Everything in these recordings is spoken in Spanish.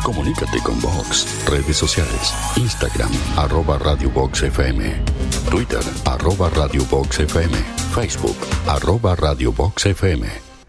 Comunícate con Vox. Redes sociales: Instagram, @Radio Vox FM. Twitter, @Radio Vox FM. Facebook, @Radio Vox FM.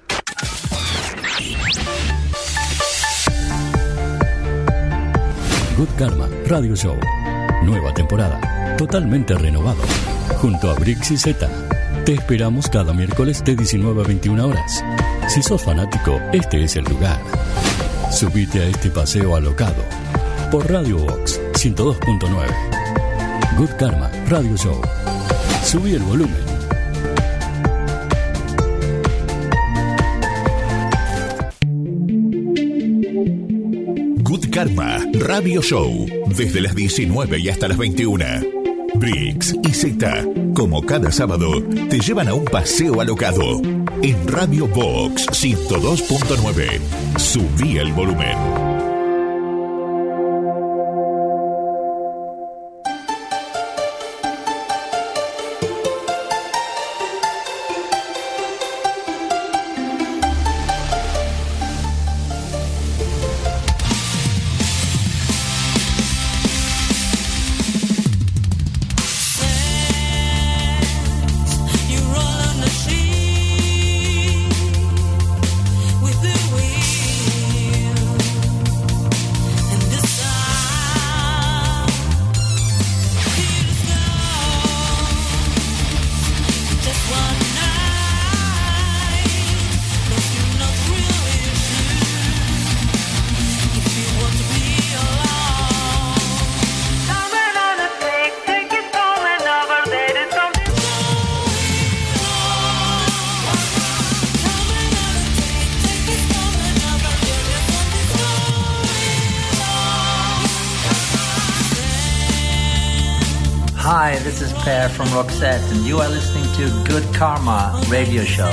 Good Karma Radio Show. Nueva temporada. Totalmente renovado. Junto a Brix y Z. Te esperamos cada miércoles de 19 a 21 horas. Si sos fanático, este es el lugar. Subite a este paseo alocado por Radio Vox 102.9. Good Karma Radio Show. Subí el volumen. Good Karma Radio Show. Desde las 19 y hasta las 21. Brix y Z, como cada sábado, te llevan a un paseo alocado. En Radio Vox 102.9. Subí el volumen. Hi, this is Per from Roxette, and you are listening to Good Karma Radio Show.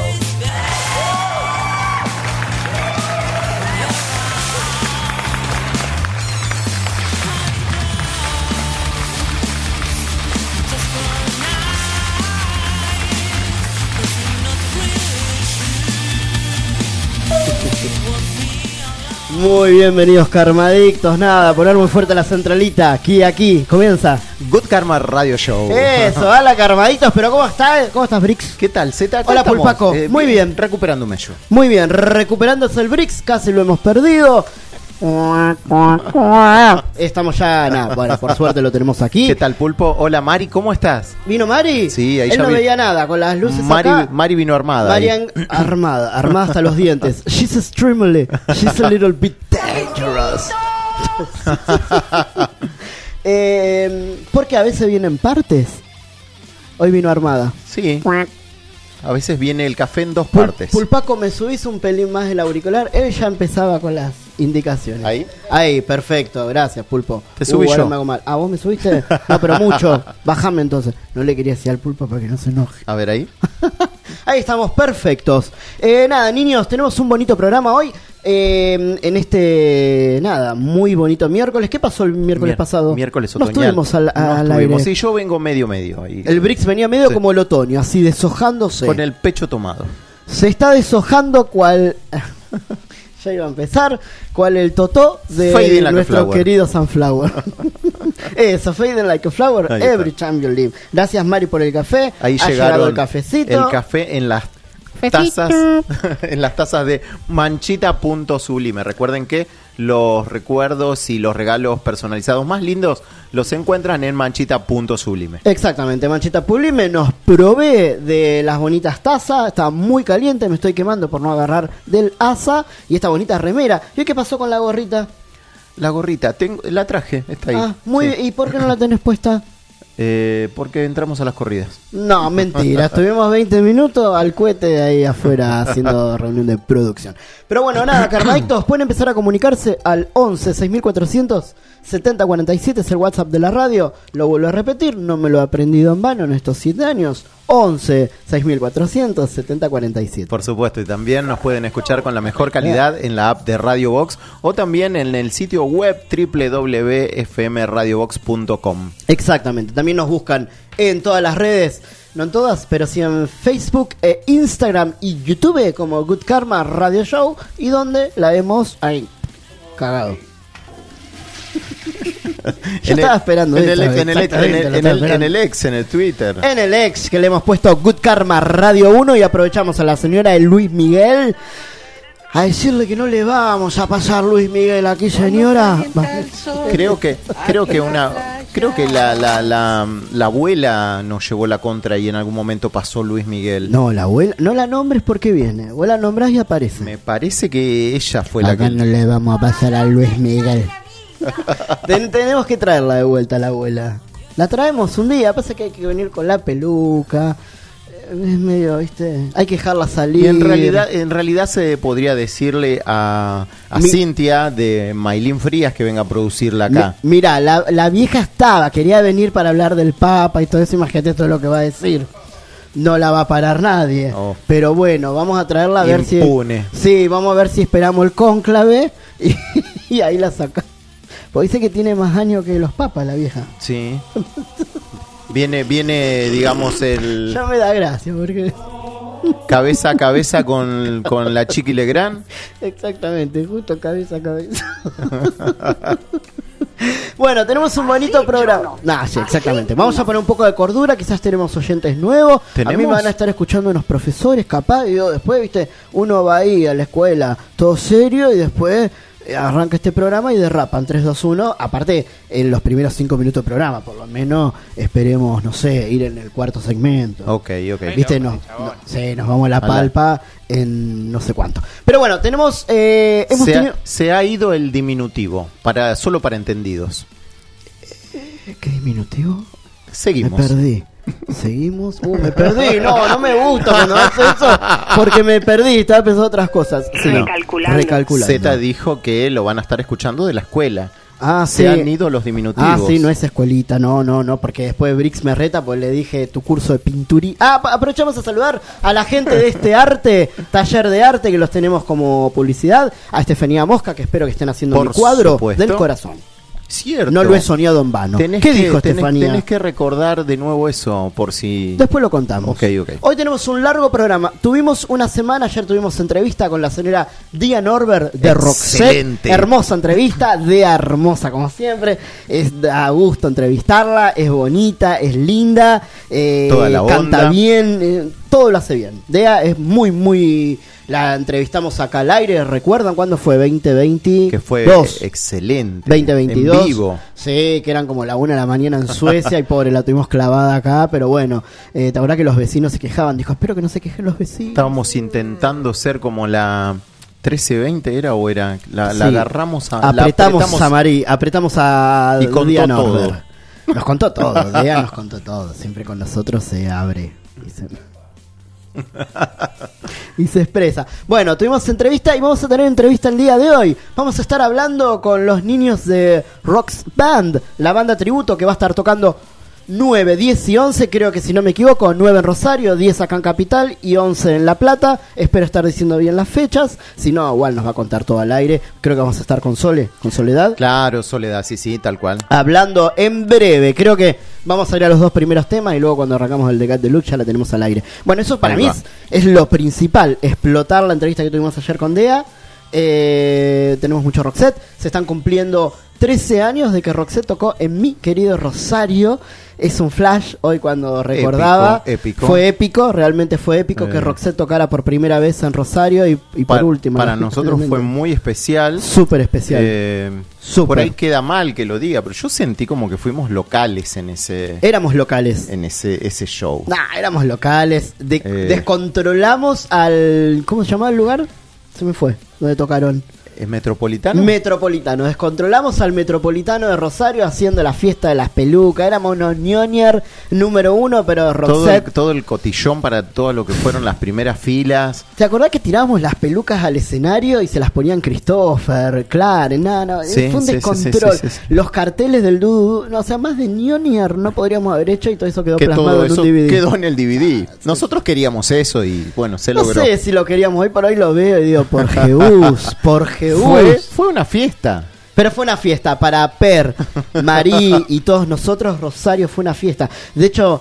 Muy bienvenidos Karmadictos, nada, poner muy fuerte la centralita, aquí, comienza Good Karma Radio Show. Eso, hola Karmadictos, pero ¿cómo estás Brix? ¿Qué tal, Z? Hola Pulpaco, muy bien. Recuperándome yo. Muy bien, recuperándose el Brix, casi lo hemos perdido. Estamos ya, nada, bueno, por suerte lo tenemos aquí. ¿Qué tal, Pulpo? Hola, Mari, ¿cómo estás? ¿Vino Mari? Sí, ahí él ya no vi. veía nada, con las luces acá. Mari vino armada. Marian armada hasta los dientes. She's extremely, she's a little bit dangerous. Porque a veces viene en partes. Hoy vino armada. Sí. A veces viene el café en dos partes. Pulpaco, me subís un pelín más el auricular. Él ya empezaba con las indicaciones. Ahí, perfecto, gracias, Pulpo. Te subí yo. Me hago mal. ¿Ah, vos me subiste? No, pero mucho. Bájame entonces. No le quería decir al Pulpo para que no se enoje. A ver, ahí. Ahí estamos, perfectos. Nada, niños, tenemos un bonito programa hoy. En este, nada, muy bonito miércoles. ¿Qué pasó el miércoles pasado? Miércoles no otoñal. Estuvimos al aire. Sí, yo vengo medio ahí. El Brix venía medio como el otoño, así deshojándose. Con el pecho tomado. Se está deshojando cual... Ya iba a empezar. ¿Cuál el totó de nuestro querido Sunflower? Eso, fading like a flower, ahí every está. time you live. Gracias, Mari, por el café. Ahí ha llegaron llegado el cafecito. El café en las tazas, en las tazas de Manchita.sublime. Recuerden que los recuerdos y los regalos personalizados más lindos los encuentran en Manchita.sublime. Exactamente, Manchita Sublime nos provee de las bonitas tazas. Está muy caliente, me estoy quemando por no agarrar del asa. Y esta bonita remera. ¿Y qué pasó con la gorrita? La gorrita, la traje, está ahí. Ah, muy bien. ¿Y por qué no la tenés puesta? Porque entramos a las corridas. No, mentira, estuvimos 20 minutos al cohete de ahí afuera haciendo reunión de producción. Pero bueno, nada, Karmadictos, pueden empezar a comunicarse al 11 6400 7047, es el WhatsApp de la radio. Lo vuelvo a repetir, no me lo he aprendido en vano en estos 7 años. 11 6400 7047. Por supuesto, y también nos pueden escuchar con la mejor calidad en la app de Radio Vox o también en el sitio web www.fmradiovox.com. Exactamente, también nos buscan en todas las redes, no en todas, pero sí en Facebook, Instagram y YouTube como Good Karma Radio Show, y donde la hemos ahí cagado. Yo estaba esperando en eso, el Twitter. En el ex, que le hemos puesto Good Karma Radio 1 y aprovechamos a la señora de Luis Miguel a decirle que no le vamos a pasar Luis Miguel aquí, señora. Creo que la abuela nos llevó la contra y en algún momento pasó Luis Miguel. No, la abuela, no la nombres porque viene. Vos la nombrás y aparece. Me parece que ella fue la acá que... no le vamos a pasar a Luis Miguel. Tenemos que traerla de vuelta a la abuela. La traemos un día, pasa que hay que venir con la peluca. Es medio, ¿viste? Hay que dejarla salir. Y en realidad se podría decirle a Cintia de Maylin Frías que venga a producirla acá. Mira, la vieja quería venir para hablar del Papa y todo eso, imagínate todo lo que va a decir. No la va a parar nadie. Oh. Pero bueno, vamos a traerla a ver Impune. Sí, vamos a ver si esperamos el cónclave y ahí la saca. Porque dice que tiene más años que los papas la vieja. Sí. Viene, digamos, el... Ya me da gracia, porque... cabeza a cabeza con la Chiqui Legrand. Exactamente, justo cabeza a cabeza. Bueno, tenemos un bonito programa. Sí, exactamente. Vamos a poner un poco de cordura, quizás tenemos oyentes nuevos. ¿Tenemos? A mí me van a estar escuchando unos profesores, capaz. Y después, viste, uno va ahí a la escuela todo serio y después... arranca este programa y derrapan 3, 2, 1. Aparte, en los primeros 5 minutos del programa, por lo menos esperemos, no sé, ir en el cuarto segmento. Ok. Viste, nos vamos a la palpa en no sé cuánto. Pero bueno, tenemos. Se ha ido el diminutivo, solo para entendidos. ¿Qué diminutivo? Seguimos. Me perdí. Seguimos. Me perdí. No me gusta cuando hace eso. Porque me perdí. Estaba pensando otras cosas. Sí, recalculando. Z dijo que lo van a estar escuchando de la escuela. Sí. Se han ido los diminutivos. Sí, no es escuelita. No. Porque después Brix me reta. Pues le dije tu curso de pinturí. Aprovechamos a saludar a la gente de este taller de arte, que los tenemos como publicidad. A Estefanía Mosca, que espero que estén haciendo mi cuadro del corazón. Cierto. No lo he soñado en vano. ¿Qué dijo Estefanía? Tenés que recordar de nuevo eso, por si... Después lo contamos. Ok. Hoy tenemos un largo programa. Tuvimos una semana, ayer tuvimos entrevista con la señora Día Norbert de Roxette. Hermosa entrevista, Dea hermosa como siempre. Da gusto entrevistarla, es bonita, es linda, toda la canta onda. bien, todo lo hace bien. Dea es muy, muy... La entrevistamos acá al aire, ¿recuerdan cuándo fue? 2020. Que fue excelente. 2022. En vivo. Sí, que eran como la 1 de la mañana en Suecia y pobre, la tuvimos clavada acá, pero bueno, ¿te acordás que los vecinos se quejaban? Dijo, espero que no se quejen los vecinos. Estábamos intentando ser como la 1320, ¿era o era? La agarramos a... Apretamos a Marí, apretamos a... Y contó todo. Nos contó todo, Dea nos contó todo. Siempre con nosotros se abre y se expresa. Bueno, tuvimos entrevista y vamos a tener entrevista el día de hoy. Vamos a estar hablando con los niños de Rocks Band, la banda tributo que va a estar tocando 9, 10 y 11, creo que si no me equivoco, 9 en Rosario, 10 acá en Capital y 11 en La Plata. Espero estar diciendo bien las fechas, si no, igual nos va a contar todo al aire. Creo que vamos a estar con Soledad. Claro, Soledad, sí, tal cual. Hablando en breve, creo que vamos a ir a los 2 primeros temas y luego cuando arrancamos el de Cat Deluxe ya la tenemos al aire. Bueno, eso para mí es lo principal, explotar la entrevista que tuvimos ayer con Dea. Tenemos mucho Roxette, se están cumpliendo 13 años de que Roxette tocó en mi querido Rosario. Es un flash hoy cuando recordaba. Épico. Fue épico, realmente fue épico que Roxette tocara por primera vez en Rosario y por última. Para nosotros fue muy especial. Súper especial. Por ahí queda mal que lo diga, pero yo sentí como que fuimos locales en ese... Éramos locales. En ese show. Éramos locales. Descontrolamos al... ¿Cómo se llamaba el lugar? Se me fue. ¿Dónde tocaron? ¿Es Metropolitano? Metropolitano. Descontrolamos al Metropolitano de Rosario haciendo la fiesta de las pelucas. Éramos unos ñoñer número 1, pero Roxette... Todo el cotillón para todo lo que fueron las primeras filas. ¿Te acordás que tirábamos las pelucas al escenario y se las ponían Christopher, Clarence? Fue un descontrol. Sí. Los carteles del Dudu, o sea, más de ñoñer no podríamos haber hecho y todo eso quedó plasmado en un DVD. Quedó en el DVD. Nosotros queríamos eso y bueno, se logró. No sé si lo queríamos, hoy por hoy lo veo y digo, por Jesús, por Jesús. Fue una fiesta. Pero fue una fiesta para Per, Marí y todos nosotros. Rosario fue una fiesta. De hecho,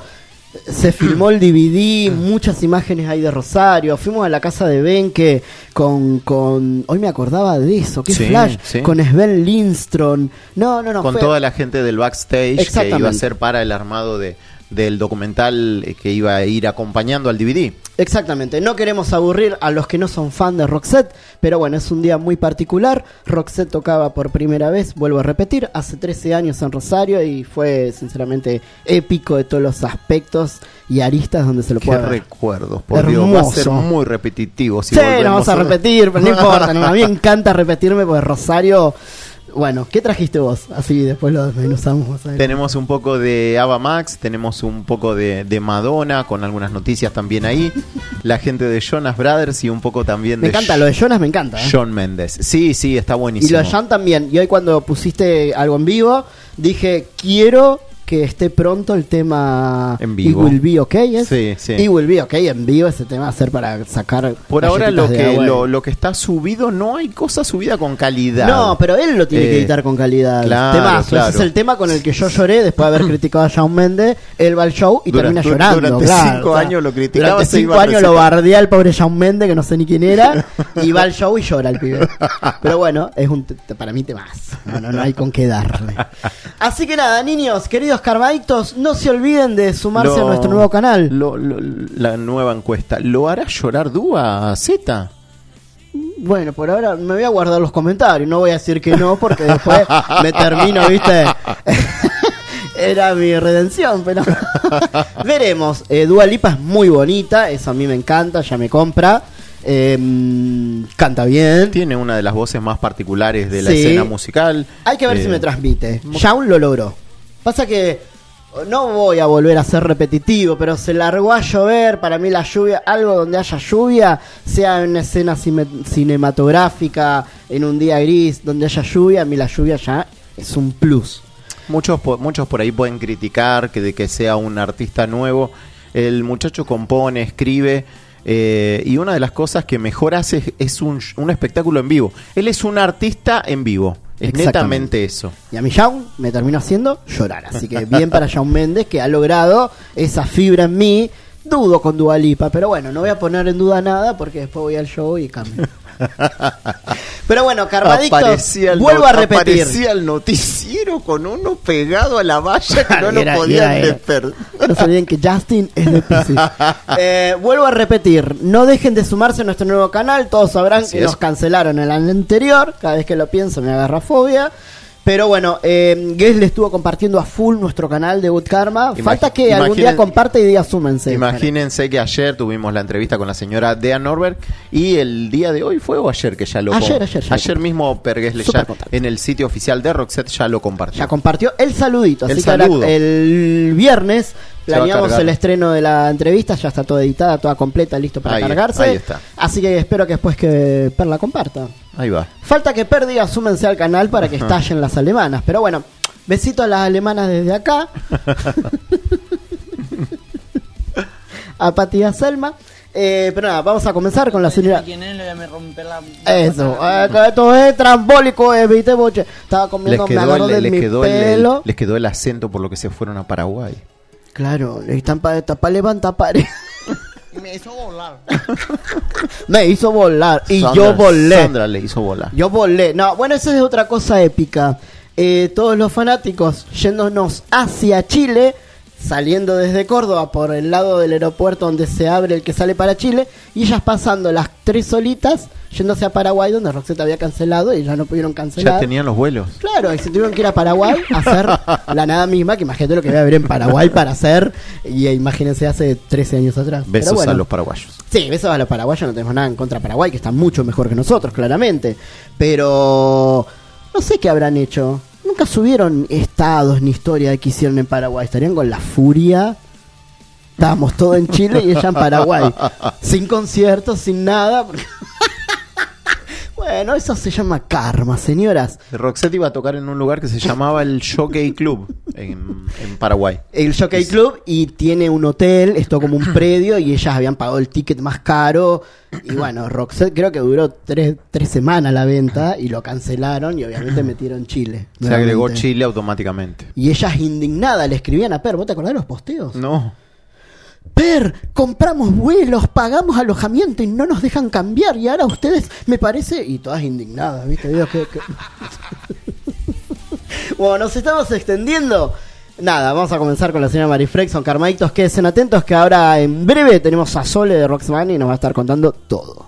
Se filmó el DVD, muchas imágenes hay de Rosario. Fuimos a la casa de Benke con hoy me acordaba de eso, qué flash, con Sven Lindström. No, con toda la gente del backstage que iba a ser para el armado del documental que iba a ir acompañando al DVD. Exactamente, no queremos aburrir a los que no son fan de Roxette, pero bueno, es un día muy particular. Roxette tocaba por primera vez, vuelvo a repetir, hace 13 años en Rosario y fue sinceramente épico de todos los aspectos y aristas donde se lo puede ver. Qué recuerdos, por Dios, va a ser muy repetitivo. Si nos vamos a repetir, pero no importa, a mí me encanta repetirme porque Rosario... Bueno, ¿qué trajiste vos? Así después lo desmenuzamos. Tenemos un poco de Ava Max, tenemos un poco de Madonna, con algunas noticias también ahí. La gente de Jonas Brothers y un poco también me encanta, lo de Jonas me encanta. Shawn Mendes. Sí, está buenísimo. Y lo de Jan también. Y hoy cuando pusiste algo en vivo, dije, quiero que esté pronto el tema en vivo. It Will Be Okay, ¿es? Sí. It Will Be Okay en vivo, ese tema va a ser para sacar. Por ahora lo que está subido, no hay cosa subida con calidad. No, pero él lo tiene que editar con calidad. Claro. Ese es el tema con el que yo lloré después de haber criticado a Shawn Mendes. Él va al show y termina llorando. Durante 5 años lo criticaba. Durante 5 años lo bardea el pobre Shawn Mendes, que no sé ni quién era, y va al show y llora el pibe. Pero bueno, es para mí temazo. No hay con qué darle. Así que nada, niños, queridos karmadictos, no se olviden de sumarse a nuestro nuevo canal. La nueva encuesta. ¿Lo hará llorar Dúa Z? Bueno, por ahora me voy a guardar los comentarios. No voy a decir que no, porque después me termino, ¿viste? Era mi redención, pero veremos. Dua Lipa es muy bonita, eso a mí me encanta, ya me compra. Canta bien. Tiene una de las voces más particulares de la escena musical. Hay que ver si me transmite. Shawn lo logró. Pasa que no voy a volver a ser repetitivo, pero se largó a llover. Para mí la lluvia, algo donde haya lluvia, sea en una escena cinematográfica, en un día gris, donde haya lluvia, a mí la lluvia ya es un plus. Muchos por ahí pueden criticar de que sea un artista nuevo. El muchacho compone, escribe, y una de las cosas que mejor hace es un espectáculo en vivo. Él es un artista en vivo. Es netamente eso. Y a mí Shawn me terminó haciendo llorar. Así que bien para Shawn Mendes, que ha logrado esa fibra en mí. Dudo con Dua Lipa, pero bueno, no voy a poner en duda nada porque después voy al show y cambio. Pero bueno, karmadictos, vuelvo a repetir. Aparecía el noticiero con uno pegado a la valla que no lo podían despertar. No se olviden que Justin es de Piscis. Vuelvo a repetir, no dejen de sumarse a nuestro nuevo canal. Todos sabrán que nos cancelaron el año anterior. Cada vez que lo pienso me agarra fobia. Pero bueno, Guess le estuvo compartiendo a full nuestro canal de Good Karma. Falta que algún día comparte y diga súmense. Imagínense que ayer tuvimos la entrevista con la señora Dea Norberg y el día de hoy fue o ayer que ya lo ayer mismo Per Gessle ya en el sitio oficial de Roxette ya lo compartió. Ya compartió el saludito. Así que ahora, el viernes planeamos el estreno de la entrevista. Ya está toda editada, toda completa, listo para cargarse. Ahí está. Así que espero que después que Per la comparta. Ahí va. Falta que Per diga súmense al canal para que estallen las alemanas. Pero bueno, besito a las alemanas desde acá. A Pati y a Selma. Pero nada, vamos a comenzar con la señora. Eso, esto es trambólico, ¿viste, boche? Estaba comiendo, me agarró de mi pelo. Les quedó el acento por lo que se fueron a Paraguay. Claro, le están para tapar, levanta pared. Me hizo volar. Me hizo volar. Y yo volé. Sandra le hizo volar. Yo volé. No, bueno, esa es otra cosa épica. Todos los fanáticos yéndonos hacia Chile, saliendo desde Córdoba por el lado del aeropuerto donde se abre el que sale para Chile, y ellas pasando las 3 solitas yéndose a Paraguay, donde Roxette había cancelado y ya no pudieron cancelar. Ya tenían los vuelos. Claro, y se tuvieron que ir a Paraguay a hacer la nada misma, que imagínate lo que voy a haber en Paraguay para hacer, y imagínense hace 13 años atrás. Besos a los paraguayos. Sí, besos a los paraguayos, no tenemos nada en contra de Paraguay, que está mucho mejor que nosotros, claramente. Pero no sé qué habrán hecho. Nunca subieron estados ni historia de que hicieron en Paraguay. Estarían con la furia. Estábamos todos en Chile y ella en Paraguay. Sin conciertos, sin nada. Bueno, eso se llama karma, señoras. Roxette iba a tocar en un lugar que se llamaba el Jockey Club en Paraguay. El Jockey Club, y tiene un hotel, esto como un predio, y ellas habían pagado el ticket más caro. Y bueno, Roxette creo que duró 3 semanas la venta y lo cancelaron y obviamente metieron Chile. Se agregó Chile automáticamente. Y ellas indignadas le escribían a Per. ¿Vos te acordás de los posteos? No. Per, compramos vuelos, pagamos alojamiento y no nos dejan cambiar. Y ahora ustedes, me parece... Y todas indignadas, ¿viste? Digo, que... Bueno, nos estamos extendiendo. Nada, vamos a comenzar con la señora Mari Frexon. Carmaditos, quédense atentos que ahora en breve tenemos a Sole de Roxman y nos va a estar contando todo.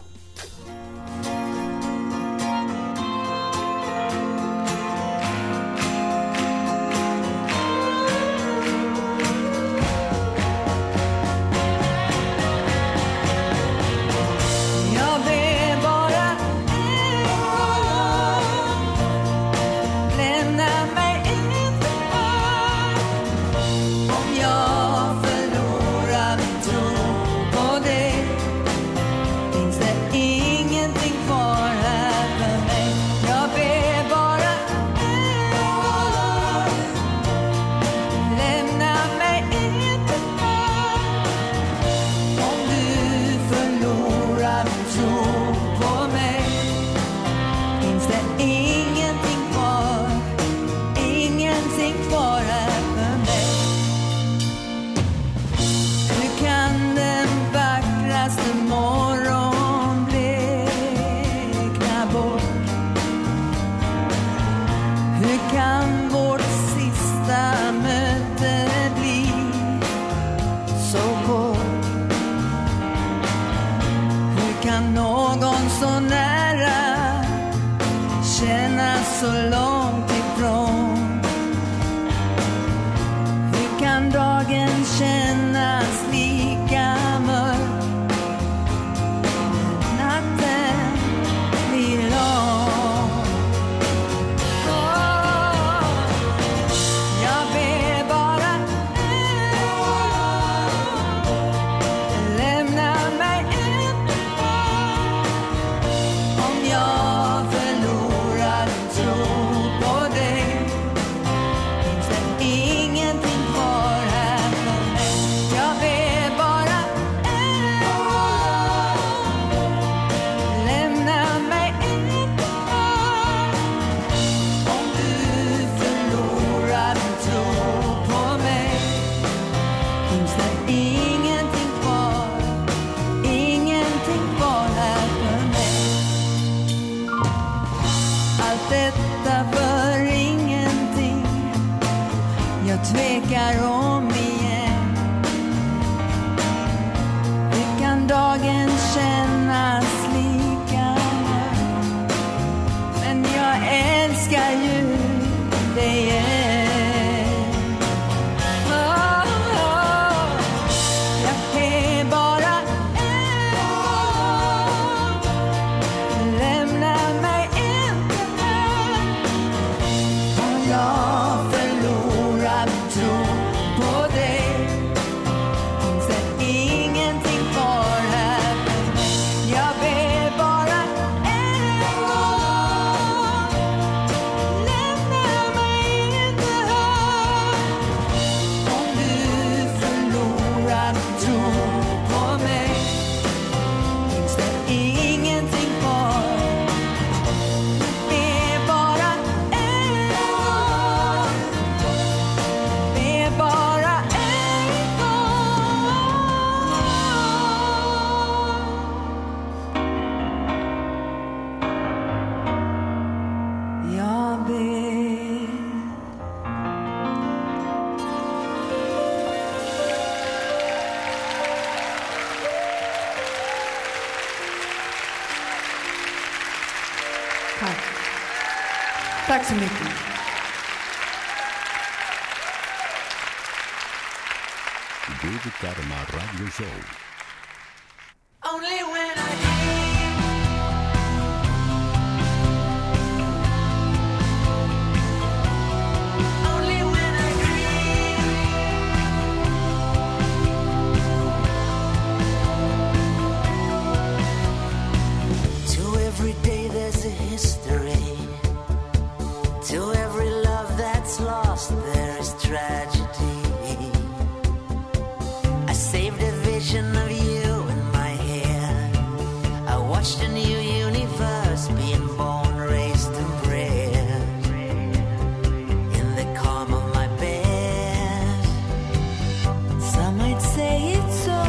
Tack så mycket. Good Karma Radio Show. Only when say it's so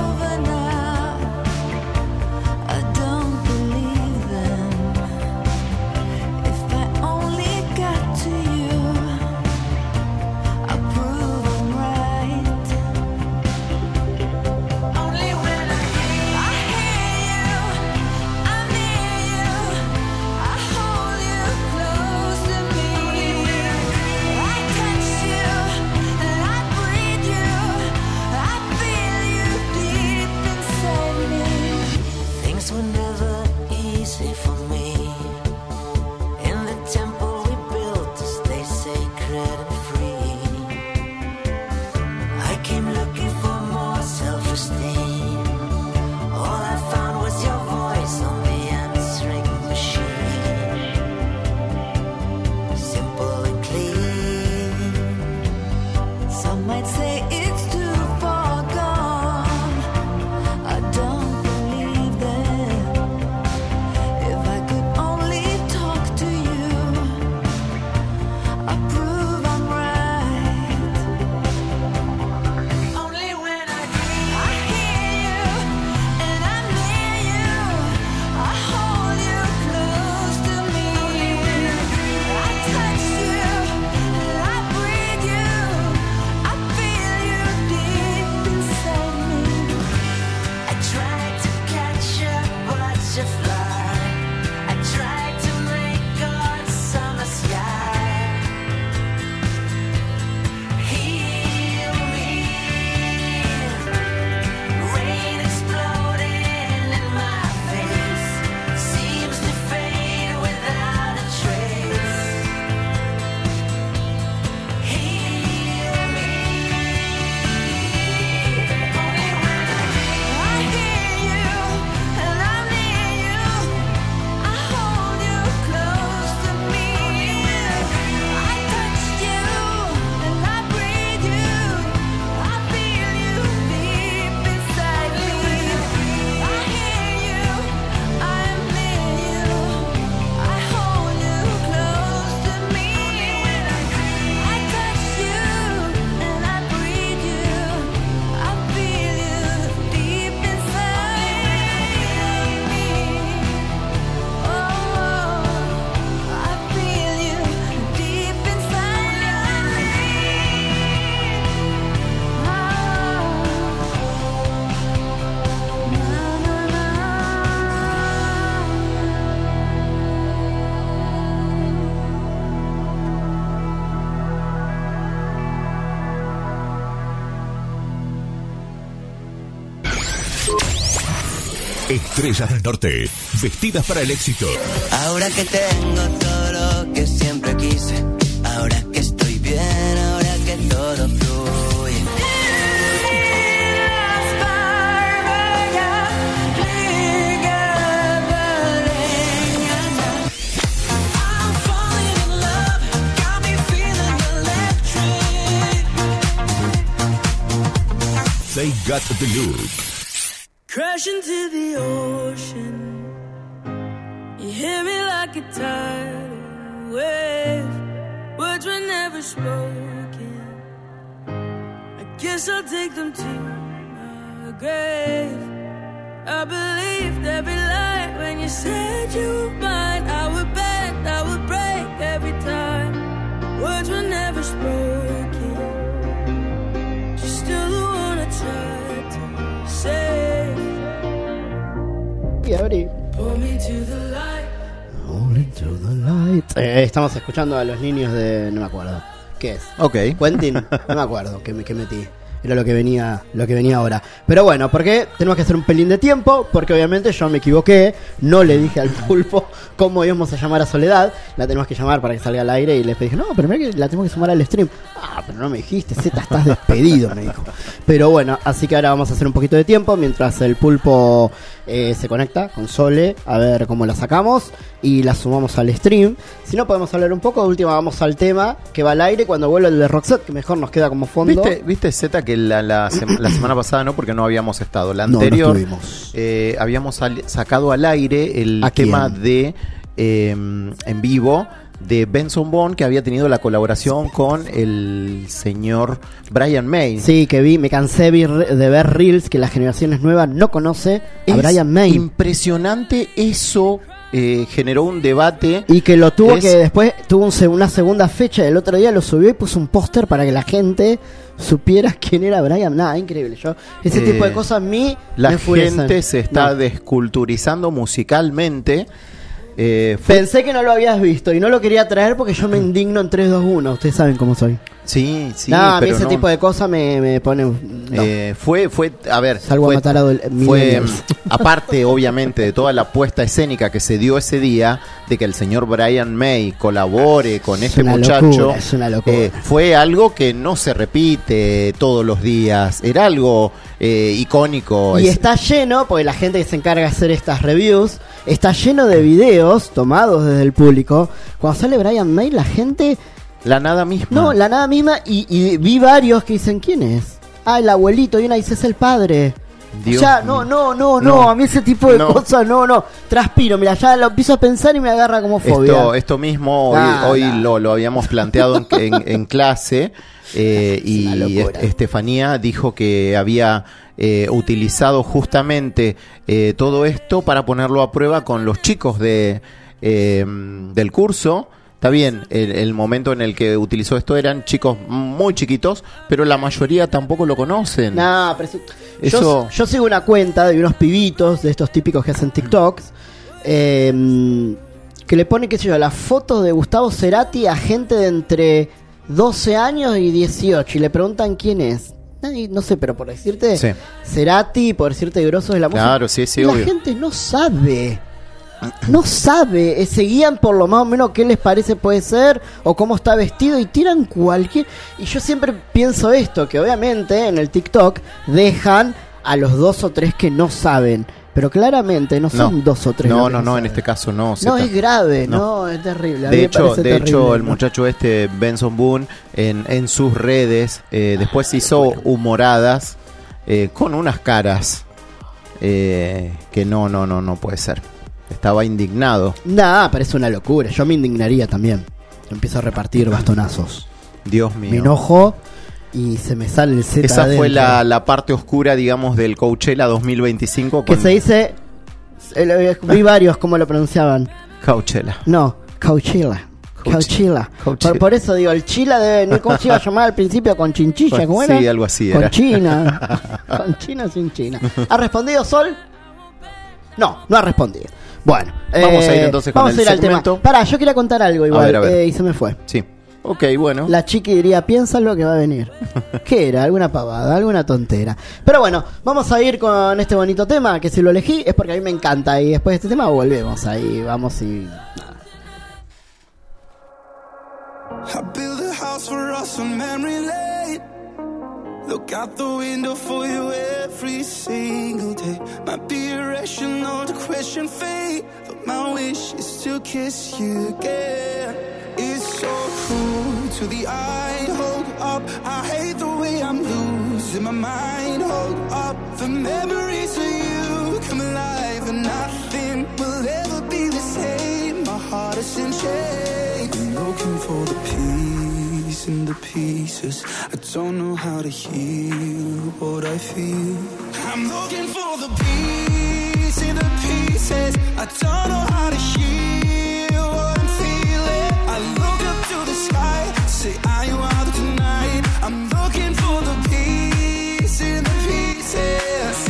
Estrellas del Norte, vestidas para el éxito. Ahora que tengo todo lo que siempre quise, ahora que estoy bien, ahora que todo fluye. They got the look. Crash into the ocean. You hear me like a tidal wave. Words were never spoken. I guess I'll take them to my grave. I believed every lie when you said you were mine. I would bend, I would break every time. Words were never spoken. You're still the one I tried to save. Y abrí. Pull me to the light. All into the light. Estamos escuchando a los niños de... No me acuerdo. ¿Qué es? Ok. Quentin. No me acuerdo que metí. Era lo que venía ahora. Pero bueno, porque tenemos que hacer un pelín de tiempo, porque obviamente yo me equivoqué, no le dije al pulpo cómo íbamos a llamar a Soledad, la tenemos que llamar para que salga al aire y le dije, no, pero mira que la tenemos que sumar al stream. Ah, pero no me dijiste, Z, estás despedido, me dijo. Pero bueno, así que ahora vamos a hacer un poquito de tiempo mientras el pulpo se conecta con Sole, a ver cómo la sacamos y la sumamos al stream. Si no, podemos hablar un poco. De última vamos al tema que va al aire cuando vuelva el de Roxette, que mejor nos queda como fondo. ¿Viste Z, que la semana pasada no, porque no habíamos estado? La anterior no habíamos sacado al aire el tema de en vivo de Benson Boone, que había tenido la colaboración con el señor Brian May. Sí, que me cansé de ver reels que las generaciones nuevas no conoce a Brian May. Impresionante eso. Generó un debate y que lo tuvo, que después tuvo una segunda fecha. El otro día lo subió y puso un póster para que la gente supiera quién era Brian. Nada, increíble. Ese tipo de cosas a mí la gente se está desculturizando musicalmente. Pensé que no lo habías visto y no lo quería traer porque yo me indigno en 3, 2, 1. Ustedes saben cómo soy. Sí, a mí ese tipo de cosas me pone... Fue a ver, salgo a matar fue aparte obviamente de toda la puesta escénica que se dio ese día, de que el señor Brian May colabore con este muchacho, es una locura. Fue algo que no se repite todos los días, era algo icónico. Y está lleno, porque la gente que se encarga de hacer estas reviews, está lleno de videos tomados desde el público. Cuando sale Brian May, la gente... La nada misma. No, la nada misma. Y vi varios que dicen, ¿quién es? Ah, el abuelito. Y una dice, es el padre. Dios ya, no. A mí ese tipo de cosas, no. Transpiro, mira, ya lo empiezo a pensar y me agarra como fobia. Esto mismo hoy lo habíamos planteado en clase. Y Estefanía dijo que había utilizado justamente todo esto para ponerlo a prueba con los chicos del curso. Está bien, el momento en el que utilizó esto eran chicos muy chiquitos, pero la mayoría tampoco lo conocen. No, pero yo sigo una cuenta de unos pibitos, de estos típicos que hacen TikToks, que le pone, qué sé yo, las fotos de Gustavo Cerati a gente de entre 12 años y 18, y le preguntan quién es. No sé, pero por decirte Cerati, por decirte grosos de la música. Claro, sí, la obvio. gente no sabe, se guían por lo más o menos qué les parece puede ser o cómo está vestido y tiran cualquier. Y yo siempre pienso esto, que obviamente en el TikTok dejan a los 2 o 3 que no saben, pero claramente no son 2 o 3. No, en este caso no. No, es grave, es terrible. De hecho, el muchacho Benson Boone en sus redes después hizo humoradas con unas caras que no puede ser. Estaba indignado. Parece una locura. Yo me indignaría también. Yo empiezo a repartir bastonazos. Dios mío. Me enojo y se me sale el Z. Esa fue la parte oscura, digamos, del Coachella 2025. Que se dice... vi varios, ¿cómo lo pronunciaban? Coachella. No, Coachella. Por eso digo, el Chila ¿cómo se iba a llamar al principio? ¿Con chinchilla? ¿Cómo era? Sí, algo así con era. China. Con China sin China. ¿Ha respondido Sol? No ha respondido. Bueno, vamos a ir entonces con el segmento. Pará, yo quería contar algo igual. A ver. Y se me fue. Sí. Ok, bueno. La chiqui diría, piensa lo que va a venir. ¿Qué era? Alguna pavada, alguna tontera. Pero bueno, vamos a ir con este bonito tema, que si lo elegí es porque a mí me encanta. Y después de este tema volvemos ahí, vamos y... I build a house for us on memory lane. Look out the window for you every single day. Might be irrational to question fate, but my wish is to kiss you again. It's so cruel to the eye. Hold up, I hate the way I'm losing my mind. Hold up, the memories of you come alive, and nothing will ever be the same. My heart is in chains. I'm looking for the peace in the pieces. I don't know how to heal what I feel. I'm looking for the peace in the pieces. I don't know how to heal what I'm feeling. I look up to the sky, say, are you out tonight? I'm looking for the peace in the pieces.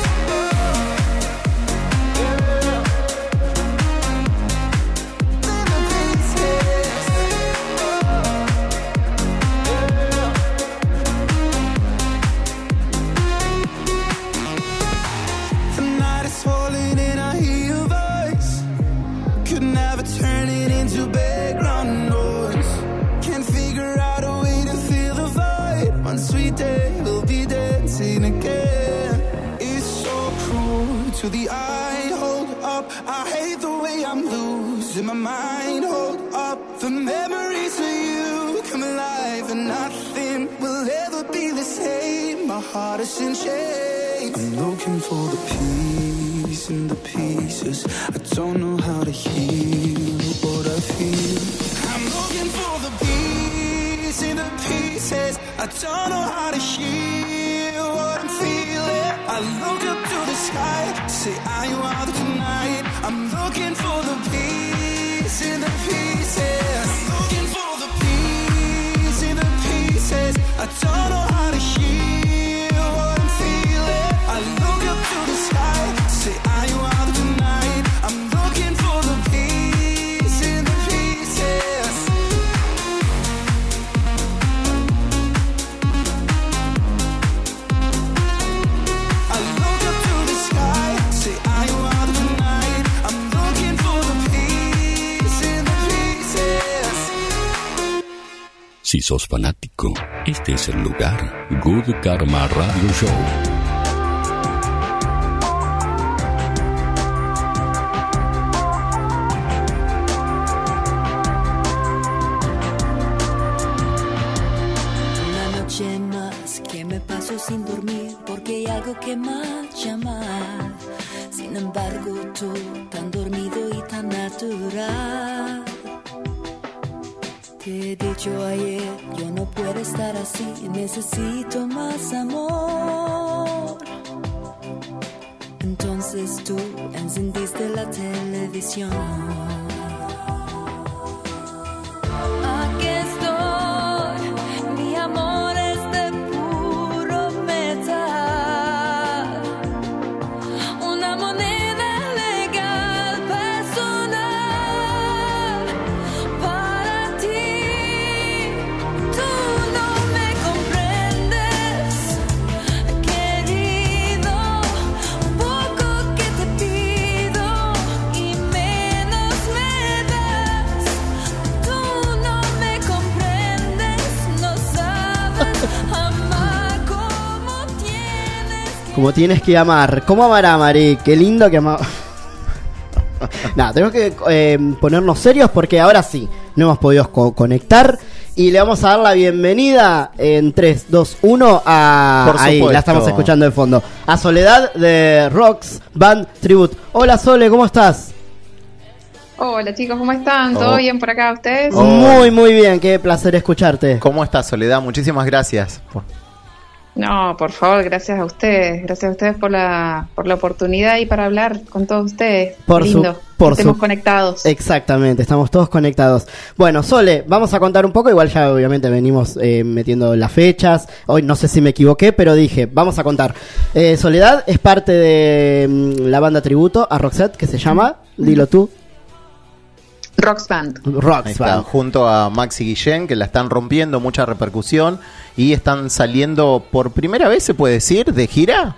Turn it into background noise. Can't figure out a way to fill the void. One sweet day we'll be dancing again. It's so cruel to the eye. Hold up, I hate the way I'm losing my mind. Hold up, the memories of you come alive, and nothing will ever be the same. My heart is in chains. I'm looking for the peace in the pieces. I don't know how to heal what I feel. I'm looking for the peace in the pieces. I don't know how to heal what I'm feeling. I look up to the sky, say, are you out tonight? I'm looking for the peace in the pieces. I'm looking for the peace in the pieces. I don't know how to heal what I'm feeling. I look up to the sky, say, are you out tonight? I'm looking for the peace in the pieces. I look up to the sky, say, are you out tonight? I'm looking for the peace in the pieces. Si sos fanático, este es el lugar. Good Karma Radio Show. Sin dormir porque hay algo que más llamar. Sin embargo, tú tan dormido y tan natural. Te he dicho ayer, yo no puedo estar así, necesito más amor. Entonces tú encendiste la televisión. Aquí estoy, mi amor. Como tienes que amar. ¿Cómo amará, Mari? Qué lindo que amar. Nada, tenemos que ponernos serios porque ahora sí, no hemos podido conectar. Y le vamos a dar la bienvenida en 3, 2, 1 a... Por ahí, supuesto. la estamos escuchando de fondo. A Soledad de Rocks Band Tribute. Hola, Sole, ¿cómo estás? Hola chicos, ¿cómo están? ¿Todo bien por acá ustedes? Muy, muy bien, qué placer escucharte. ¿Cómo estás, Soledad? Muchísimas gracias. No, por favor, gracias a ustedes por la oportunidad y para hablar con todos ustedes. Lindo, estemos conectados. Exactamente, estamos todos conectados. Bueno, Sole, vamos a contar un poco, igual ya obviamente venimos metiendo las fechas, hoy no sé si me equivoqué, pero dije, vamos a contar. Soledad es parte de la banda tributo a Roxette, que se llama, dilo tú. Rox Band. Ahí está, junto a Maxi Guillén, que la están rompiendo, mucha repercusión, y están saliendo por primera vez, se puede decir, de gira.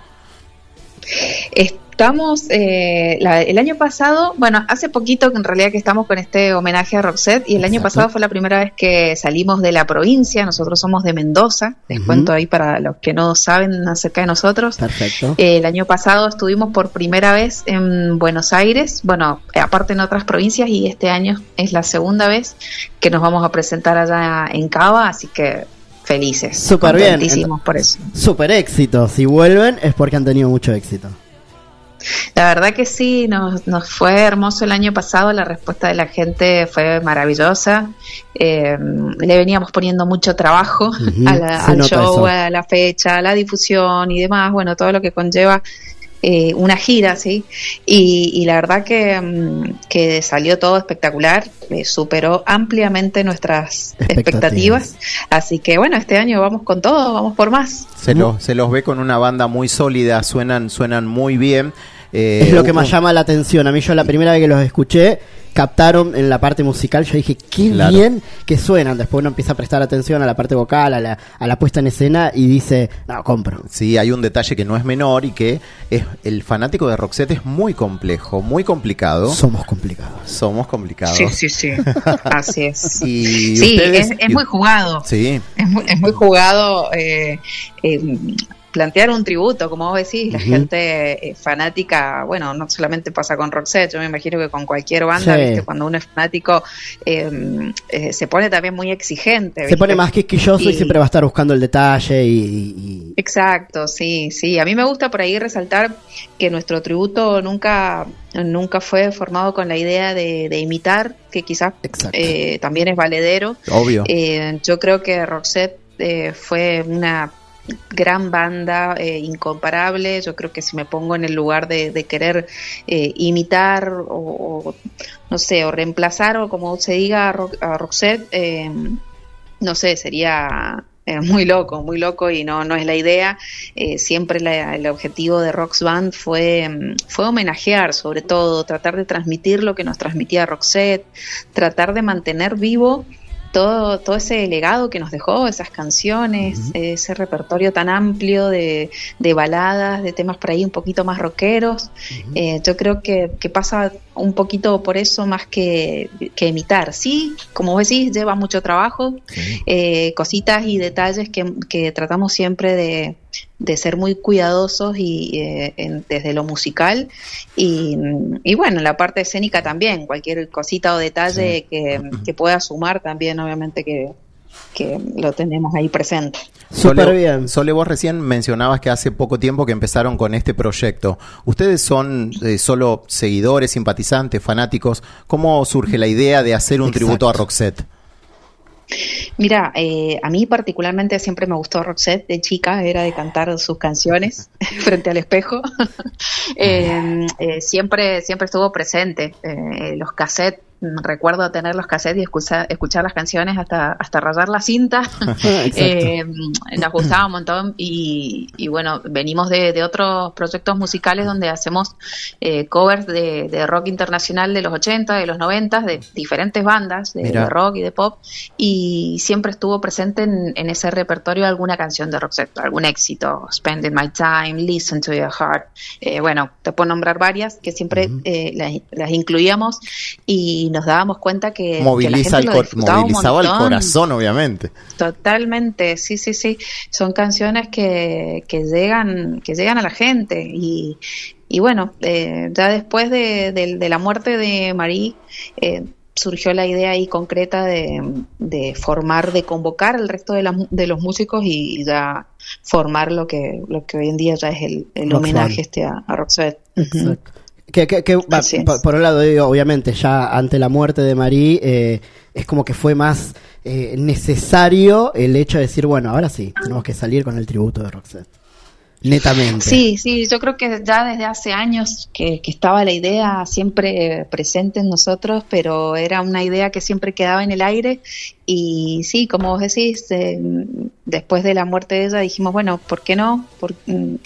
Estamos, el año pasado, bueno, hace poquito que en realidad que estamos con este homenaje a Roxette, y el año pasado fue la primera vez que salimos de la provincia. Nosotros somos de Mendoza, les cuento ahí para los que no saben acerca de nosotros. Perfecto. El año pasado estuvimos por primera vez en Buenos Aires, bueno, aparte en otras provincias, y este año es la segunda vez que nos vamos a presentar allá en Cava, así que felices, súper bien, contentísimos por eso. Súper éxito, si vuelven es porque han tenido mucho éxito. La verdad que sí, nos fue hermoso el año pasado, la respuesta de la gente fue maravillosa. Le veníamos poniendo mucho trabajo al show, a la fecha, a la difusión y demás, bueno, todo lo que conlleva una gira, ¿sí? Y la verdad que salió todo espectacular, superó ampliamente nuestras expectativas. Así que bueno, este año vamos con todo, vamos por más. Se los ve con una banda muy sólida, suenan muy bien. Es lo que más llama la atención. A mí, yo la primera vez que los escuché, captaron en la parte musical, yo dije, qué bien que suenan. Después uno empieza a prestar atención a la parte vocal, a la puesta en escena, y dice, no, compro. Sí, hay un detalle que no es menor, y que el fanático de Roxette es muy complejo, muy complicado. Somos complicados. Sí. Así es. Y sí, es muy jugado. Sí. Es muy jugado. Plantear un tributo, como vos decís, la gente fanática, bueno, no solamente pasa con Roxette, yo me imagino que con cualquier banda, ¿viste? Cuando uno es fanático, se pone también muy exigente, ¿viste? Se pone más quisquilloso y siempre va a estar buscando el detalle y... Exacto, sí. A mí me gusta por ahí resaltar que nuestro tributo nunca fue formado con la idea de imitar, que quizás también es valedero. Obvio. Yo creo que Roxette fue una gran banda, incomparable. Yo creo que si me pongo en el lugar de querer imitar o no sé, o reemplazar, o como se diga, a Roxette, no sé, sería muy loco, y no es la idea. Siempre el objetivo de Rox Band fue homenajear, sobre todo, tratar de transmitir lo que nos transmitía Roxette, tratar de mantener vivo todo ese legado que nos dejó, esas canciones, ese repertorio tan amplio de baladas, de temas por ahí un poquito más rockeros. Yo creo que pasa un poquito por eso más que imitar. Sí, como vos decís, lleva mucho trabajo, cositas y detalles que tratamos siempre de ser muy cuidadosos y desde lo musical y bueno, la parte escénica también, cualquier cosita o detalle que pueda sumar también, obviamente que lo tenemos ahí presente. Súper bien. Sole, vos recién mencionabas que hace poco tiempo que empezaron con este proyecto. ¿Ustedes son solo seguidores, simpatizantes, fanáticos? ¿Cómo surge la idea de hacer un tributo a Roxette? Mira, a mí particularmente siempre me gustó Roxette de chica, era de cantar sus canciones frente al espejo. Siempre estuvo presente. Los cassettes, recuerdo tener los cassettes y escuchar las canciones hasta rayar la cinta. Nos gustaba un montón y bueno, venimos de otros proyectos musicales donde hacemos covers de rock internacional de los 80, de los 90, de diferentes bandas de rock y de pop, y siempre estuvo presente en ese repertorio alguna canción de Roxette, algún éxito, Spending My Time, Listen to Your Heart, bueno, te puedo nombrar varias que siempre las incluíamos y nos dábamos cuenta que movilizaba el corazón, obviamente. Totalmente, sí. Son canciones que llegan a la gente y bueno, ya después de la muerte de Marie, surgió la idea ahí concreta de formar, de convocar al resto de los músicos y ya formar lo que hoy en día ya es el homenaje a Roxette. Exacto. Por un lado, digo, obviamente ya ante la muerte de Marie es como que fue más necesario el hecho de decir, bueno, ahora sí, tenemos que salir con el tributo de Roxette. Netamente. Sí, yo creo que ya desde hace años que estaba la idea siempre presente en nosotros, pero era una idea que siempre quedaba en el aire y sí, como vos decís, después de la muerte de ella dijimos, bueno, ¿por qué no?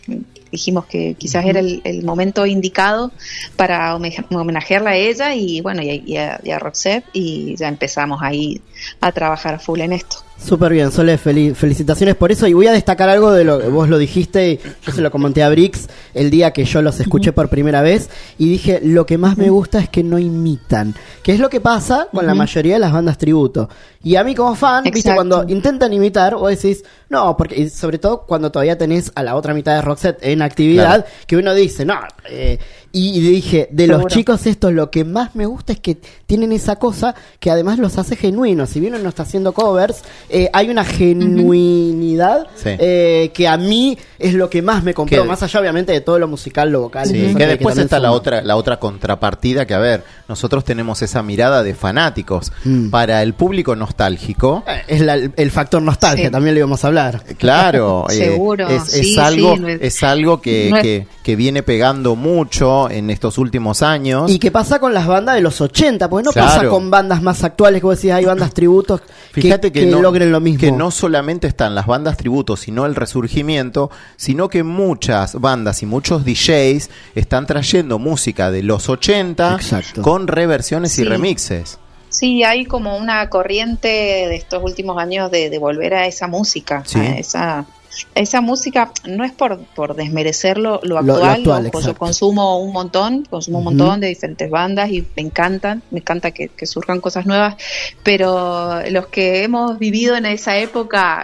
dijimos que quizás era el momento indicado para homenajearla a ella y bueno, y a Roxette, y ya empezamos ahí a trabajar full en esto. Súper bien, Sole, felicitaciones por eso. Y voy a destacar algo de lo que vos lo dijiste, y yo se lo comenté a Brix el día que yo los escuché por primera vez, y dije, lo que más me gusta es que no imitan, que es lo que pasa con la mayoría de las bandas tributo. Y a mí como fan, viste, cuando intentan imitar, vos decís, no, porque y sobre todo cuando todavía tenés a la otra mitad de Roxette en actividad, que uno dice, no, y dije, de los chicos estos, lo que más me gusta es que tienen esa cosa que además los hace genuinos. Si bien uno no está haciendo covers, hay una genuinidad que a mí es lo que más me compró, más allá obviamente de todo lo musical, lo vocal. Sí, que después está la otra contrapartida, que a ver, nosotros tenemos esa mirada de fanáticos. Para el público nostálgico es el factor nostalgia, también le íbamos a hablar. Claro, seguro. Es algo que viene pegando mucho en estos últimos años. Y que pasa con las bandas de los 80, porque no pasa con bandas más actuales, que vos decís, hay bandas tributos. Fíjate que no, logren lo mismo. Que no solamente están las bandas tributos, sino el resurgimiento, sino que muchas bandas y muchos DJs están trayendo música de los 80 con reversiones y remixes. Sí, hay como una corriente de estos últimos años de volver a esa música, a esa música. No es por desmerecer lo actual, yo consumo un montón de diferentes bandas y me encanta que surjan cosas nuevas, pero los que hemos vivido en esa época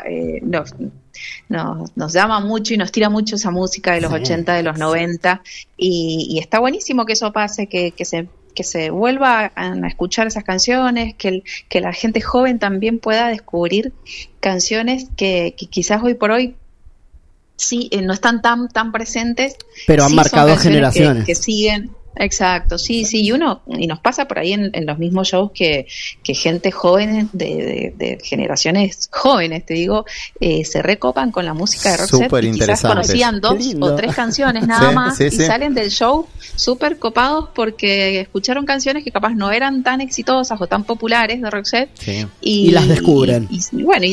nos llama mucho y nos tira mucho esa música de los 80, de los 90, y está buenísimo que eso pase, que se vuelva a escuchar esas canciones, que la gente joven también pueda descubrir canciones que quizás hoy por hoy no están tan presentes, pero han marcado generaciones que siguen. Exacto, sí, y nos pasa por ahí en los mismos shows que gente joven de generaciones jóvenes, te digo, se recopan con la música de Roxette, y quizás conocían 2 o 3 canciones nada más, y salen del show súper copados porque escucharon canciones que capaz no eran tan exitosas o tan populares de Roxette, y las descubren. Y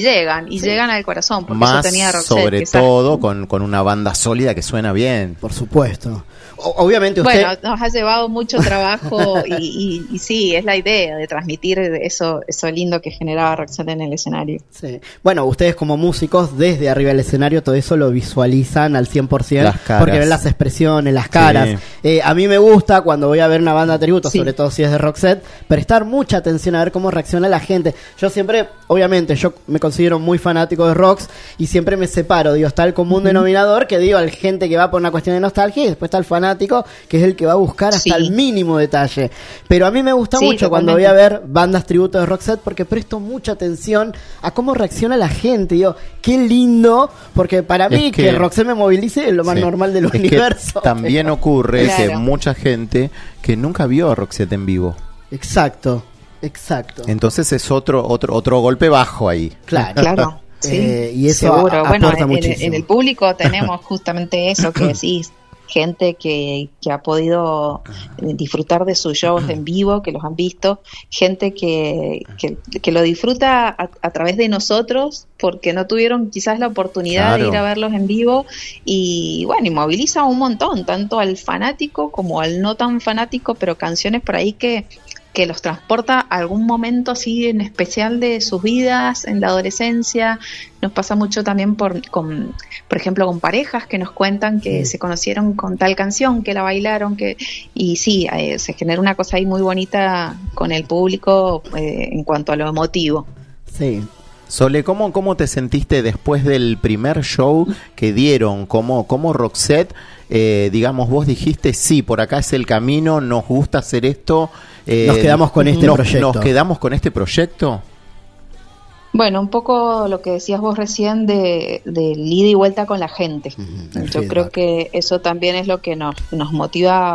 llegan al corazón, porque más eso tenía Roxette, sobre todo con una banda sólida que suena bien. Por supuesto. Obviamente usted... Bueno, nos ha llevado mucho trabajo y sí, es la idea de transmitir eso lindo que generaba Roxette en el escenario. Sí. Bueno, ustedes como músicos, desde arriba del escenario, todo eso lo visualizan al 100%, porque ven las expresiones, las caras. A mí me gusta, cuando voy a ver una banda de tributo, sobre todo si es de Roxette, prestar mucha atención a ver cómo reacciona la gente. Yo siempre, obviamente, yo me considero muy fanático de Rox, y siempre me separo, está el común denominador, que digo, hay gente que va por una cuestión de nostalgia, y después está el fanático, que es el que va a buscar hasta el mínimo detalle. Pero a mí me gusta mucho cuando voy a ver bandas tributo de Roxette, porque presto mucha atención a cómo reacciona la gente. Digo, qué lindo, porque para mí que Roxette me movilice es lo más normal del universo. También ocurre que mucha gente que nunca vio a Roxette en vivo. Exacto. Entonces es otro golpe bajo ahí. Claro. Y eso seguro. Aporta muchísimo. En el público tenemos justamente eso que decís. Gente que ha podido disfrutar de sus shows en vivo, que los han visto, gente que lo disfruta a través de nosotros, porque no tuvieron quizás la oportunidad de ir a verlos en vivo, y bueno, y moviliza un montón, tanto al fanático como al no tan fanático, pero canciones por ahí que los transporta a algún momento así en especial de sus vidas, en la adolescencia. Nos pasa mucho también por ejemplo, con parejas que nos cuentan que se conocieron con tal canción, que la bailaron, y se genera una cosa ahí muy bonita con el público en cuanto a lo emotivo. Sí. Sole, ¿cómo te sentiste después del primer show que dieron? ¿Cómo Roxette, digamos, vos dijiste, sí, por acá es el camino, nos gusta hacer esto? Nos quedamos con este proyecto. ¿Nos quedamos con este proyecto? Bueno, un poco lo que decías vos recién de ida y vuelta con la gente. Yo creo que eso también es lo que nos motiva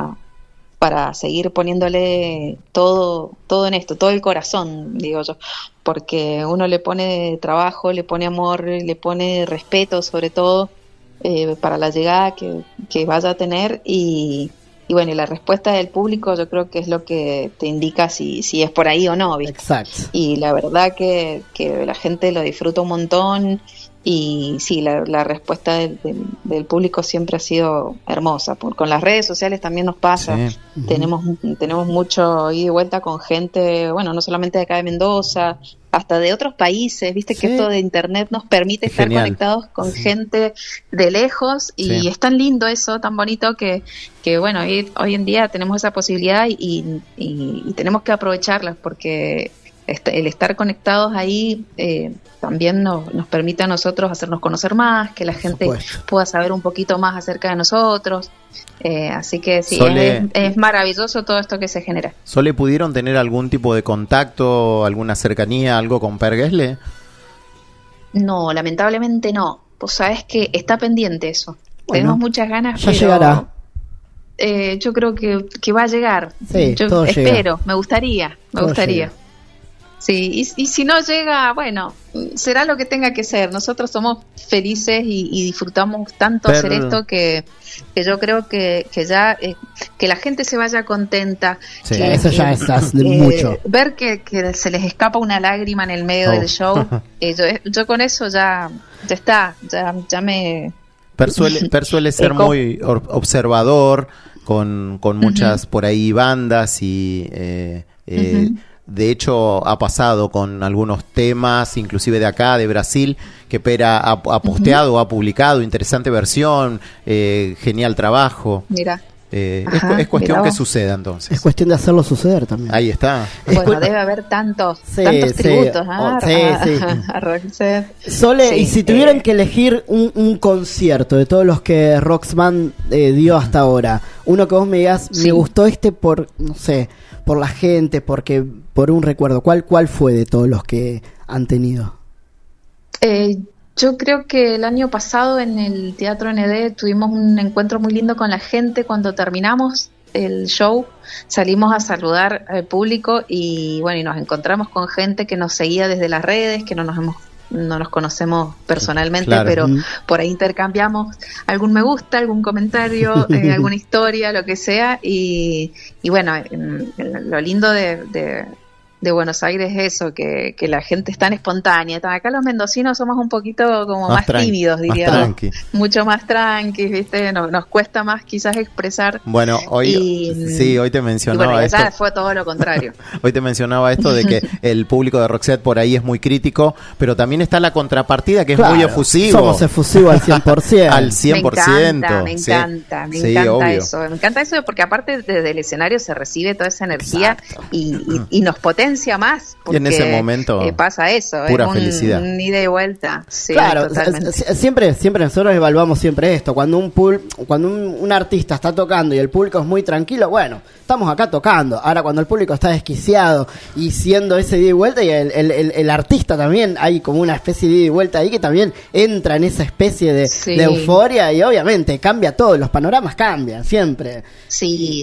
para seguir poniéndole todo en esto, todo el corazón, digo yo, porque uno le pone trabajo, le pone amor, le pone respeto sobre todo para la llegada que vaya a tener, y bueno, y la respuesta del público yo creo que es lo que te indica si es por ahí o no, ¿viste? Exacto. Y la verdad que la gente lo disfruta un montón, Y sí, la respuesta del público siempre ha sido hermosa. Con las redes sociales también nos pasa. Sí. Tenemos mucho ida y vuelta con gente, bueno, no solamente de acá de Mendoza, hasta de otros países. Viste que esto de internet nos permite estar conectados con gente de lejos y es tan lindo eso, tan bonito que bueno, hoy en día tenemos esa posibilidad y tenemos que aprovecharla, porque el estar conectados ahí también nos permite a nosotros hacernos conocer más, que la gente pueda saber un poquito más acerca de nosotros. Así que sí, es maravilloso todo esto que se genera. ¿Sole, pudieron tener algún tipo de contacto, alguna cercanía, algo con Per Gessle? No, lamentablemente no. Pues sabes que está pendiente eso. Tenemos muchas ganas, ya llegará. Yo creo que va a llegar. Sí, yo espero, me gustaría. Llega. Sí, y si no llega, bueno, será lo que tenga que ser. Nosotros somos felices y disfrutamos tanto hacer esto que yo creo que ya que la gente se vaya contenta. Sí, eso ya es mucho. Ver que se les escapa una lágrima en el medio del show, yo con eso ya está, ya me... Per suele ser muy observador con muchas por ahí bandas y... de hecho ha pasado con algunos temas, inclusive de acá, de Brasil, que Pera ha posteado, ha publicado, interesante versión, genial trabajo. Mira. Es cuestión que suceda entonces. Es cuestión de hacerlo suceder también. Ahí está. Bueno, debe haber tantos tributos a Roxette. Sole, y si tuvieran que elegir un concierto de todos los que Roxband dio hasta ahora, uno que vos me digas, me gustó por, no sé, por la gente, por un recuerdo, ¿cuál fue de todos los que han tenido? Yo creo que el año pasado en el Teatro ND tuvimos un encuentro muy lindo con la gente. Cuando terminamos el show salimos a saludar al público y bueno, y nos encontramos con gente que nos seguía desde las redes, que no nos conocemos personalmente, pero por ahí intercambiamos algún me gusta, algún comentario, alguna historia, lo que sea, y bueno, lo lindo de Buenos Aires es eso, que la gente es tan espontánea. Acá los mendocinos somos un poquito como más tímidos, diríamos. Mucho más tranqui, ¿viste? Nos cuesta más quizás expresar. Bueno, hoy te mencionaba esto. Fue todo lo contrario. Hoy te mencionaba esto de que el público de Roxette por ahí es muy crítico, pero también está la contrapartida que es muy efusivo. Somos efusivos al 100%. Al 100%. Me encanta eso. Me encanta eso porque aparte desde el escenario se recibe toda esa energía y nos potencia más, porque y en ese momento pasa eso, pura es felicidad, un ida y vuelta. Sí, claro, totalmente. Siempre nosotros evaluamos siempre esto, cuando un artista está tocando y el público es muy tranquilo, bueno, estamos acá tocando. Ahora cuando el público está desquiciado y siendo ese ida y vuelta, y el artista también, hay como una especie de ida y vuelta ahí que también entra en esa especie de euforia, y obviamente cambia todo, los panoramas cambian siempre. Sí,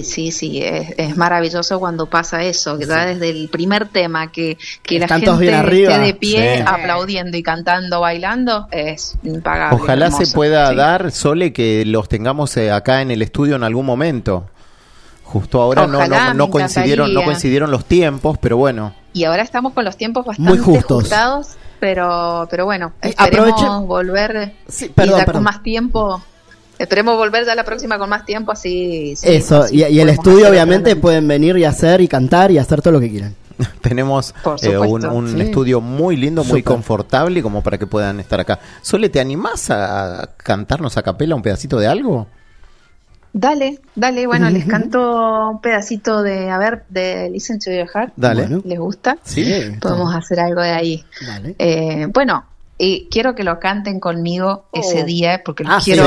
es maravilloso cuando pasa eso, que ya desde el primer tema que la gente esté de pie aplaudiendo y cantando, bailando, es impagable. Ojalá hermoso. Se pueda dar, Sole, que los tengamos acá en el estudio en algún momento. Justo ahora no coincidieron los tiempos, pero bueno. Y ahora estamos con los tiempos bastante ajustados, pero bueno, esperemos volver con más tiempo. Esperemos volver ya la próxima con más tiempo, así. Eso, y el estudio obviamente pueden venir y hacer y cantar y hacer todo lo que quieran. Tenemos un estudio muy lindo, muy confortable, como para que puedan estar acá. Sole, ¿te animás a cantarnos a capela un pedacito de algo? Dale, bueno, les canto un pedacito de Listen to Your Heart. Dale. ¿Les gusta? Sí. Podemos hacer algo de ahí. Dale. Bueno, quiero que lo canten conmigo ese día, porque quiero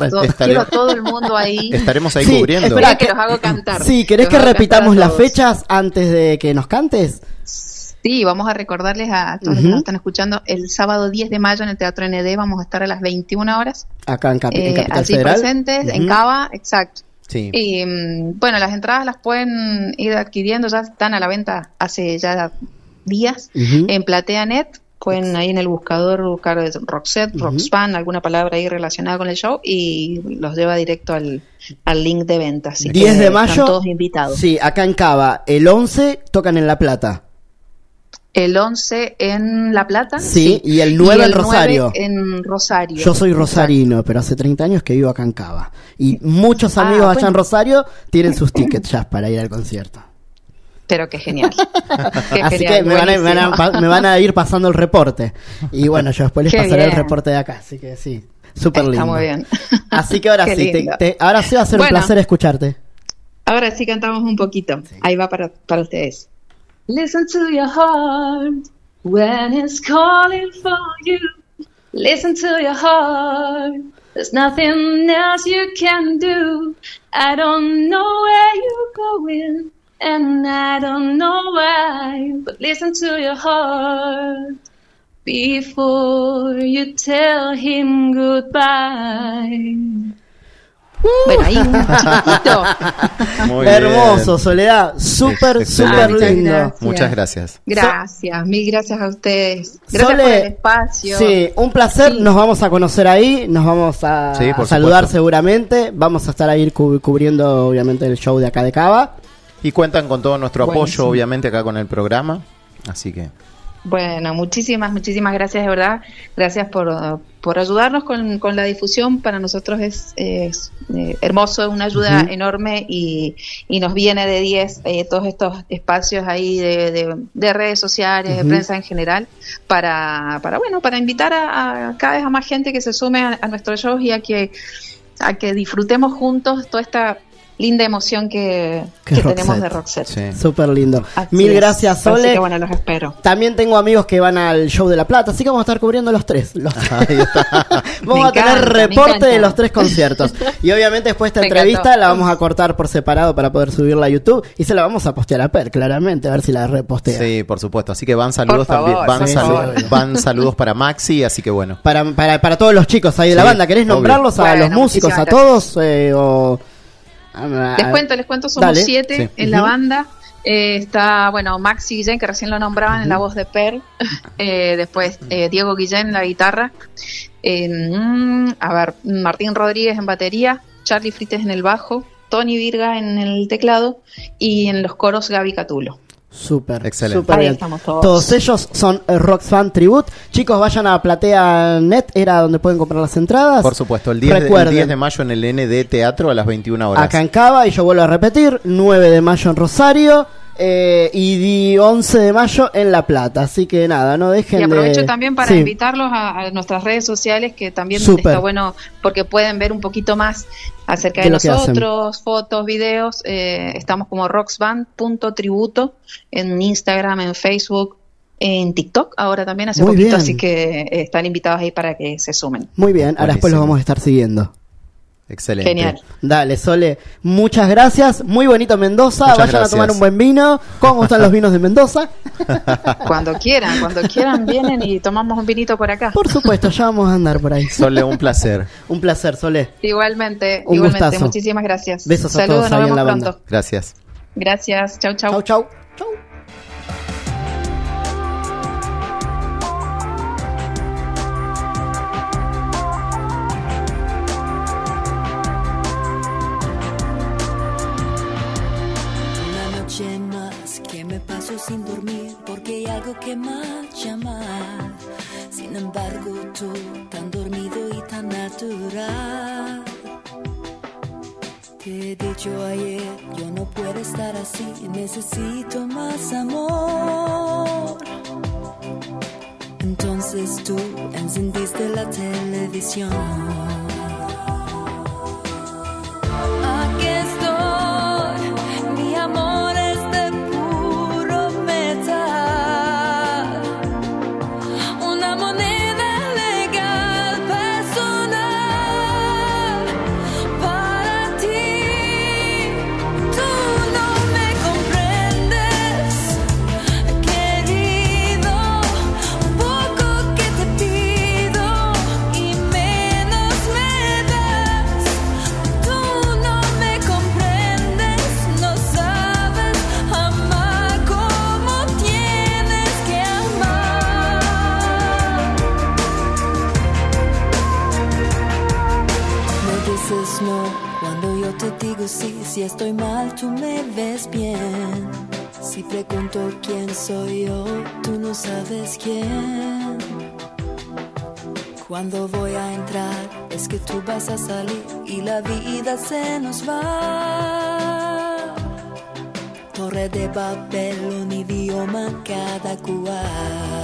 a todo el mundo ahí. Estaremos ahí cubriendo. Espera que los hago cantar. Sí, ¿querés que repitamos las fechas antes de que nos cantes? Sí, vamos a recordarles a todos los que nos están escuchando, el sábado 10 de mayo en el Teatro ND vamos a estar a las 21 horas. Acá en Capital allí Federal. Presentes, en Cava, exacto. Sí. Y bueno, las entradas las pueden ir adquiriendo, ya están a la venta hace ya días en PlateaNet. Pueden ahí en el buscar Roxette, Roxband, alguna palabra ahí relacionada con el show y los lleva directo al link de venta. Así 10 de mayo, están todos invitados. Sí, acá en Cava. El 11 tocan en La Plata. El 11 en La Plata. Sí, y el 9 en Rosario. 9 en Rosario. Yo soy rosarino, pero hace 30 años que vivo acá en Cava. Y muchos amigos allá en Rosario tienen sus tickets ya para ir al concierto. Pero qué genial. Qué Así genial, que me van a ir pasando el reporte. Y bueno, yo después les pasaré el reporte de acá. Así que sí, súper lindo. Está muy bien. Así que ahora sí, ahora sí va a ser un placer escucharte. Ahora sí cantamos un poquito. Sí. Ahí va para ustedes. Listen to your heart when it's calling for you. Listen to your heart. There's nothing else you can do. I don't know where you're going, and I don't know why. But listen to your heart before you tell him goodbye. Bueno, ahí un chiquitito. Muy hermoso, bien. Soledad. Súper lindo. Gracias. Muchas gracias. Gracias, mil gracias a ustedes. Gracias por el espacio. Sí, un placer. Sí. Nos vamos a conocer ahí. Nos vamos a saludar seguramente. Vamos a estar ahí cubriendo, obviamente, el show de acá de Cava. Y cuentan con todo nuestro apoyo, obviamente, acá con el programa. Así que... Bueno, muchísimas gracias, de verdad. Gracias por ayudarnos con la difusión. Para nosotros es hermoso, una ayuda enorme y nos viene de 10 todos estos espacios ahí de redes sociales, de prensa en general, para invitar a cada vez a más gente que se sume a nuestros shows y a que disfrutemos juntos toda esta linda emoción que tenemos de Roxette. Sí. Súper lindo. Mil gracias, Sole. Así que bueno, los espero. También tengo amigos que van al show de La Plata, así que vamos a estar cubriendo los tres. Vamos a tener reporte de los 3 conciertos. Y obviamente después de esta entrevista la vamos a cortar por separado para poder subirla a YouTube y se la vamos a postear a Per, claramente, a ver si la repostea. Sí, por supuesto. Así que van saludos también. Van saludos para Maxi, así que bueno. Para todos los chicos ahí de la banda. ¿Querés nombrarlos a los músicos, a todos? Les cuento, somos 7 en la banda. Está, Maxi Guillén, que recién lo nombraban en la voz de Per. Después Diego Guillén en la guitarra. Martín Rodríguez en batería, Charlie Frites en el bajo, Tony Virga en el teclado y en los coros Gaby Catulo. Súper, excelente. Súper bien. Todos ellos son Rock Fan Tribute. Chicos, vayan a Platea.net, era donde pueden comprar las entradas. Por supuesto, el 10 de mayo en el ND Teatro a las 21 horas. Acá en Cava, y yo vuelvo a repetir, 9 de mayo en Rosario y 11 de mayo en La Plata. Así que nada, no dejen de... Y aprovecho también para invitarlos a nuestras redes sociales, que también está bueno porque pueden ver un poquito más acerca de nosotros, fotos, videos. Estamos como rocksband.tributo en Instagram, en Facebook, en TikTok ahora también hace poquito, bien. Así que están invitados ahí para que se sumen. Muy bien, ahora después los vamos a estar siguiendo. Excelente. Genial. Dale, Sole, muchas gracias. Muy bonito Mendoza. Muchas Vayan gracias. A tomar un buen vino. ¿Cómo están los vinos de Mendoza? Cuando quieran vienen y tomamos un vinito por acá. Por supuesto, ya vamos a andar por ahí. Sole, un placer. Un placer, Sole. Igualmente, gustazo. Muchísimas gracias. Besos Saludos, a todos ahí en la pronto. banda. Gracias. Gracias. Chau. Sin dormir porque hay algo que más llamar. Sin embargo, tú tan dormido y tan natural. Te he dicho ayer, yo no puedo estar así, necesito más amor. Entonces tú encendiste la televisión. Aquí estoy, mi amor. No, cuando yo te digo sí, si estoy mal tú me ves bien. Si pregunto quién soy yo, tú no sabes quién. Cuando voy a entrar, es que tú vas a salir y la vida se nos va. Torre de Babel, un idioma cada cual.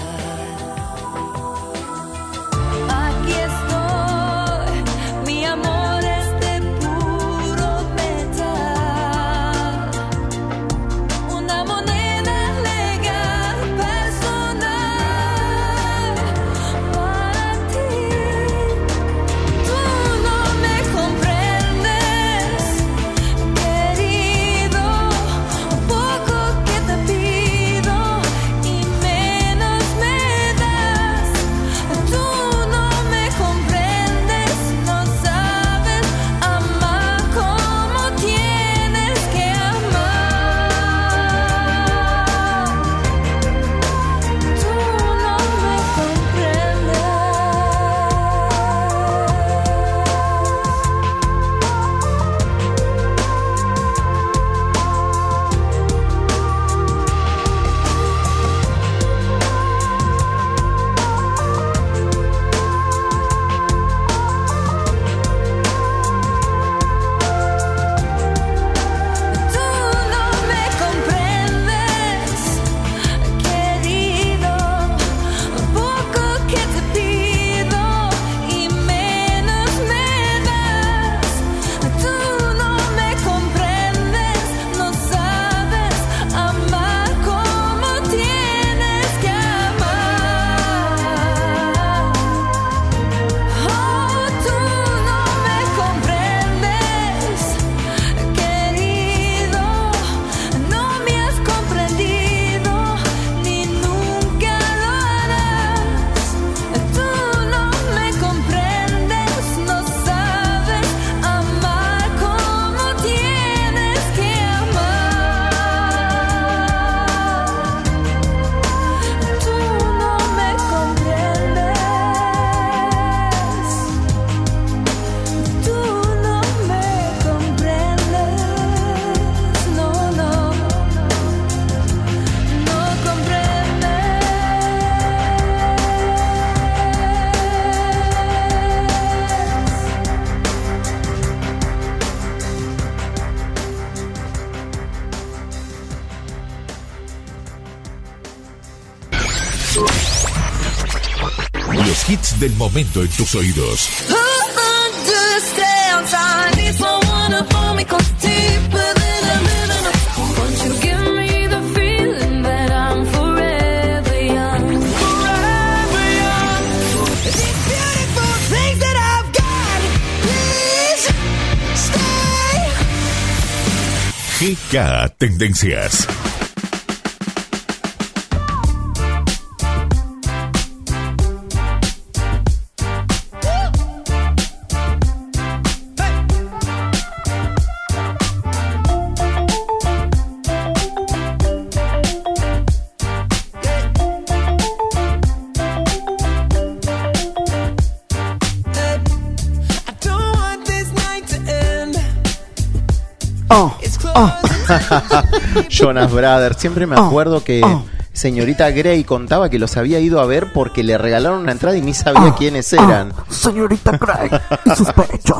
Aquí estoy, mi amor es de puro metal. Una moneda legal personal para ti. Tú no me comprendes, querido. Poco que te pido y menos me das. Tú no me comprendes, no sabes amar como tienes que amar. Tú no me comprendes. Tú no me comprendes, querido. Poco que te pido y menos me das. Tú no me comprendes, no sabes amar como tienes que amar. Oh, tú no me comprendes, querido. No me has comprendido ni nunca lo harás. Tú no me comprendes, no sabes amar como tienes que amar. Tú no me comprendes. Tú no me comprendes. No, no, no comprendes. Los hits del momento en tus oídos. Who understands? I need someone to hold me close deeper than a minute. Won't you give me the feeling that I'm forever young? Forever young. These beautiful things that I've got, please stay. GK Tendencias. I don't want this night to end. It's Jonas Brothers. Siempre me acuerdo que señorita Grey contaba que los había ido a ver porque le regalaron una entrada y ni sabía quiénes eran. Señorita Grey y sus pechos.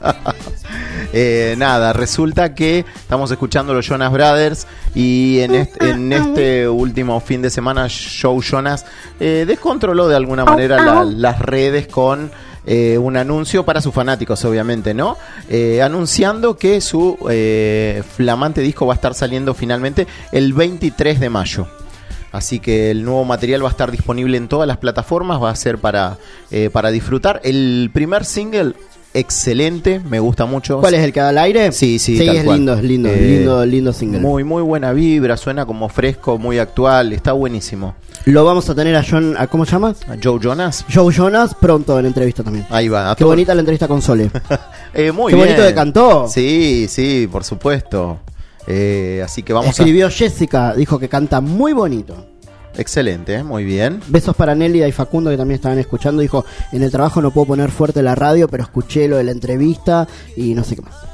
Nada, resulta que estamos escuchando los Jonas Brothers y en este último fin de semana Joe Jonas descontroló de alguna manera las redes con un anuncio para sus fanáticos, obviamente, ¿no? Anunciando que su flamante disco va a estar saliendo finalmente el 23 de mayo. Así que el nuevo material va a estar disponible en todas las plataformas, va a ser para disfrutar. El primer single, excelente, me gusta mucho. ¿Cuál es el que da al aire? Sí, Sí, tal es cual. lindo single. Muy buena vibra, suena como fresco, muy actual, está buenísimo. Lo vamos a tener a ¿cómo se llama? ¿A Joe Jonas? Joe Jonas pronto en entrevista también. Ahí va. Qué bonita la entrevista con Sole. Muy Qué bien. bonito que cantó. Sí, por supuesto. Así que vamos Escribió Jessica, dijo que canta muy bonito. Excelente, muy bien. Besos para Nélida y Facundo, que también estaban escuchando. Dijo, en el trabajo no puedo poner fuerte la radio, pero escuché lo de la entrevista y no sé qué más.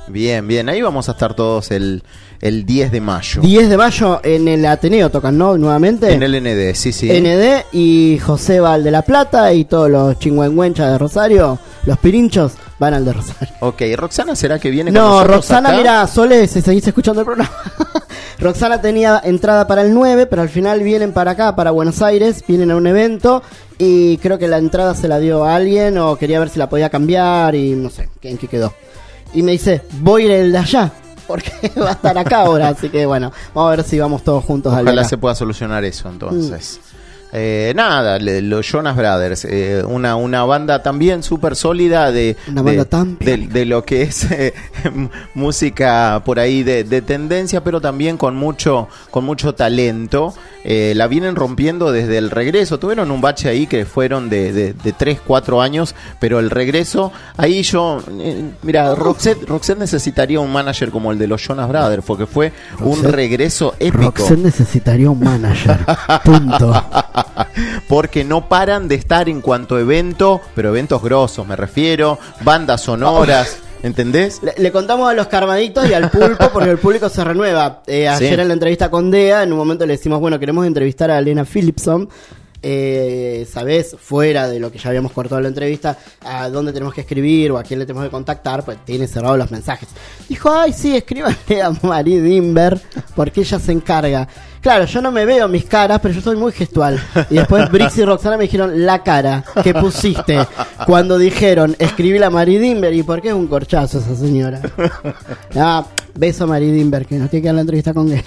Bien, bien. Ahí vamos a estar todos el 10 de mayo. 10 de mayo en el Ateneo tocan, ¿no? Nuevamente. En el ND, sí, sí. ND y José va al de La Plata y todos los chingüengüenchas de Rosario, los pirinchos, van al de Rosario. Ok, ¿Roxana será que viene con No, nosotros Roxana, acá? mira, Sole, si seguís escuchando el programa. Roxana tenía entrada para el 9, pero al final vienen para acá, para Buenos Aires, vienen a un evento y creo que la entrada se la dio a alguien o quería ver si la podía cambiar y no sé en qué quedó. Y me dice, voy a ir el de allá, porque va a estar acá ahora, así que bueno, vamos a ver si vamos todos juntos al de Ojalá acá. se pueda solucionar eso entonces. Nada, los Jonas Brothers, una banda también súper sólida de lo que es música por ahí de tendencia, pero también con mucho talento. La vienen rompiendo desde el regreso. Tuvieron un bache ahí que fueron de 3-4 años, pero el regreso, ahí mira, Roxette necesitaría un manager como el de los Jonas Brothers, porque fue un regreso épico. Roxette necesitaría un manager, punto. Porque no paran de estar en cuanto a evento, pero eventos grosos me refiero, bandas sonoras, ¿entendés? Le contamos a los carmaditos y al pulpo, porque el público se renueva. Ayer en la entrevista con Dea, en un momento le decimos, bueno, queremos entrevistar a Elena Philipson. Sabés, fuera de lo que ya habíamos cortado la entrevista, a dónde tenemos que escribir o a quién le tenemos que contactar, pues tiene cerrados los mensajes. Dijo, ay, sí, escríbanle a Marie Dimber, porque ella se encarga. Claro, yo no me veo mis caras, pero yo soy muy gestual. Y después Brix y Roxana me dijeron, la cara que pusiste cuando dijeron, escribí a Marie Dimber, y por qué es un corchazo esa señora. Beso a Marie Dimber, que nos tiene que dar la entrevista con él.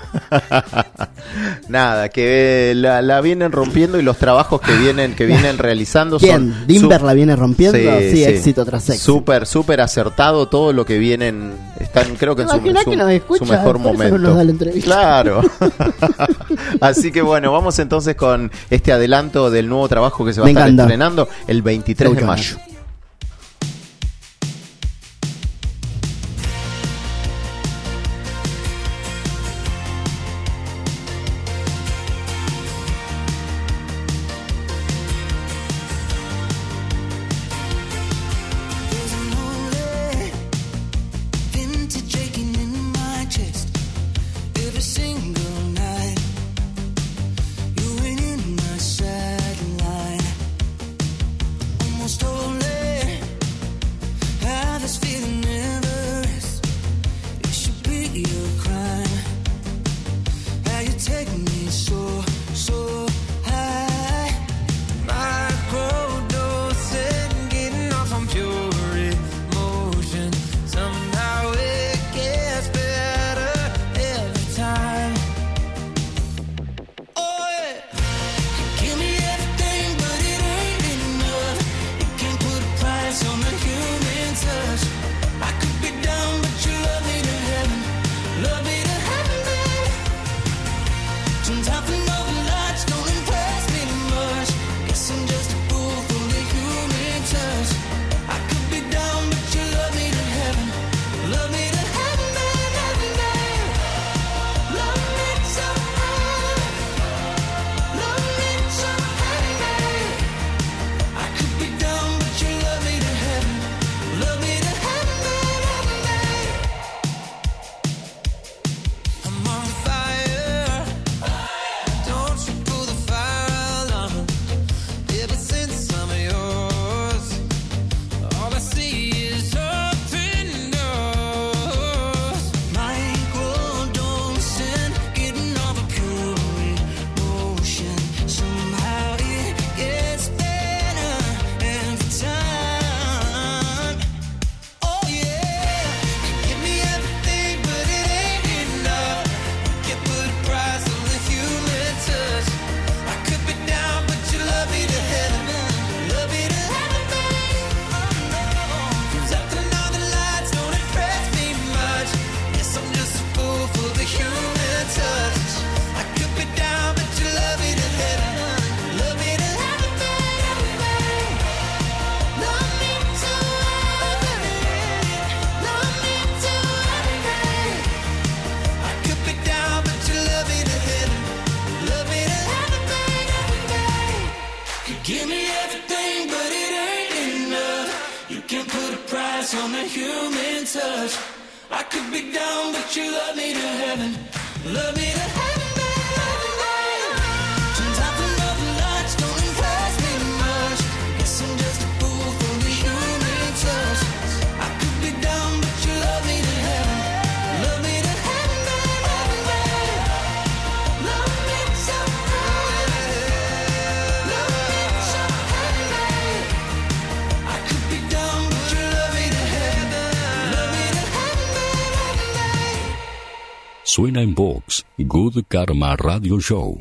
Nada, que la vienen rompiendo y los trabajos que vienen realizando ¿Quién? son... ¿Dimber la viene rompiendo? Sí, éxito tras éxito. Súper acertado todo lo que vienen. Están, creo que en su mejor momento. Nos da la entrevista. Claro. Así que bueno, vamos entonces con este adelanto del nuevo trabajo que se va a estar estrenando el 23 de mayo. You can't put a price on a human touch. I could be down, but you love me to heaven. Love me to heaven, baby. Turns out the northern lights don't impress me much. Guess I'm just a fool for the human touch. I could be down, but you love me to heaven. Love me to heaven, baby. Love me so heaven. Love me so heaven. I could be down, but you love me to heaven. Love me to heaven, baby. Suena en Vox, Good Karma Radio Show.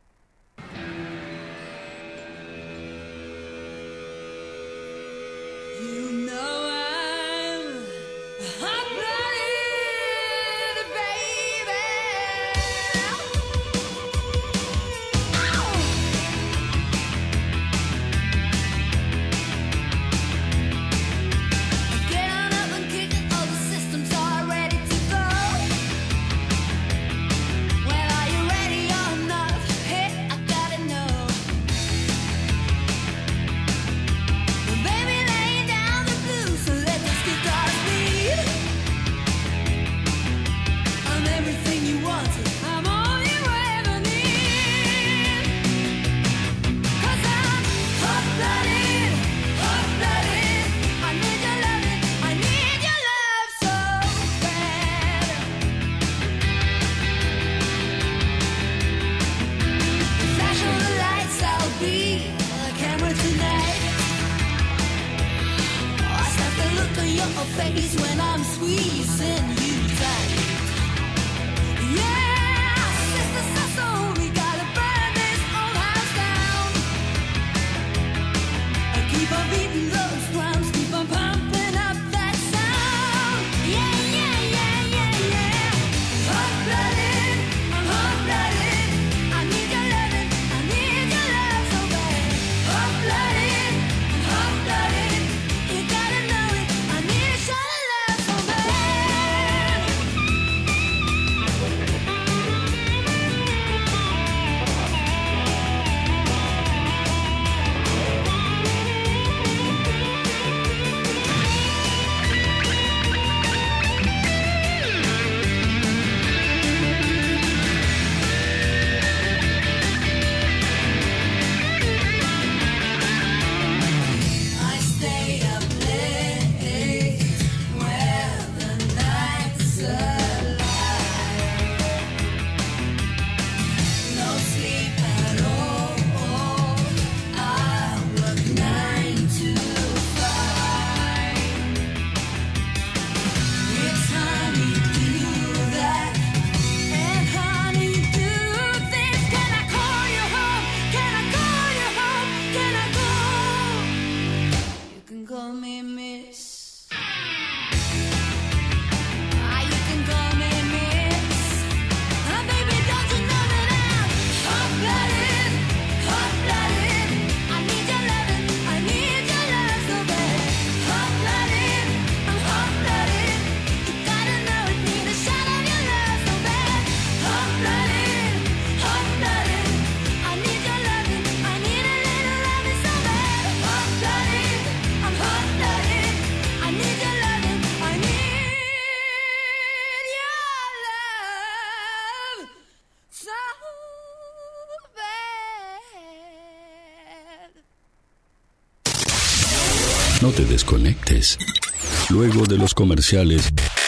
No te desconectes. Luego de los comerciales,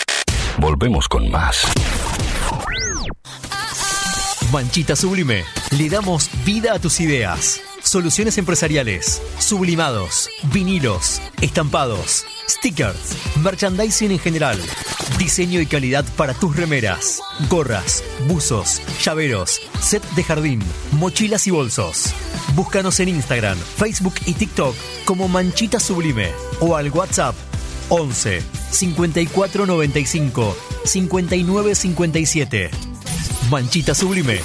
volvemos con más. Manchita Sublime. Le damos vida a tus ideas. Soluciones empresariales, sublimados, vinilos, estampados, stickers, merchandising en general, diseño y calidad para tus remeras, gorras, buzos, llaveros, set de jardín, mochilas y bolsos. Búscanos en Instagram, Facebook y TikTok como Manchita Sublime o al WhatsApp 11 54 95 59 57. Manchita Sublime.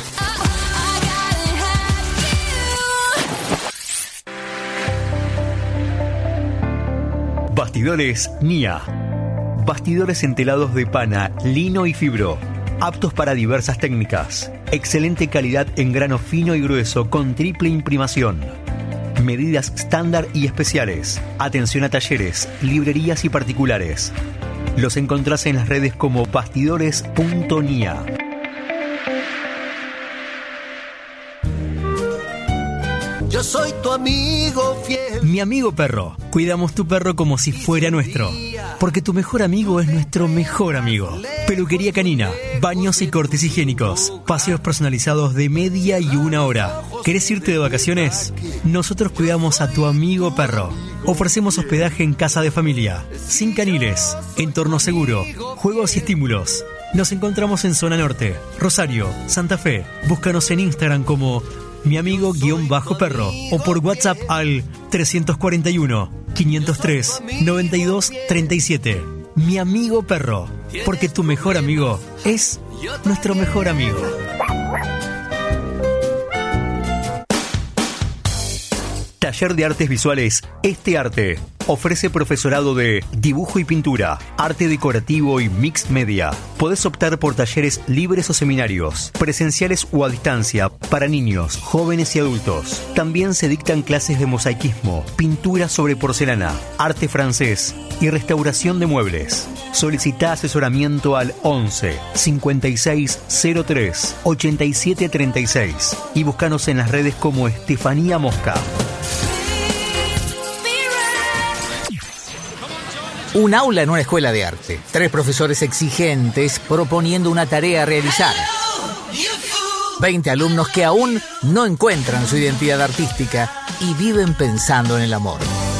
Bastidores NIA. Bastidores entelados de pana, lino y fibro. Aptos para diversas técnicas. Excelente calidad en grano fino y grueso con triple imprimación. medidas estándar y especiales, atención a talleres, librerías y particulares. Los encontrás en las redes como bastidores.nia. Yo soy tu amigo fiel. Mi amigo perro. Cuidamos tu perro como si fuera nuestro. Porque tu mejor amigo es nuestro mejor amigo. Peluquería canina, baños y cortes higiénicos, paseos personalizados de media y 1 hora. ¿Querés irte de vacaciones? Nosotros cuidamos a tu amigo perro. Ofrecemos hospedaje en casa de familia, sin caniles, entorno seguro, juegos y estímulos. Nos encontramos en Zona Norte, Rosario, Santa Fe. Búscanos en Instagram como Mi Amigo_Perro o por WhatsApp al 341-503-9237. Mi Amigo Perro, porque tu mejor amigo es nuestro mejor amigo. Taller de Artes Visuales Este Arte. Ofrece profesorado de dibujo y pintura, arte decorativo y mixed media. Podés optar por talleres libres o seminarios, presenciales o a distancia, para niños, jóvenes y adultos. También se dictan clases de mosaicismo, pintura sobre porcelana, arte francés y restauración de muebles. Solicita asesoramiento al 11 56 03 87 36 y búscanos en las redes como Estefanía Mosca. Un aula en una escuela de arte. 3 profesores exigentes proponiendo una tarea a realizar. 20 alumnos que aún no encuentran su identidad artística y viven pensando en el amor.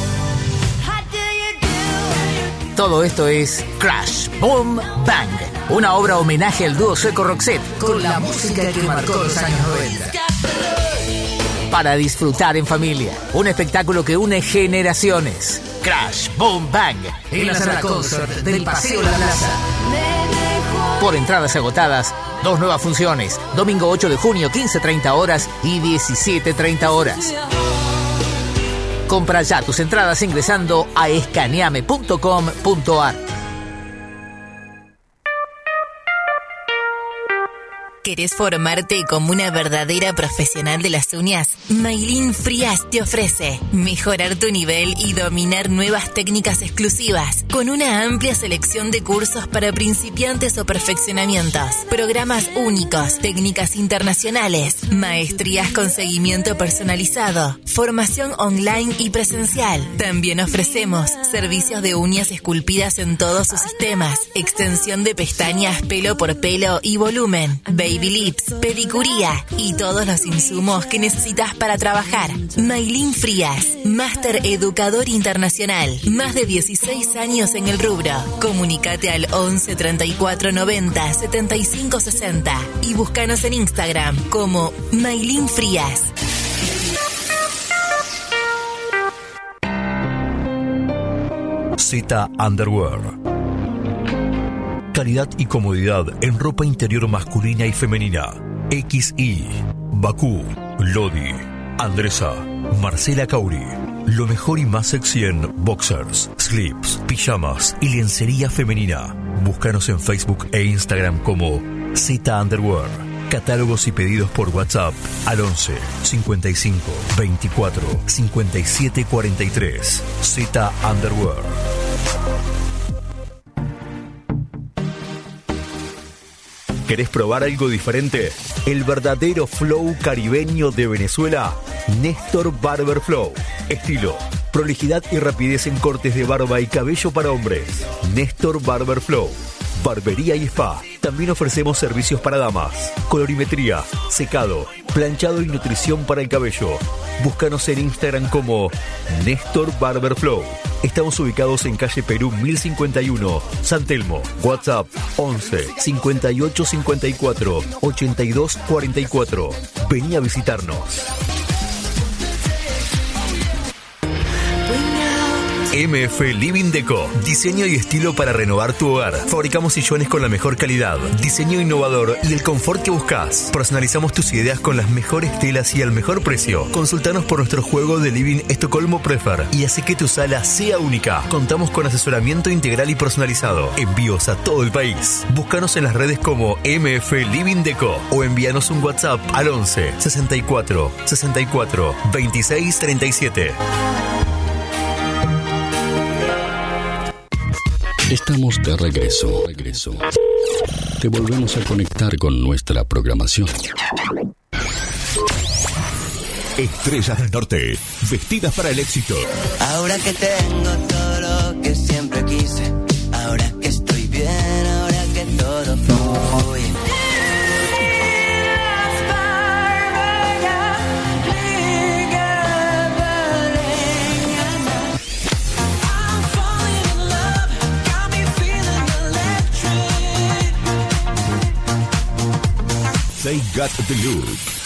Todo esto es Crash, Boom, Bang, una obra homenaje al dúo sueco Roxette con la música que marcó los años 90. Para disfrutar en familia, un espectáculo que une generaciones. Crash, Boom, Bang, en la sala concert del Paseo La Plaza. Por entradas agotadas, 2 nuevas funciones, domingo 8 de junio, 15:30 horas y 17:30 horas. Compra ya tus entradas ingresando a escaneame.com.ar. ¿Querés formarte como una verdadera profesional de las uñas? Maylin Frías te ofrece mejorar tu nivel y dominar nuevas técnicas exclusivas con una amplia selección de cursos para principiantes o perfeccionamientos, programas únicos, técnicas internacionales, maestrías con seguimiento personalizado, formación online y presencial. También ofrecemos servicios de uñas esculpidas en todos sus sistemas, extensión de pestañas pelo por pelo y volumen, baby lips, pedicuría y todos los insumos que necesitas para trabajar. Maylin Frías, máster educador internacional, más de 16 años en el rubro. Comunicate al 11 34 90 75 60 y búscanos en Instagram como Maylin Frías. Z Underwear. Calidad y comodidad en ropa interior masculina y femenina. XI, Bakú, Lodi, Andresa, Marcela Cauri. Lo mejor y más sexy en boxers, slips, pijamas y lencería femenina. Búscanos en Facebook e Instagram como Z Underwear. Catálogos y pedidos por WhatsApp al 11 55 24 57 43. Z Underwear. ¿Querés probar algo diferente? El verdadero flow caribeño de Venezuela, Néstor Barber Flow. Estilo, prolijidad y rapidez en cortes de barba y cabello para hombres. Néstor Barber Flow. Barbería y spa. También ofrecemos servicios para damas, colorimetría, secado, planchado y nutrición para el cabello. Búscanos en Instagram como Néstor Barber Flow. Estamos ubicados en calle Perú 1051, San Telmo. WhatsApp 11 58 54 82 44. Vení a visitarnos. MF Living Deco. Diseño y estilo para renovar tu hogar. Fabricamos sillones con la mejor calidad, diseño innovador y el confort que buscas. Personalizamos tus ideas con las mejores telas y al mejor precio. Consultanos por nuestro juego de Living Estocolmo Prefer y hace que tu sala sea única. Contamos con asesoramiento integral y personalizado. Envíos a todo el país. Búscanos en las redes como MF Living Deco o envíanos un WhatsApp al 11 64 64 26 37. Estamos de regreso. Te volvemos a conectar con nuestra programación. Estrellas del Norte, vestidas para el éxito. Ahora que tengo todo lo que siempre quise, ahora que estoy bien, ahora que todo fluye. They got the look.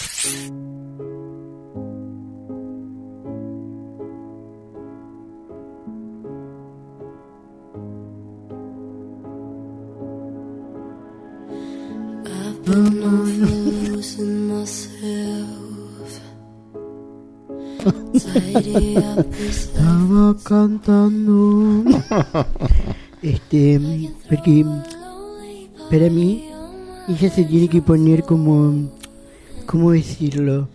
Estaba cantando. Porque para mí ella se tiene que poner como, ¿cómo decirlo?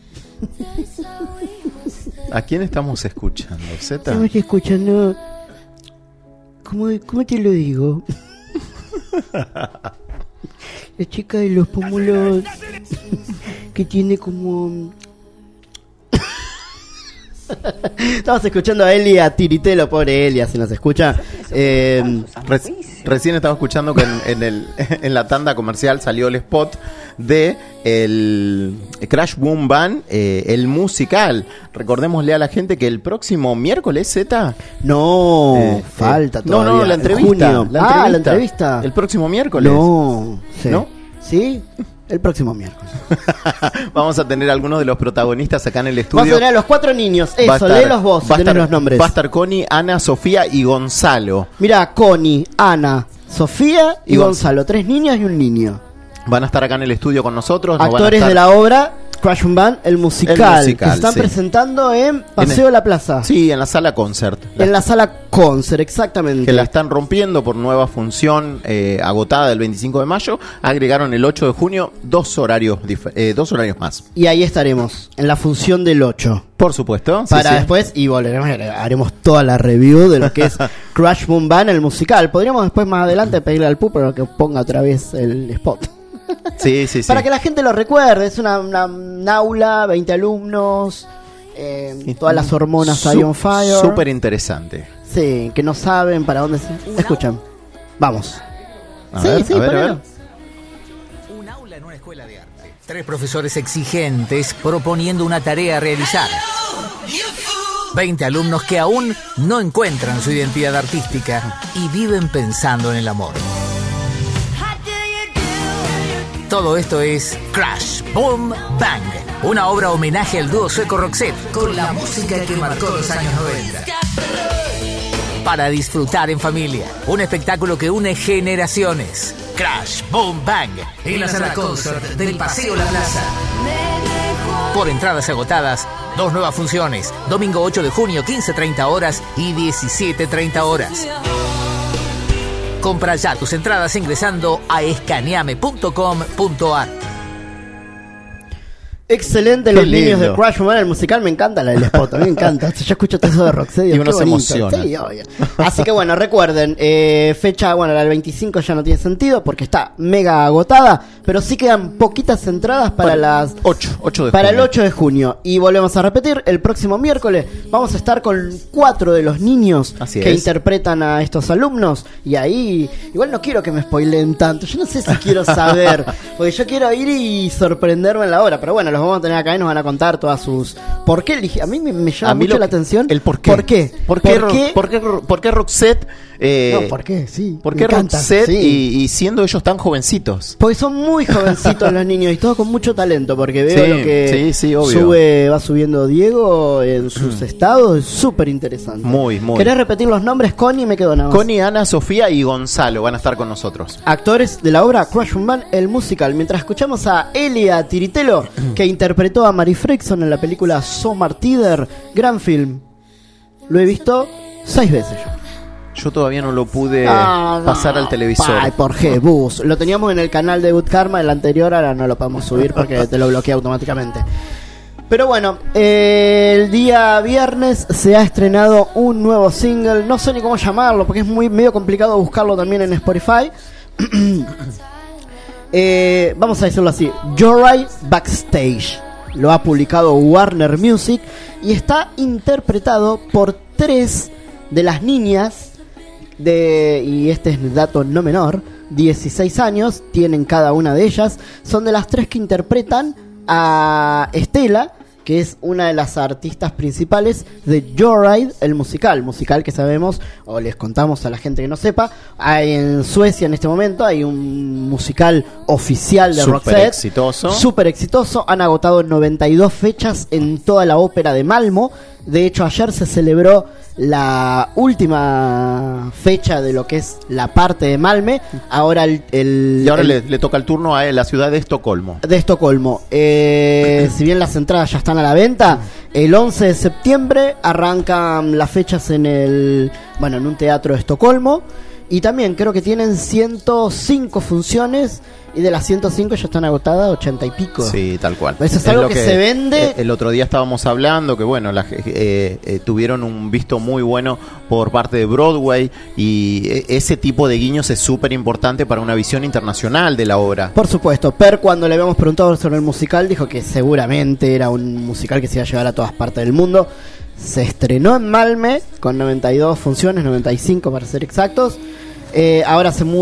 ¿A quién estamos escuchando, Zeta? Estamos escuchando, ¿cómo te lo digo? La chica de los pómulos que tiene como... Estamos escuchando a Elia Tiritelo, pobre Elia, si nos escucha. Recién estaba escuchando que en la tanda comercial salió el spot de el Crash Boom Band, el musical. Recordémosle a la gente que el próximo miércoles, Z. No, falta todavía. No, la entrevista. La entrevista. El próximo miércoles. No, sí. ¿No? Sí, el próximo miércoles. Vamos a tener algunos de los protagonistas acá en el estudio. Vamos a tener a los 4 niños. Eso, léelos vos, tenés los nombres. Va a estar Connie, Ana, Sofía y Gonzalo. Mira, Connie, Ana, Sofía y Gonzalo. 3 niñas y un niño. Van a estar acá en el estudio con nosotros. Actores de la obra Crash Boom Band, el musical, que se están presentando en Paseo de la Plaza. Sí, en la sala concert. En la sala concert, exactamente. Que la están rompiendo por nueva función agotada del 25 de mayo. Agregaron el 8 de junio 2 horarios más. Y ahí estaremos, en la función del 8. Por supuesto. Para después, y volveremos, haremos toda la review de lo que es Crash Boom Band, el musical. Podríamos después más adelante pedirle al Pupo que ponga otra vez el spot. Sí. Para que la gente lo recuerde, es una aula, 20 alumnos, todas las hormonas ahí on fire. Súper interesante. Sí, que no saben para dónde se escuchan. Vamos. A ver. Un aula en una escuela de arte. 3 profesores exigentes proponiendo una tarea a realizar. 20 alumnos que aún no encuentran su identidad artística y viven pensando en el amor. Todo esto es Crash Boom Bang, una obra homenaje al dúo sueco Roxette con la música que marcó los años 90. Para disfrutar en familia, un espectáculo que une generaciones. Crash Boom Bang en la sala concert del Paseo La Plaza. Por entradas agotadas, 2 nuevas funciones, domingo 8 de junio 15:30 horas y 17:30 horas. Compra ya tus entradas ingresando a escaneame.com.ar. Excelente los niños de Crash Boom Band, el musical. Me encanta la del spot, a mí me encanta. Yo escucho todo eso de Roxette y uno se emociona. Sí, obvio. Así que bueno, recuerden, fecha, la del 25 ya no tiene sentido porque está mega agotada, pero sí quedan poquitas entradas para las 8 de para junio. El 8 de junio. Y volvemos a repetir, el próximo miércoles vamos a estar con 4 de los niños que interpretan a estos alumnos. Y ahí, igual no quiero que me spoileen tanto, yo no sé si quiero saber, porque yo quiero ir y sorprenderme en la hora, pero bueno, los los vamos a tener acá y nos van a contar todas sus... ¿Por qué elige? A mí me llama mucho la atención. El por qué. ¿Por qué? ¿Por qué Roxette? No, ¿por qué? Sí. ¿Por qué Roxette y siendo ellos tan jovencitos? Porque son muy jovencitos los niños y todos con mucho talento, porque veo lo que obvio. va subiendo Diego en sus estados, es súper interesante. Muy. ¿Querés repetir los nombres? Connie, me quedo nada más. Connie, Ana, Sofía y Gonzalo van a estar con nosotros. Actores de la obra Crash Boom Band, el musical. Mientras escuchamos a Elia Tiritelo, que interpretó a Mary Fredrickson en la película So Martyr, gran film. Lo he visto 6 veces yo. Yo todavía no lo pude pasar al televisor. Ay, por Jebus. Lo teníamos en el canal de Good Karma, el anterior, ahora no lo podemos subir porque te lo bloquea automáticamente. Pero bueno, el día viernes se ha estrenado un nuevo single. No sé ni cómo llamarlo porque es medio complicado buscarlo también en Spotify. Vamos a decirlo así: Joyride Backstage. Lo ha publicado Warner Music y está interpretado por 3 de las niñas y este es dato no menor, 16 años tienen cada una de ellas. Son de las 3 que interpretan a Estela, que es una de las artistas principales de Joyride, el musical que sabemos, o les contamos a la gente que no sepa, hay en Suecia en este momento, hay un musical oficial de Roxette, súper exitoso, han agotado 92 fechas en toda la ópera de Malmö. De hecho, ayer se celebró la última fecha de lo que es la parte de Malmö. Ahora le toca el turno a la ciudad de Estocolmo. Si bien las entradas ya están a la venta, el 11 de septiembre arrancan las fechas en un teatro de Estocolmo. Y también creo que tienen 105 funciones. Y de las 105 ya están agotadas 80 y pico. Sí, tal cual. Eso es algo que se vende. El otro día estábamos hablando que tuvieron un visto muy bueno por parte de Broadway. Y ese tipo de guiños es súper importante para una visión internacional de la obra. Por supuesto. Per, cuando le habíamos preguntado sobre el musical, dijo que seguramente era un musical que se iba a llevar a todas partes del mundo. Se estrenó en Malmö con 92 funciones, 95 para ser exactos. Ahora se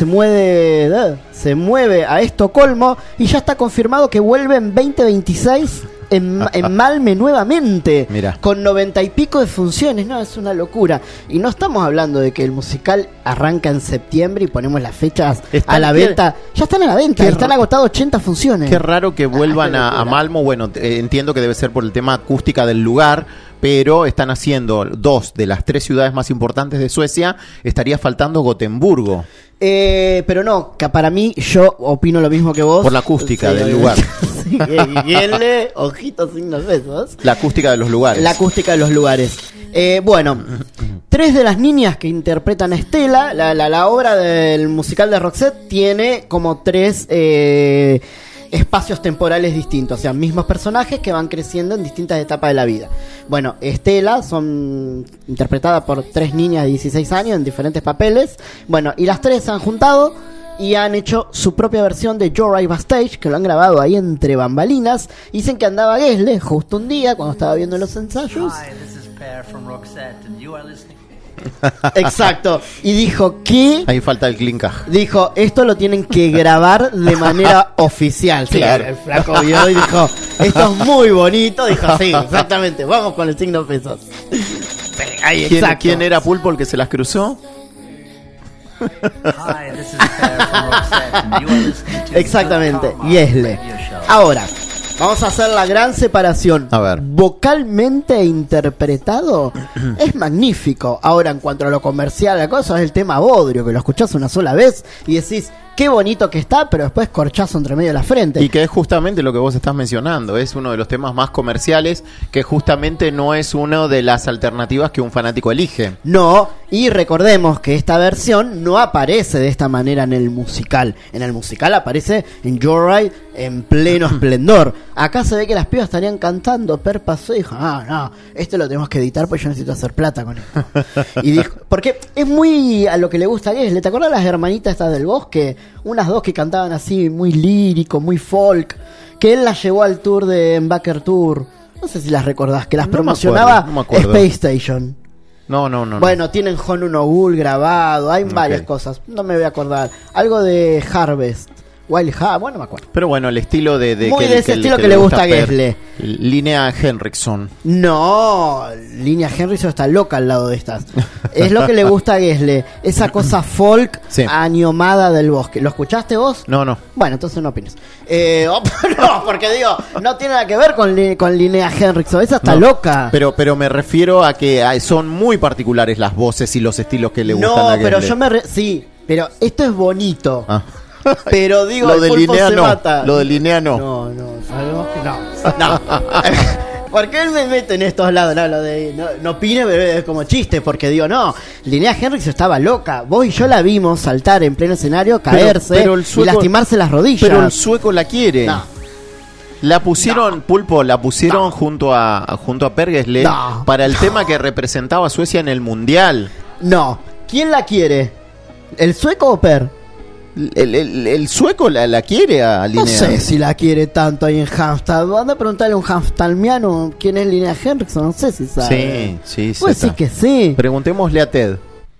mueve a Estocolmo y ya está confirmado que vuelve en 2026 en Malmö nuevamente. Mirá. Con 90 y pico de funciones. No, es una locura. Y no estamos hablando de que el musical arranca en septiembre y ponemos las fechas a la venta. Ya están a la venta, están agotadas 80 funciones. Qué raro que vuelvan a Malmö. Bueno, entiendo que debe ser por el tema acústica del lugar, pero están haciendo 2 de las 3 ciudades más importantes de Suecia. Estaría faltando Gotemburgo. Pero no, que para mí, yo opino lo mismo que vos. Por la acústica del lugar. Sí, guíenle, ojitos sin los besos. La acústica de los lugares. Bueno, 3 de las niñas que interpretan a Estela, la obra del musical de Roxette tiene como 3 espacios temporales distintos, o sea, mismos personajes que van creciendo en distintas etapas de la vida. Bueno, Estela son interpretadas por 3 niñas de 16 años en diferentes papeles. Bueno, y las 3 se han juntado y han hecho su propia versión de Joyride Backstage, que lo han grabado ahí entre bambalinas. Dicen que andaba Gesle justo un día cuando estaba viendo los ensayos. Hi, this is Per from Roxette and you are listening. Exacto. Y dijo que... Ahí falta el clincaje. Dijo, esto lo tienen que grabar de manera oficial. Sí, claro. El flaco vio y dijo, esto es muy bonito. Dijo, sí, exactamente, vamos con el signo pesos. Ahí, ¿Quién era Pulpo el que se las cruzó? Hi, this is Per from Roxette and you are listening to exactamente, Gesle. Ahora, vamos a hacer la gran separación. A ver. Vocalmente interpretado es magnífico. Ahora, en cuanto a lo comercial, la cosa es el tema bodrio, que lo escuchás una sola vez y decís, qué bonito que está, pero después corchazo entre medio de la frente. Y que es justamente lo que vos estás mencionando. Es uno de los temas más comerciales, que justamente no es una de las alternativas que un fanático elige. No, y recordemos que esta versión no aparece de esta manera en el musical. En el musical aparece en Joyride en pleno esplendor. Acá se ve que las pibas estarían cantando. Per pasó y dijo, no, esto lo tenemos que editar porque yo necesito hacer plata con esto. Y dijo, porque es muy a lo que le gusta a Gesle. ¿Te acuerdas las hermanitas estas del bosque? Unas 2 que cantaban así, muy lírico, muy folk, que él las llevó al tour de Backer Tour. No sé si las recordás, que las promocionaba me acuerdo. Space Station. No. Bueno, tienen Honun Ogul grabado, hay varias cosas, no me voy a acordar. Algo de Harvest, Wild Heart, bueno, no me acuerdo. Pero bueno, el estilo de muy de ese estilo que le gusta a Gessle. Linnea Henriksson. No, Linnea Henriksson está loca al lado de estas. Es lo que le gusta a Gessle. Esa cosa folk añomada del bosque. ¿Lo escuchaste vos? No. Bueno, entonces no opines. No, porque digo, no tiene nada que ver con Linnea Henriksson. Esa está loca. Pero me refiero a que son muy particulares las voces y los estilos que le gustan a Gessle. No, pero yo sí, pero esto es bonito. Pero digo, lo de Linnea no. Mata. Lo de Linnea no. No, sabemos que no. Porque él me mete en estos lados, no, lo de no opine, pero es como chiste, porque digo, no, Linnea Henriksson estaba loca. Vos y yo la vimos saltar en pleno escenario, caerse pero el sueco, y lastimarse las rodillas. Pero el sueco la quiere. No. La pusieron, Pulpo, junto a Per Gessle para el tema que representaba a Suecia en el Mundial. No. ¿Quién la quiere? ¿El sueco o Per? El sueco la quiere a Linnea. No sé si la quiere tanto ahí en Halmstad. Anda a preguntarle a un halmstadmiano quién es Linnea Henriksson. No sé si sabe. Sí. Pues sí que sí. Preguntémosle a Ted.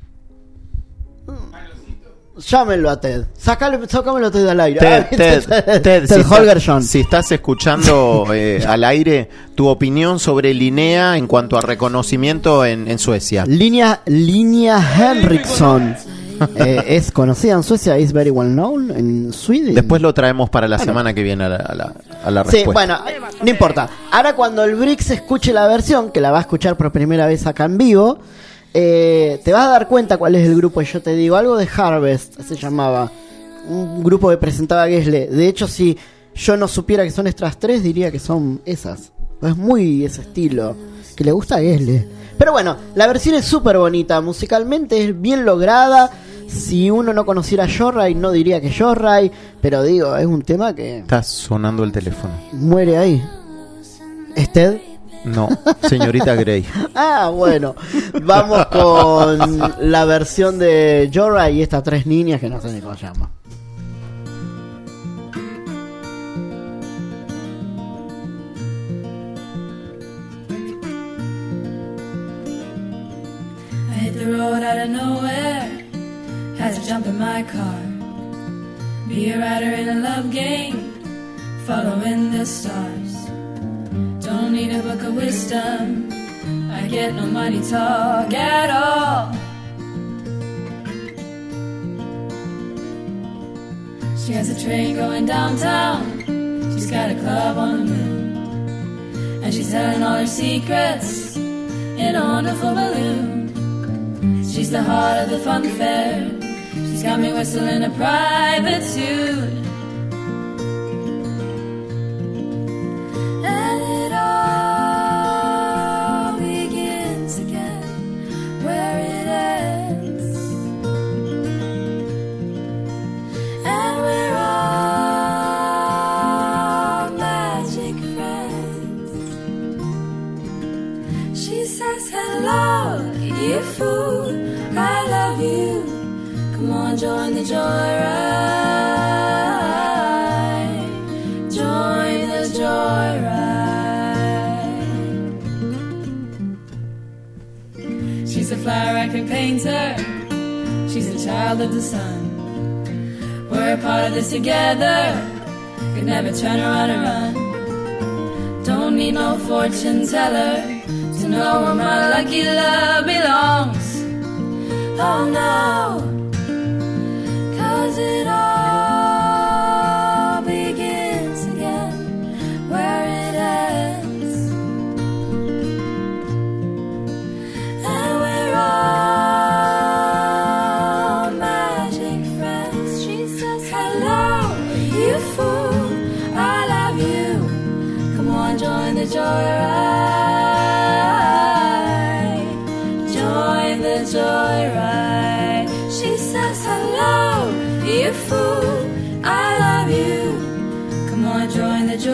Llámenlo a Ted. Sácamelo Ted al aire. Ted Holgersson. Si estás escuchando al aire tu opinión sobre Linnea en cuanto a reconocimiento en Suecia. Linnea Henriksson. Es conocida en Suecia, is very well known en Sweden. Después lo traemos para la semana que viene a la respuesta. Sí, bueno, no importa. Ahora cuando el Brix escuche la versión, que la va a escuchar por primera vez acá en vivo, te vas a dar cuenta cuál es el grupo. Y yo te digo, algo de Harvest se llamaba. Un grupo que presentaba a Gessle. De hecho, si yo no supiera que son estas tres, diría que son esas. Es muy ese estilo que le gusta a Gessle. Pero bueno, la versión es súper bonita. Musicalmente es bien lograda. Si uno no conociera Joyride, no diría que Joyride. Pero digo, es un tema que... Está sonando el teléfono. Muere ahí. ¿Es Ted? No, señorita Grey. Bueno. Vamos con la versión de Joyride y estas tres niñas que no sé ni cómo se llama. The road out of nowhere, had to jump in my car, be a rider in a love game, following the stars. Don't need a book of wisdom, I get no money talk at all. She has a train going downtown, she's got a club on the moon, and she's telling all her secrets in a wonderful balloon. She's the heart of the fun fair. She's got me whistling a private tune. And it all begins again where it ends. And we're all magic friends. She says hello, you fool, I love you. Come on, join the joyride. Join the joyride. She's a flower I can paint her. She's a child of the sun. We're a part of this together. Could never turn around and run. Don't need no fortune teller to know where my lucky love belongs. Oh no, 'cause it all begins again where it ends. And we're all magic friends. She says hello, you fool, I love you. Come on, join the joyride. Join the joyride. She says hello, you fool, I love you. Come on, join the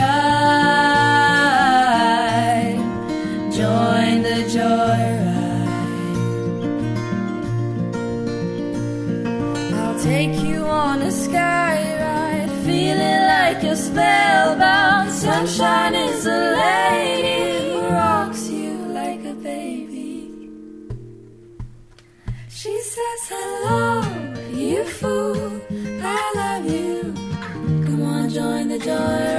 joyride. Join the joyride. I'll take you on a sky ride, feeling like you're spellbound. Sunshine is a lady who rocks you like a baby. She says hello, you fool, I love you. on, join the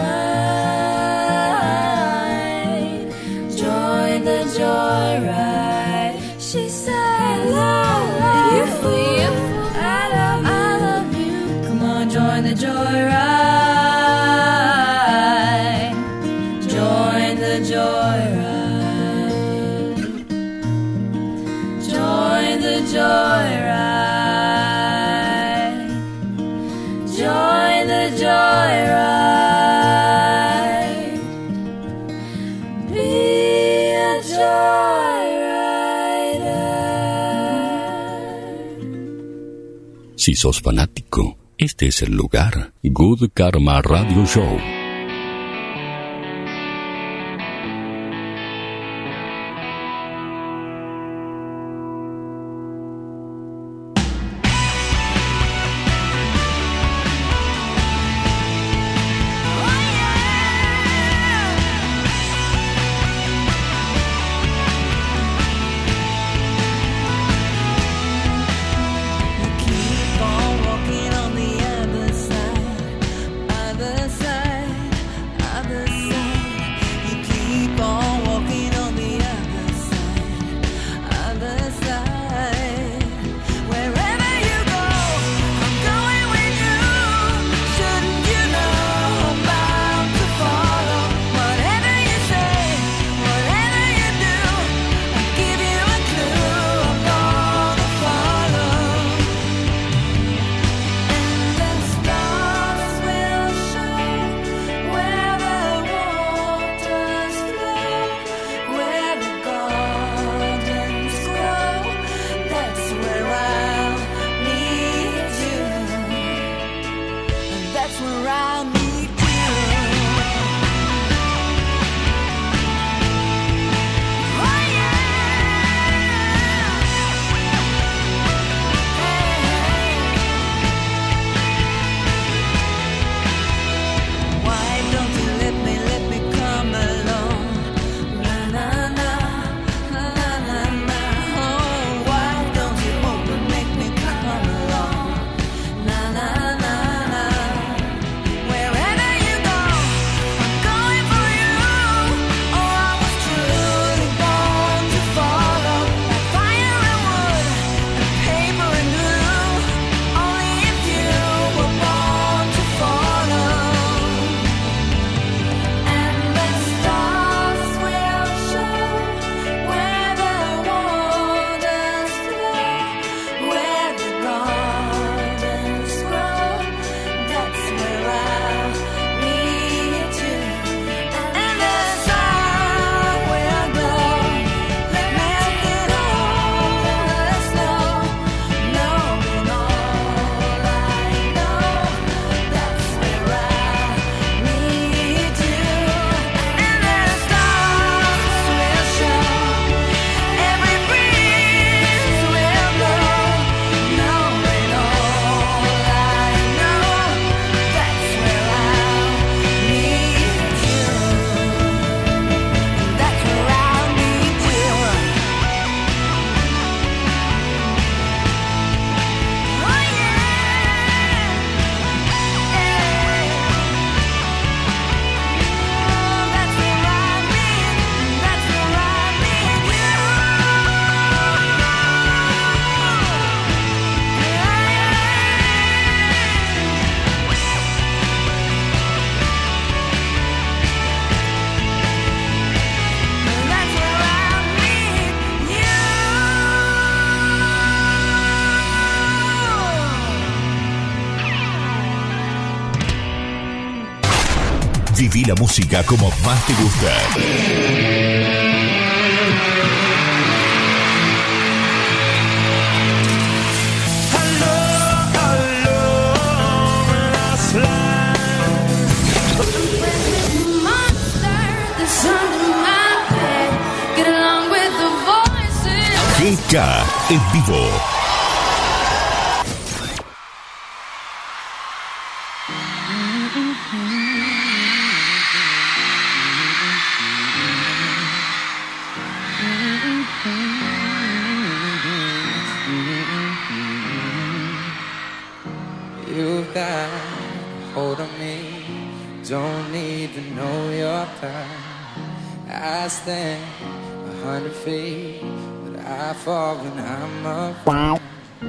joyride. Join the joyride. She said, hello, you fool. I love you. Come on, join the joyride. Join the joyride. Join the joyride. Join the joyride. Be a joyrider. Si sos fanático, este es el lugar. Good Karma Radio Show. Keep on walking on the other side, other side, other side. You keep on walking on the other side, other side. Wherever you go, I'm going with you. Shouldn't you know I'm bound to follow? Whatever you say, whatever you do, I'll give you a clue. I'm gonna follow. The stars will show where the waters flow, where the gardens grow. That's where I'll meet you. That's where I'll meet you. Oh Why don't you let me come along? Na na na, na na na. Oh, why don't you open, make me come along? Na na na na. Wherever you go, I'm going for you. Oh, I was truly born to follow, like fire and wood, and paper and glue. Only if you were born to follow. And the stars will show where the waters flow, where the gardens grow. That's where I'll meet you. And the sun will glow, melting all the snow. Knowing all I know, that's where I'll meet you. And the stars will show, every breeze will blow. Knowing all I know, that's where I'll meet you. That's where I'll meet you. Oh that's where I'll meet. That's where I'll meet That's where I'll meet Viví la música como más te gusta. That's under my bed. Get along with the voices. GK en vivo. You've got hold of me. don't need to know your path. I stand 100 feet, but I fall when I'm up.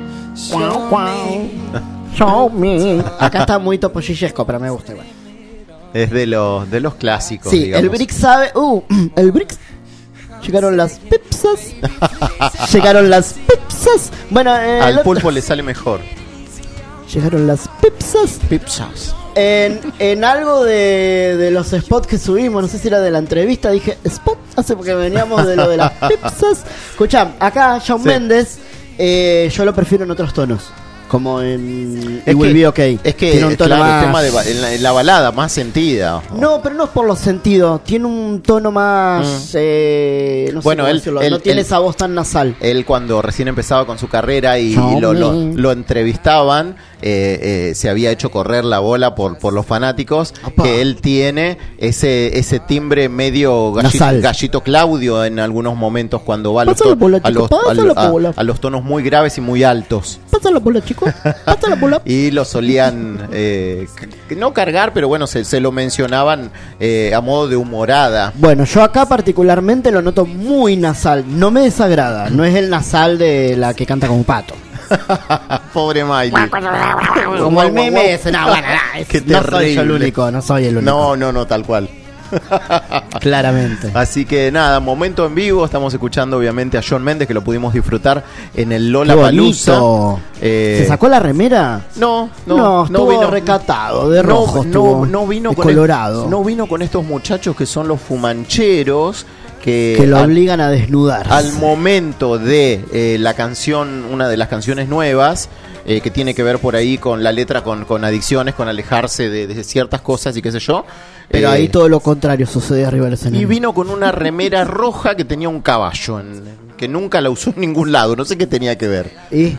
Show me. Acá está muy topollillesco, pero me gusta igual. Es de los clásicos. Sí, digamos. el Brix sabe. El Brix. Llegaron las pizzas. Llegaron las pizzas. Bueno, al pulpo le sale mejor. Llegaron las pizzas. Pizzas. En algo de los spots que subimos, no sé si era de la entrevista, dije spot, hace porque veníamos de lo de las pizzas. Escuchá, acá Shawn Mendes, yo lo prefiero en otros tonos. Como en It Will Be Okay. Es que tiene un tono claro, más... el tema en la balada más sentida. No, pero no es por los sentidos. Tiene un tono más... no sé bueno, cómo decirlo. No tiene esa voz tan nasal. Él cuando recién empezaba con su carrera y lo entrevistaban, se había hecho correr la bola por los fanáticos. Opa. Que él tiene ese timbre medio gallito Claudio en algunos momentos cuando va a los tonos muy graves y muy altos. Pasa la bola, chico. Pasa la bola. Y lo solían no cargar, pero bueno, se lo mencionaban a modo de humorada. Bueno, yo acá particularmente lo noto muy nasal. No me desagrada. No es el nasal de la que canta como pato. Pobre Miley. Como el meme ese. No, bueno, no soy yo el único. No soy el único. No, tal cual. Claramente. Así que nada, momento en vivo. Estamos escuchando obviamente a Shawn Mendes, que lo pudimos disfrutar en el Lollapalooza. ¿Se sacó la remera? No, estuvo vino recatado, de rojo. No vino con colorado. No vino con estos muchachos que son los fumancheros. Que lo obligan a desnudarse. Al momento de la canción, una de las canciones nuevas, que tiene que ver por ahí con la letra, con adicciones, con alejarse de ciertas cosas y qué sé yo. Pero ahí todo lo contrario sucede arriba del escenario. Y vino con una remera roja que tenía un caballo, que nunca la usó en ningún lado. No sé qué tenía que ver. ¿Y?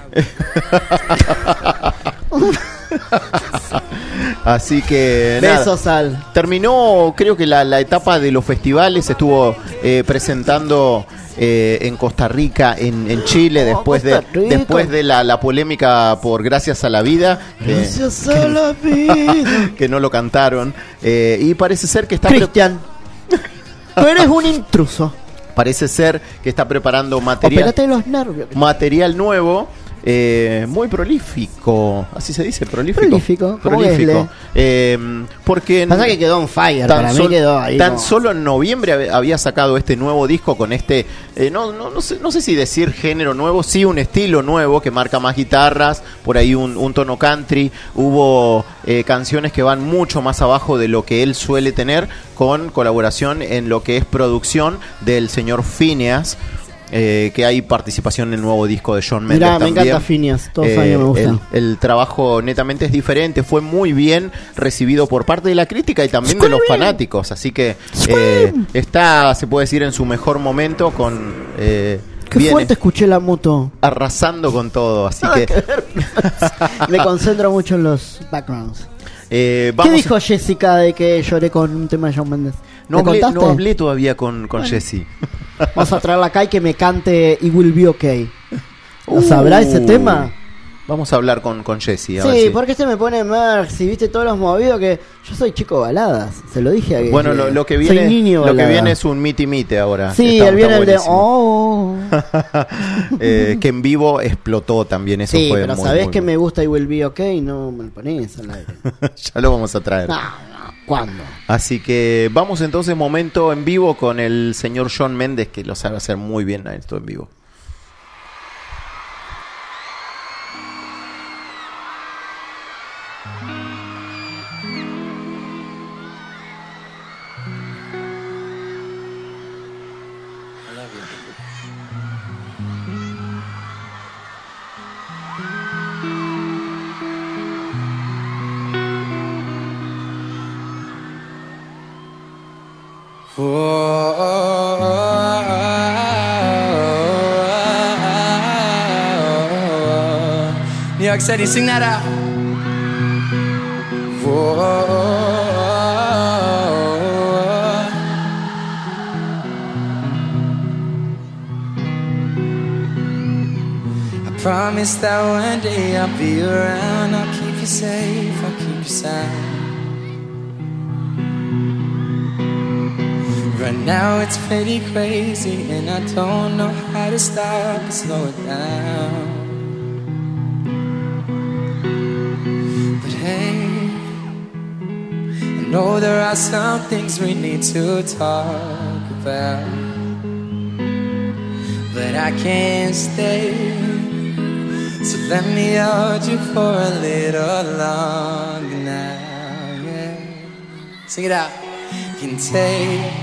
Así que besos al... Terminó, creo que la etapa de los festivales. Estuvo presentando en Costa Rica, en Chile, después de la polémica por Gracias a la Vida. Gracias a la vida. Que no lo cantaron. Y parece ser que está... Cristian, tú eres un intruso. Parece ser que está preparando material. Opérate los nervios. Material nuevo. Muy prolífico, así se dice, prolífico. Porque pasa que quedó on fire, para mí quedó ahí. Solo en noviembre había sacado este nuevo disco con este, no sé si decir género nuevo, sí un estilo nuevo que marca más guitarras, por ahí un tono country. Hubo canciones que van mucho más abajo de lo que él suele tener, con colaboración en lo que es producción del señor Phineas. Que hay participación en el nuevo disco de Shawn Mendes. Mirá, también. Me encanta Phineas, todos los años me gusta. El trabajo netamente es diferente, fue muy bien recibido por parte de la crítica y también de los fanáticos, así que está, se puede decir, en su mejor momento con... Qué fuerte escuché la moto. Arrasando con todo, así que... Me concentro mucho en los backgrounds. ¿Qué dijo Jessica de que lloré con un tema de Shawn Mendes? No hablé todavía con Jessie. Vamos a traerla acá y que me cante It Will Be Okay. ¿Lo sabrá ese tema? Vamos a hablar con Jessie. Sí, porque se me pone Mercy, viste todos los movidos que yo soy chico baladas, se lo dije a que bueno, lo que viene es un mite ahora. Sí, él viene el de que en vivo explotó también, eso sí, fue pero muy, sabés muy que me gusta It Will Be Okay, no me lo ponés al aire. Ya lo vamos a traer. No, ¿cuándo? Así que vamos entonces momento en vivo con el señor Shawn Mendes, que lo sabe hacer muy bien esto en vivo. New York City, sing that out. I promise that one day I'll be around. I'll keep you safe, I'll keep you sound. Right now it's pretty crazy, and I don't know how to stop or slow it down. But hey, I know there are some things we need to talk about, but I can't stay. So let me hold you for a little longer now, yeah. Sing it out. Can take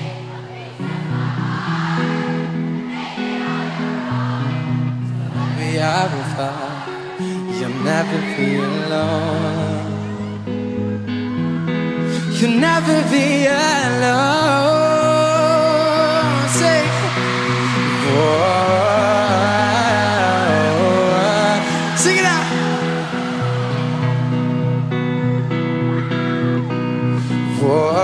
we are apart. You'll never be alone. You'll never be alone. Say, whoa. Sing it out. Whoa.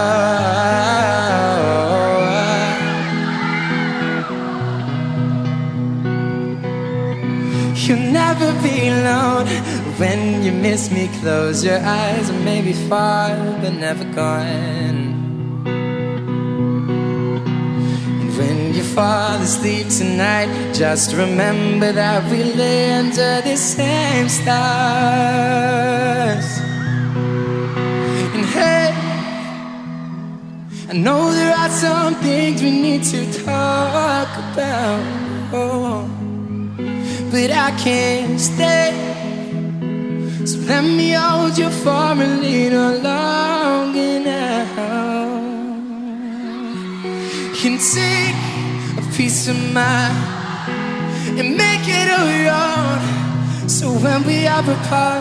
You'll never be alone. When you miss me, close your eyes. I may be far, but never gone. And when you fall asleep tonight, just remember that we lay under the same stars. And hey, I know there are some things we need to talk about, oh, but I can't stay. So let me hold you for a little longer now. Can take a piece of mine and make it a your. So when we are apart,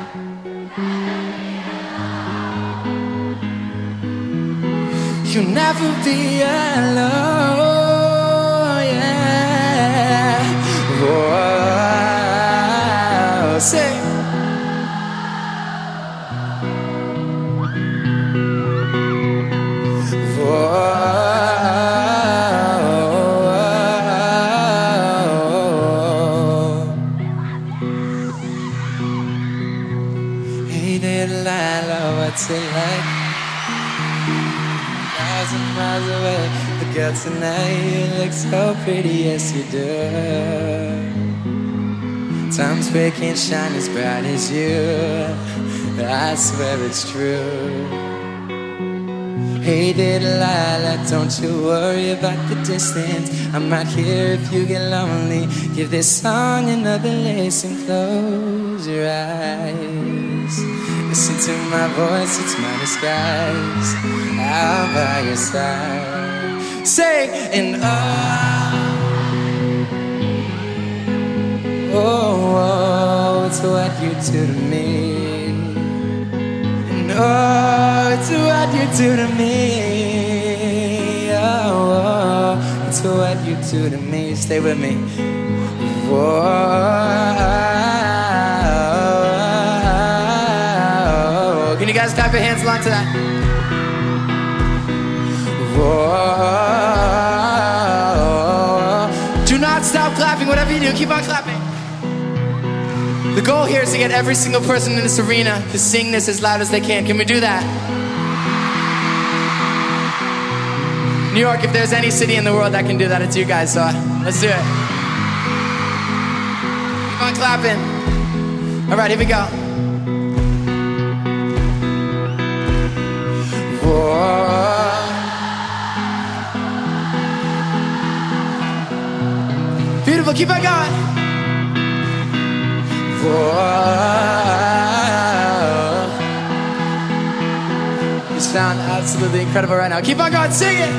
you'll never be alone, yeah. Whoa, say. What's it like? 1,000 miles away, but girl, tonight you look so pretty, yes you do. Times we can't shine as bright as you, but I swear it's true. Hey Delilah, don't you worry about the distance. I'm right here if you get lonely. Give this song another listen, close your eyes. Listen to my voice, it's my disguise. I'm by your side. Say, and oh, it's what you do to me. And oh, it's what you do to me. Oh, it's what you do to me. Stay with me. Whoa. Can you guys clap your hands along to that? Whoa. Do not stop clapping, whatever you do, keep on clapping. The goal here is to get every single person in this arena to sing this as loud as they can. Can we do that? New York, if there's any city in the world that can do that, it's you guys, so let's do it. Keep on clapping. All right, here we go. Beautiful, keep on going. You sound absolutely incredible right now. Keep on going, sing it.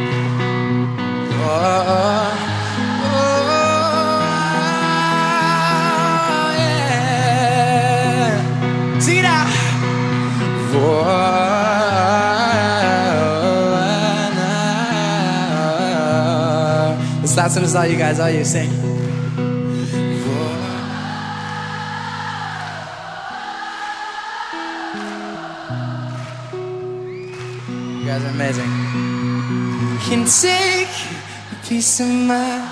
Yeah. Sing it out. This last one is all you guys, all you sing. You guys are amazing. Can take a piece of my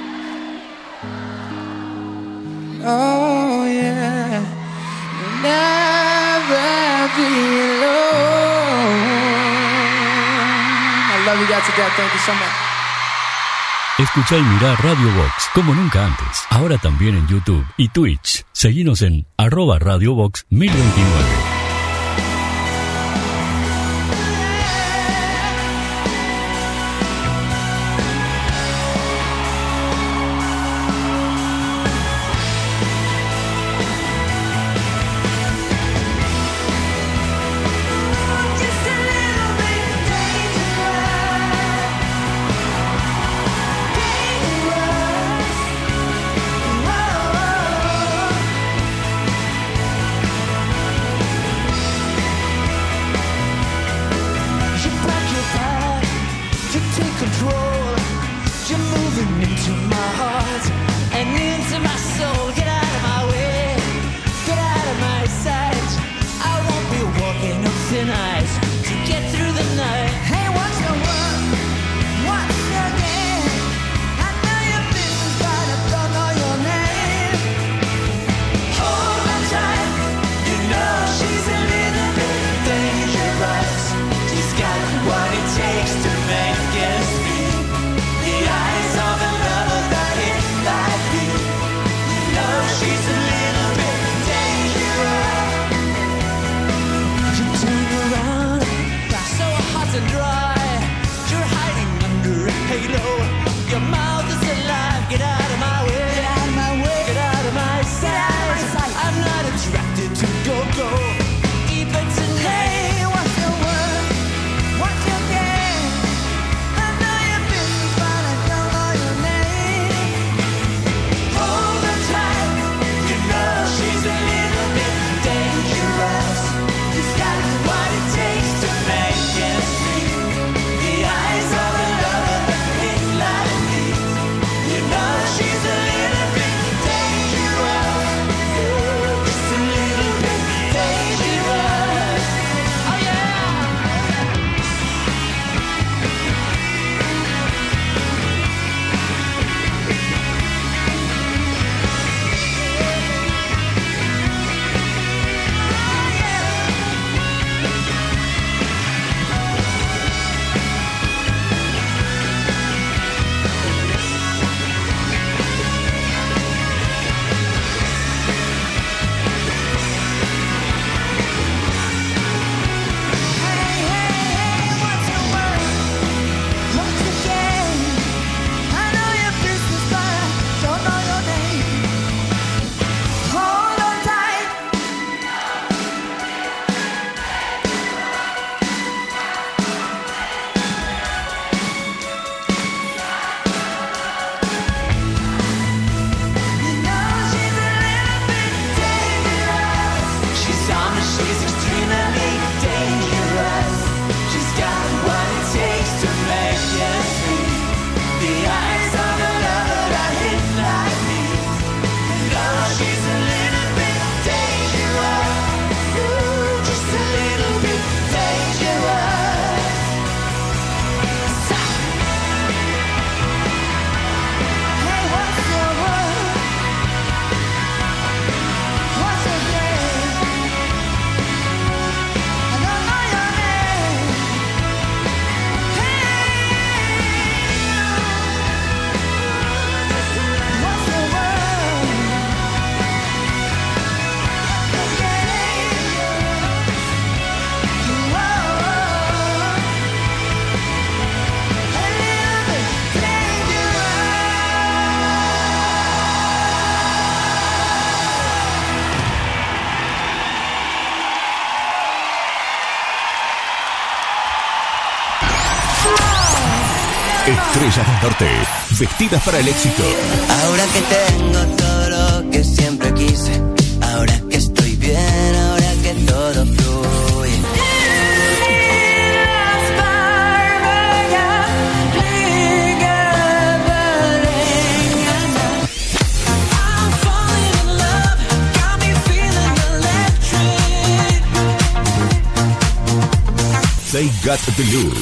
oh yeah. Now be alone. I love you guys to death. Thank you so much. Escuchá y mirá Radio Box como nunca antes. Ahora también en YouTube y Twitch. Seguinos en @RadioBox 1029. Estrellas del Norte, vestidas para el éxito. Ahora que tengo todo lo que siempre quise, ahora que estoy bien, ahora que todo fluye. They got the look.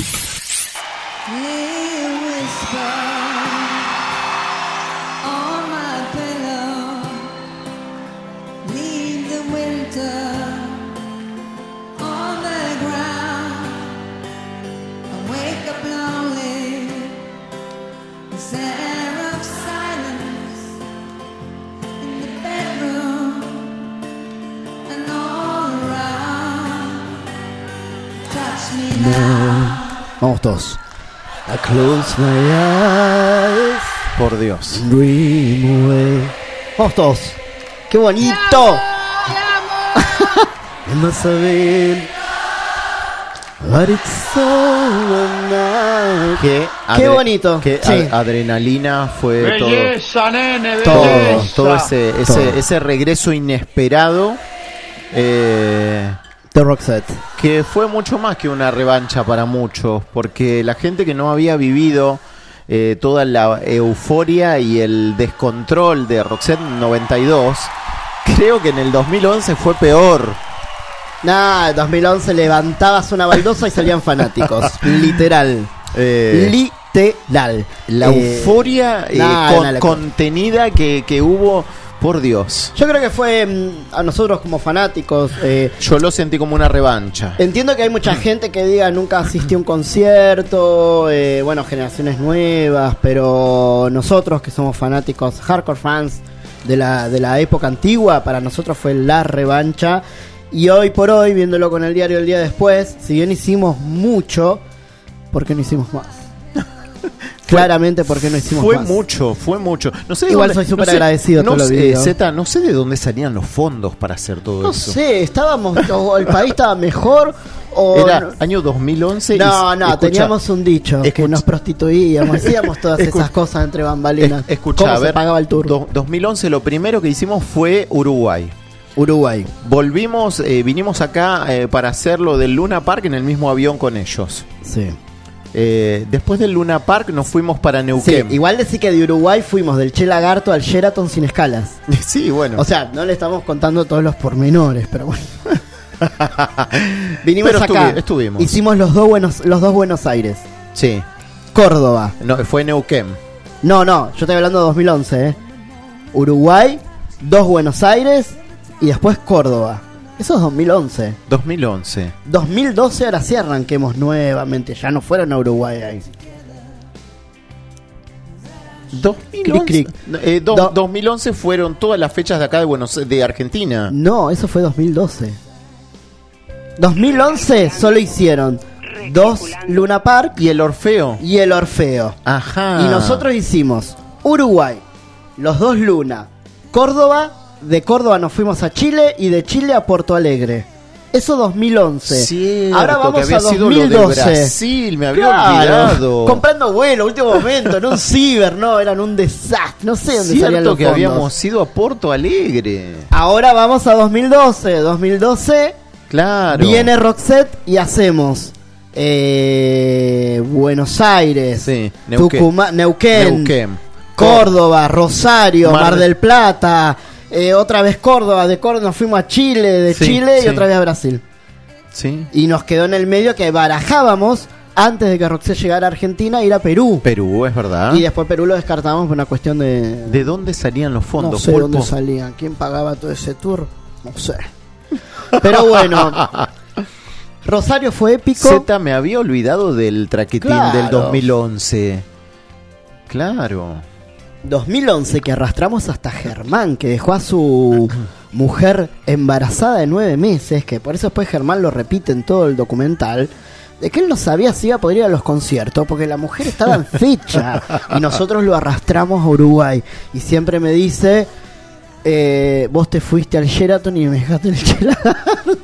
Vamos todos. I close my eyes. Por Dios. Dream away. Vamos todos. ¡Qué bonito! No saber. But it's so nice. Qué bonito. Qué sí. Adrenalina fue Belleza, nene, todo. belleza. Todo ese regreso inesperado. De Roxette. Que fue mucho más que una revancha para muchos. Porque la gente que no había vivido toda la euforia y el descontrol de Roxette 92, creo que en el 2011 fue peor. Nah, en 2011 levantabas una baldosa y salían fanáticos. Literal. Literal. La euforia contenida que hubo, por Dios. Yo creo que fue a nosotros como fanáticos. Yo lo sentí como una revancha. Entiendo que hay mucha gente que diga nunca asistí a un concierto. Bueno, generaciones nuevas. Pero nosotros que somos fanáticos, hardcore fans de la época antigua, para nosotros fue la revancha. Y hoy por hoy, viéndolo con el diario el día después, si bien hicimos mucho, ¿por qué no hicimos más? Claramente, ¿por qué no hicimos más? Fue mucho. No sé igual soy súper agradecido. No sé de dónde salían los fondos para hacer todo eso. No sé, el país estaba mejor o... Era año 2011. Teníamos un dicho, que nos prostituíamos, hacíamos todas esas cosas entre bambalinas. ¿Cómo se pagaba el tour? 2011 lo primero que hicimos fue Uruguay. Volvimos, vinimos acá para hacer lo del Luna Park en el mismo avión con ellos. Sí. Después del Luna Park nos fuimos para Neuquén. Sí, igual decir que de Uruguay fuimos del Che Lagarto al Sheraton sin escalas. Sí, bueno. O sea, no le estamos contando todos los pormenores, pero bueno. Vinimos pero acá. Estuvimos. Hicimos los dos Buenos Aires. Sí. Córdoba. No, fue Neuquén. No, yo estoy hablando de 2011, Uruguay, 2 Buenos Aires y después Córdoba. Eso es 2011. 2012 ahora sí arranquemos nuevamente. Ya no fueron a Uruguay ahí. 2011 fueron todas las fechas de acá de Argentina. No, eso fue 2012. 2011 solo hicieron 2 Luna Park y el Orfeo. Ajá. Y nosotros hicimos Uruguay, los 2 Luna, Córdoba. De Córdoba nos fuimos a Chile y de Chile a Porto Alegre. Eso 2011. Cierto, ahora vamos que había a 2012. Sido lo de Brasil, me había olvidado. Comprando vuelo, último momento, en un ciber, no, eran un desastre. No sé dónde salían los que fondos. habíamos ido a Porto Alegre. Ahora vamos a 2012. 2012. Claro. Viene Roxette y hacemos Buenos Aires, sí, Neuquén, Córdoba, Rosario, Mar del Plata. Otra vez Córdoba, de Córdoba nos fuimos a Chile, de Chile y otra vez a Brasil. Sí. Y nos quedó en el medio que barajábamos antes de que Roxette llegara a Argentina ir a Perú. Perú, es verdad. Y después Perú lo descartamos por una cuestión de... ¿De dónde salían los fondos? No sé de dónde salían. ¿Quién pagaba todo ese tour? No sé. Pero bueno, Rosario fue épico. Z, me había olvidado del traquetín del 2011. Claro. 2011 que arrastramos hasta Germán, que dejó a su mujer embarazada de 9 meses, que por eso después Germán lo repite en todo el documental, de que él no sabía si iba a poder ir a los conciertos, porque la mujer estaba en fecha, y nosotros lo arrastramos a Uruguay, y siempre me dice, vos te fuiste al Sheraton y me dejaste el Sheraton.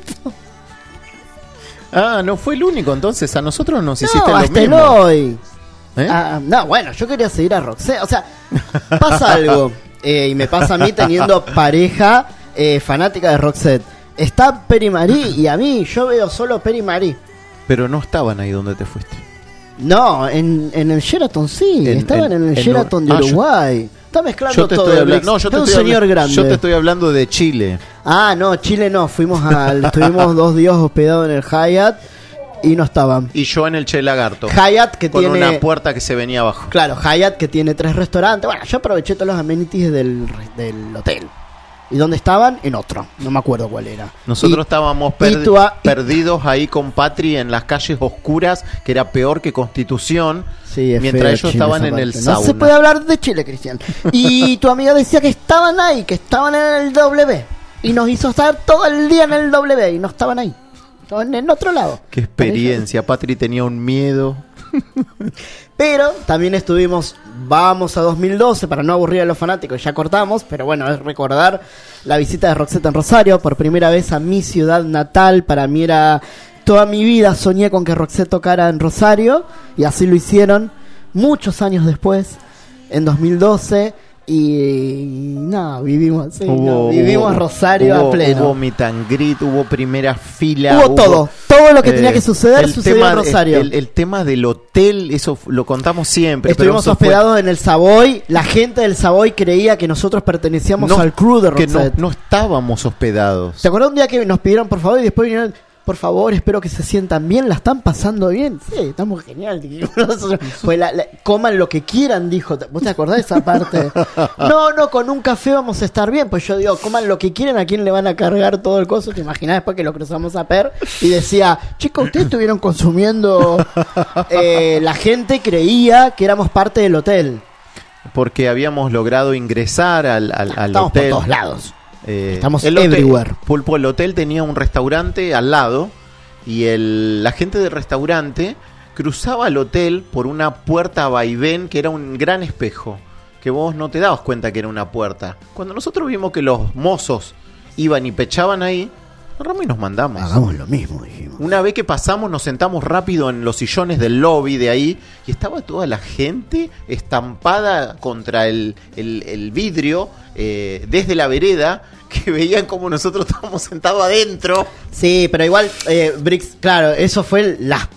No fue el único, entonces a nosotros nos hiciste lo mismo. Hoy. No, bueno, yo quería seguir a Roxette. O sea, pasa algo, y me pasa a mí teniendo pareja fanática de Roxette. Está Peri Marí y a mí yo veo solo Peri Marí. Pero no estaban ahí donde te fuiste. No, en el Sheraton sí, estaban en el Sheraton de Uruguay. Está mezclando todo. Yo te estoy hablando de Chile. No, Chile no. Estuvimos 2 días hospedados en el Hyatt. Y no estaban. Y yo en el Che Lagarto. Hyatt que con una puerta que se venía abajo. Claro, Hyatt que tiene 3 restaurantes. Bueno, yo aproveché todos los amenities del hotel. ¿Y dónde estaban? En otro. No me acuerdo cuál era. Nosotros estábamos perdidos ahí con Patri en las calles oscuras, que era peor que Constitución. Sí, mientras ellos estaban en el sauna. No se puede hablar de Chile, Cristian. Y tu amiga decía que estaban ahí, que estaban en el W. Y nos hizo estar todo el día en el W y no estaban ahí. En otro lado. Qué experiencia. Patri tenía un miedo. Pero también vamos a 2012, para no aburrir a los fanáticos, ya cortamos, pero bueno, es recordar la visita de Roxette en Rosario, por primera vez a mi ciudad natal. Para mí era, toda mi vida soñé con que Roxette tocara en Rosario, y así lo hicieron muchos años después, en 2012. Y no, vivimos Rosario a pleno. Hubo meet and greet, hubo primera fila, hubo todo lo que tenía que suceder sucedió en Rosario. El tema del hotel, eso lo contamos siempre. Estuvimos hospedados en el Savoy. La gente del Savoy creía que nosotros pertenecíamos al crew de Roxette. Que no estábamos hospedados. ¿Te acuerdas un día que nos pidieron por favor y después vinieron? Por favor, espero que se sientan bien. ¿La están pasando bien? Sí, estamos genial. Pues coman lo que quieran, dijo. ¿Vos te acordás de esa parte? No, con un café vamos a estar bien. Pues yo digo, coman lo que quieren. ¿A quién le van a cargar todo el coso? Te imaginás después que lo cruzamos a Per y decía, chicos, ustedes estuvieron consumiendo. La gente creía que éramos parte del hotel. Porque habíamos logrado ingresar al Estamos hotel. Por todos lados. Estamos el everywhere. Pulpo, el hotel tenía un restaurante al lado y la gente del restaurante cruzaba el hotel por una puerta vaivén que era un gran espejo, que vos no te dabas cuenta que era una puerta. Cuando nosotros vimos que los mozos iban y pechaban ahí, agarramos y nos mandamos. Hagamos lo mismo, dijimos. Una vez que pasamos, nos sentamos rápido en los sillones del lobby de ahí y estaba toda la gente estampada contra el vidrio desde la vereda, que veían como nosotros estábamos sentados adentro. Sí, pero igual, Brix, claro, eso fue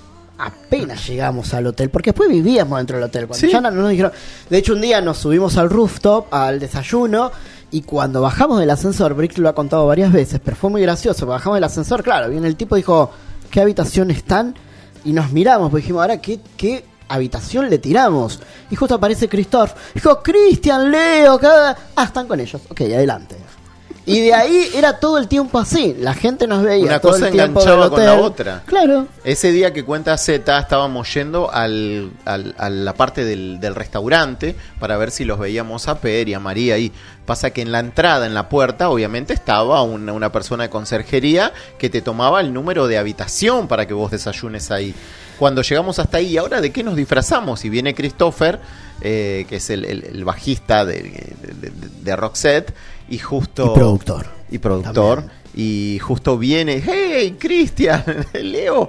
apenas llegamos al hotel, porque después vivíamos dentro del hotel. Cuando ya no nos dijeron. De hecho, un día nos subimos al rooftop, al desayuno, y cuando bajamos del ascensor, Brix lo ha contado varias veces, pero fue muy gracioso. Bajamos del ascensor, claro, viene el tipo, dijo, ¿qué habitación están? Y nos miramos, pues dijimos, ahora, ¿qué habitación le tiramos? Y justo aparece Christoph, dijo, Cristian, Leo, están con ellos. Ok, adelante. Y de ahí era todo el tiempo así. La gente nos veía. Una todo cosa el tiempo enganchaba con la otra. Claro. Ese día que cuenta Z, estábamos yendo a la parte del restaurante para ver si los veíamos a Per y a María ahí. Pasa que en la entrada, en la puerta, obviamente estaba una persona de conserjería que te tomaba el número de habitación para que vos desayunes ahí. Cuando llegamos hasta ahí, ¿ahora de qué nos disfrazamos? Y viene Christopher, que es el bajista de Roxette, y justo... Y productor. También. Y justo viene, hey, Cristian, Leo.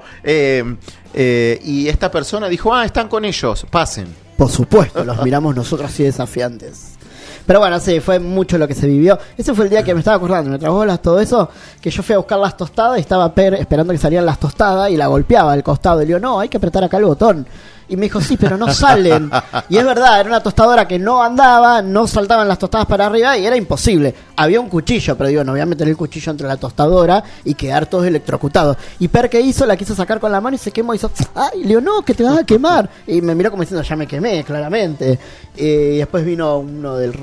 Y esta persona dijo, están con ellos, pasen. Por supuesto, los miramos nosotros así desafiantes. Pero bueno, sí, fue mucho lo que se vivió. Ese fue el día que me estaba acordando, me trajo todo eso, que yo fui a buscar las tostadas y estaba Per esperando que salieran las tostadas y la golpeaba al costado. Y le digo, no, hay que apretar acá el botón. Y me dijo, sí, pero no salen. Y es verdad, era una tostadora que no andaba, no saltaban las tostadas para arriba y era imposible. Había un cuchillo, pero digo, no voy a meter el cuchillo entre la tostadora y quedar todos electrocutados. Y Per, ¿qué hizo? La quiso sacar con la mano y se quemó y hizo, y le digo, no, que te vas a quemar. Y me miró como diciendo, ya me quemé, claramente. Y después vino uno del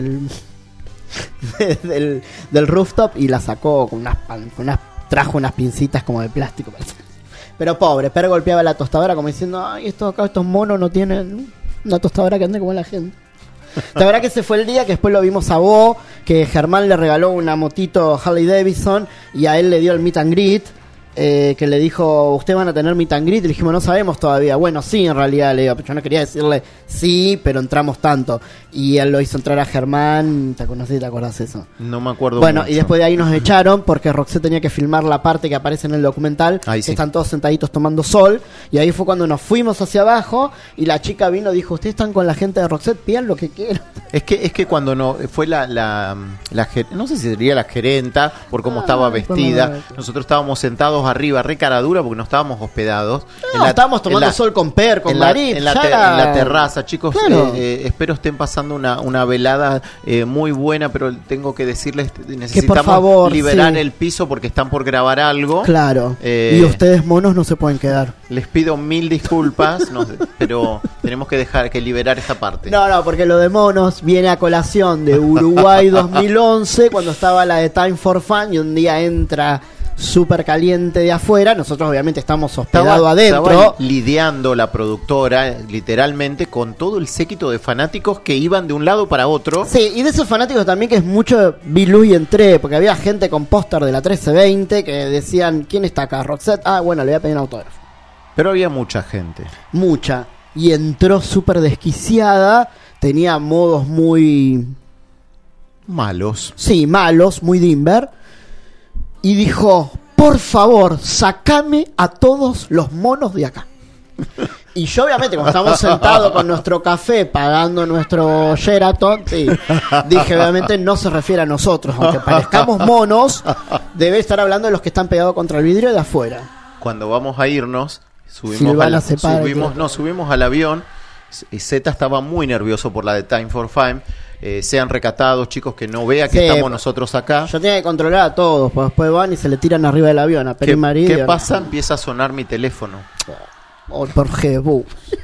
rooftop y la sacó con trajo unas pincitas como de plástico. Pero pobre, Per golpeaba la tostadora como diciendo, ay, estos monos no tienen una tostadora que ande como la gente. La verdad que ese fue el día que después lo vimos a Bo, que Germán le regaló una motito Harley Davidson y a él le dio el meet and greet, que le dijo, ¿ustedes van a tener meet and greet? Y le dijimos, no sabemos todavía. Bueno, sí, en realidad, le digo, yo no quería decirle sí, pero entramos tanto. Y él lo hizo entrar a Germán, ¿te acordás eso? No me acuerdo. Bueno, mucho. Y después de ahí nos echaron porque Roxette tenía que filmar la parte que aparece en el documental, ahí sí. Están todos sentaditos tomando sol, y ahí fue cuando nos fuimos hacia abajo y la chica vino y dijo, ustedes están con la gente de Roxette, pidan lo que quieran. Es que cuando no fue no sé si sería la gerenta por cómo estaba vestida, nosotros estábamos sentados arriba, re cara dura porque no estábamos hospedados. No, estábamos tomando sol con Per, con Marit. En la terraza, chicos, claro. Espero estén pasando una velada muy buena, pero tengo que decirles, necesitamos por favor, liberar el piso porque están por grabar algo. Claro, y ustedes monos no se pueden quedar. Les pido 1000 disculpas, pero tenemos que liberar esta parte. No, porque lo de monos viene a colación de Uruguay 2011, cuando estaba la de Time for Fun, y un día entra súper caliente de afuera, nosotros obviamente estamos hospedados adentro. Estaba lidiando la productora literalmente con todo el séquito de fanáticos que iban de un lado para otro. Sí, y de esos fanáticos también que es mucho vi luz y entré, porque había gente con póster de la 1320 que decían, ¿quién está acá? Roxette, bueno, le voy a pedir un autógrafo. Pero había mucha gente. Mucha. Y entró súper desquiciada. Tenía modos muy... malos. Sí, malos, muy Dimber. Y dijo, por favor, sacame a todos los monos de acá. Y yo obviamente, como estamos sentados con nuestro café pagando nuestro Sheraton, sí, dije obviamente no se refiere a nosotros, aunque parezcamos monos, debe estar hablando de los que están pegados contra el vidrio de afuera. Cuando vamos a irnos, subimos al avión. Y Z estaba muy nervioso por la de Time for Fame. Sean recatados, chicos, que no vea que estamos nosotros acá. Yo tenía que controlar a todos, pues después van y se le tiran arriba del avión a Peri Maridio. ¿Qué pasa? Empieza a sonar mi teléfono. Por Jebu.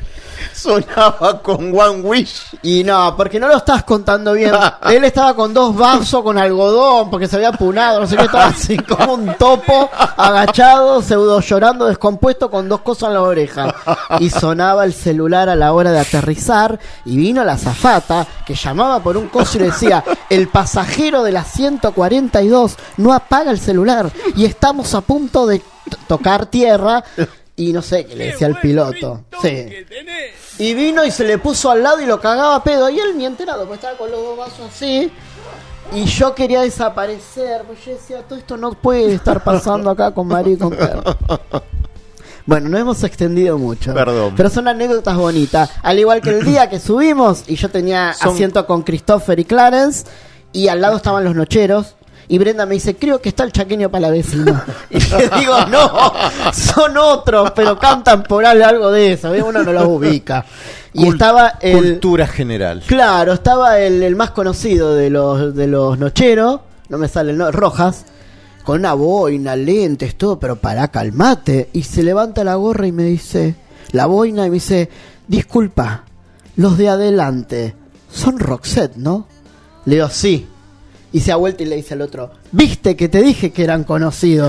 Sonaba con One Wish. Y no, porque no lo estás contando bien. Él estaba con 2 vasos con algodón porque se había punado, no sé qué, estaba así como un topo, agachado, pseudo llorando, descompuesto, con 2 cosas en la oreja. Y sonaba el celular a la hora de aterrizar. Y vino la azafata que llamaba por un coso y le decía: el pasajero de la 142 no apaga el celular y estamos a punto de tocar tierra. Y no sé qué le decía al piloto. Sí. Y vino y se le puso al lado y lo cagaba a pedo. Y él ni enterado, porque estaba con los 2 vasos así. Y yo quería desaparecer. Pues yo decía, todo esto no puede estar pasando acá con María y con Perro. Bueno, nos hemos extendido mucho. Perdón. Pero son anécdotas bonitas. Al igual que el día que subimos y yo tenía asiento con Christopher y Clarence. Y al lado estaban los nocheros. Y Brenda me dice, creo que está el chaqueño palavecino. Y le digo, no, son otros, pero cantan por algo de eso. Uno no los ubica. Y estaba el... cultura general. Claro, estaba el más conocido de los nocheros, no me sale el nombre, Rojas, con una boina, lentes, todo, pero para calmate. Y se levanta la gorra y me dice, la boina, y me dice, disculpa, los de adelante son Roxette, ¿no? Le digo, sí. Y se da vuelta y le dice al otro, ¿viste que te dije que eran conocidos?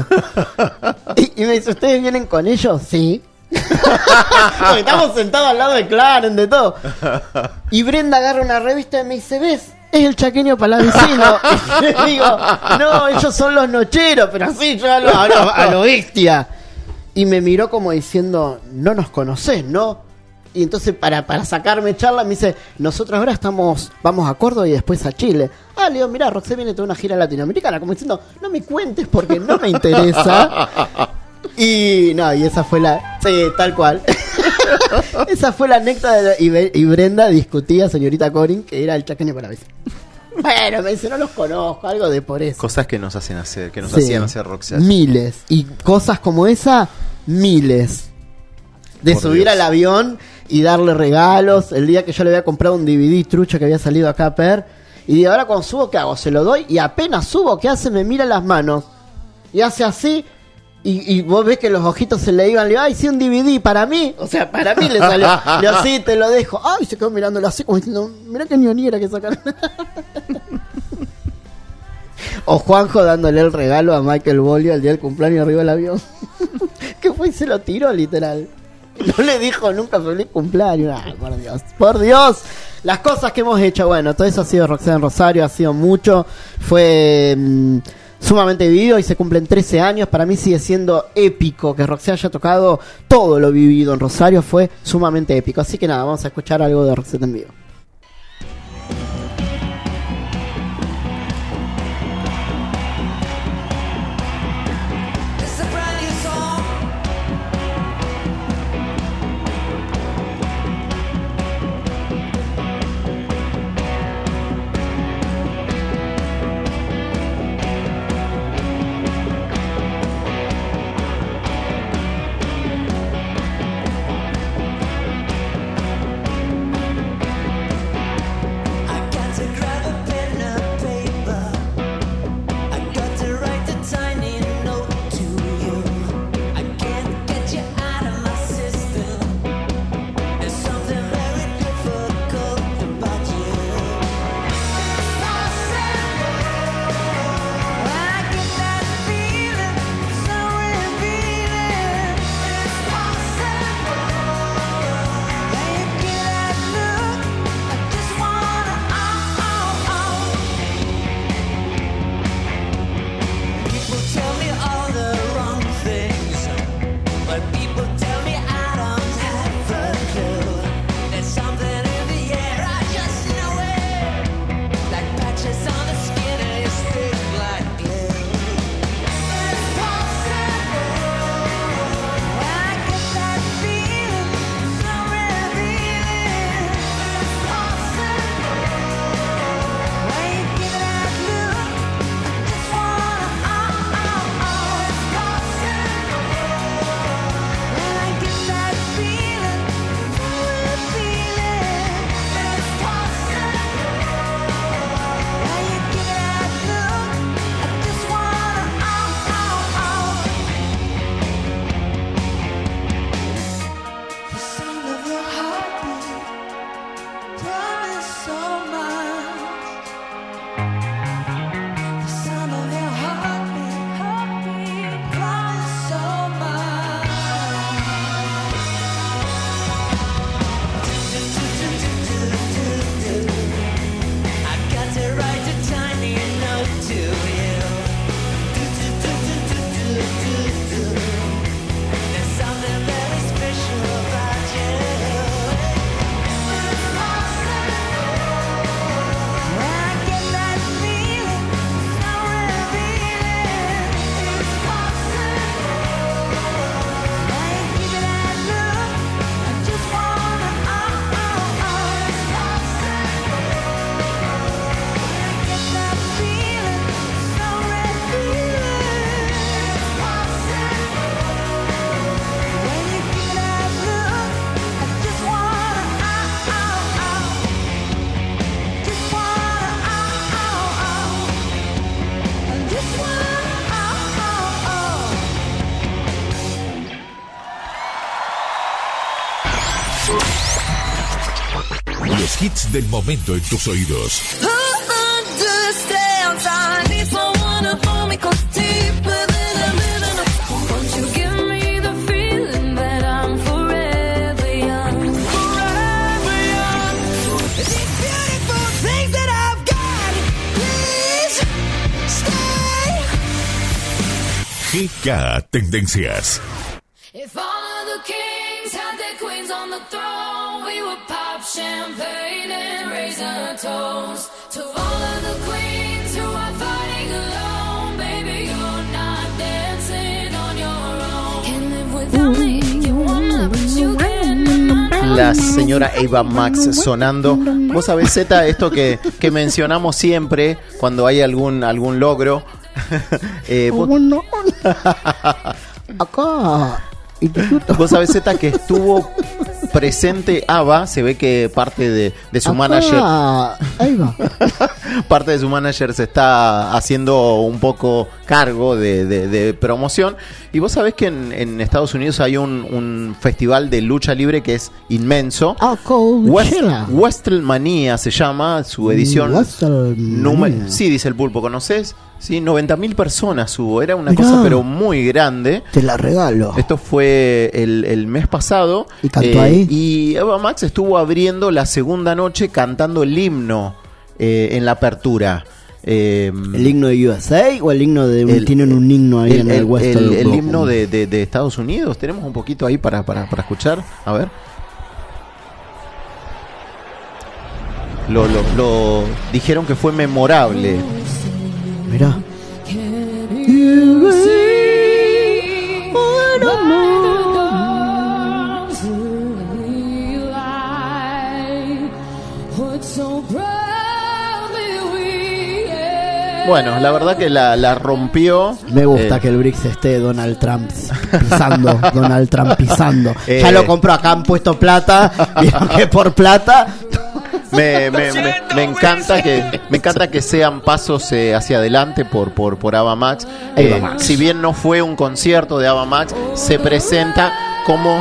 y me dice, ¿ustedes vienen con ellos? Sí. Porque estamos sentados al lado de Clarence, de todo. Y Brenda agarra una revista y me dice, ¿ves? Es el chaqueño palavecino. Y le digo, no, ellos son los nocheros, pero así yo a lo bestia. Y me miró como diciendo, no nos conocés, ¿no? Y entonces para sacarme charla me dice, nosotros ahora vamos a Córdoba y después a Chile. Le digo, mirá, Roxette viene toda una gira latinoamericana, como diciendo, no me cuentes porque no me interesa. Y esa fue sí, tal cual. Esa fue la anécdota y Brenda discutía, señorita Corin, que era el chaqueño palavecino. Bueno, me dice, no los conozco, algo de por eso. Cosas que nos hacen hacer, que nos hacían hacer Roxette. Miles. Y cosas como esa, miles. De por subir Dios. Al avión y darle regalos. El día que yo le había comprado un DVD trucho que había salido acá, y ahora cuando subo, ¿qué hago? Se lo doy y apenas subo, ¿qué hace? Me mira las manos y hace así. Y vos ves que los ojitos se le iban. Le digo, ay, sí, un DVD para mí. O sea, para mí le salió. Le digo, sí, te lo dejo. Ay, se quedó mirándolo así como diciendo, mirá qué ñoniera que sacaron. O Juanjo dándole el regalo a Michael Bolio el día del cumpleaños arriba del avión. Que fue y se lo tiró, literal. No le dijo nunca feliz cumpleaños. Ay, por Dios, por Dios. Las cosas que hemos hecho, bueno, todo eso ha sido Roxette en Rosario, ha sido mucho. Fue sumamente vivido y se cumplen 13 años. Para mí sigue siendo épico que Roxette haya tocado todo lo vivido en Rosario. Fue sumamente épico. Así que nada, vamos a escuchar algo de Roxette en vivo. Los hits del momento en tus oídos. GK Tendencias. If all of the kings had their queens on the throne, we would pop champagne and raise a toast to all of the queens who are fighting alone. Baby, you're not dancing on your own. Can't live without me. You wanna, but you can't. La señora Ava Max sonando. Vos sabés, Zeta, esto que mencionamos siempre cuando hay algún logro. Acá. Vos sabés, Zeta, que estuvo presente Ava, se ve que parte de su manager. Ahí va. Parte de su manager se está haciendo un poco cargo de promoción. Y vos sabés que en Estados Unidos hay un festival de lucha libre que es inmenso. WrestleMania se llama, su edición número. Sí, dice el Pulpo, ¿conoces? Sí, 90.000 personas hubo, era una cosa pero muy grande. Te la regalo. Esto fue el mes pasado. ¿Y cantó ahí? Y Ava Max estuvo abriendo la segunda noche cantando el himno en la apertura. ¿El himno de USA o el himno de... tienen un himno ahí en el Western? El himno de Estados Unidos. Tenemos un poquito ahí para escuchar. A ver. Lo dijeron que fue memorable. Mirá. Bueno, la verdad que la rompió. Me gusta que el Brix esté Donald Trump pisando. Ya lo compró, acá han puesto plata. Vieron que por plata... Me encanta que sean pasos hacia adelante por Ava Max. Si bien no fue un concierto de Ava Max, se presenta como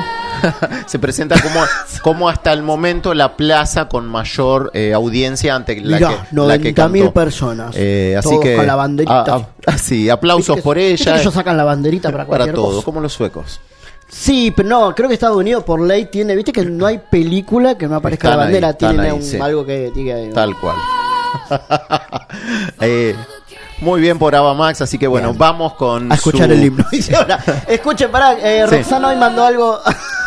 como hasta el momento la plaza con mayor audiencia ante la que cantó. 90.000 personas. Así que con la banderita. Sí, aplausos por ella. Ellos sacan la banderita para todo, cosa. como los suecos. Sí, pero no, creo que Estados Unidos por ley tiene, viste que no hay película que no aparezca la bandera, tiene sí. algo que diga. Tal cual. Muy bien por Ava Max, así que bueno, vamos con a escuchar el himno. Ahora, escuchen, pará, sí. Roxana hoy mandó algo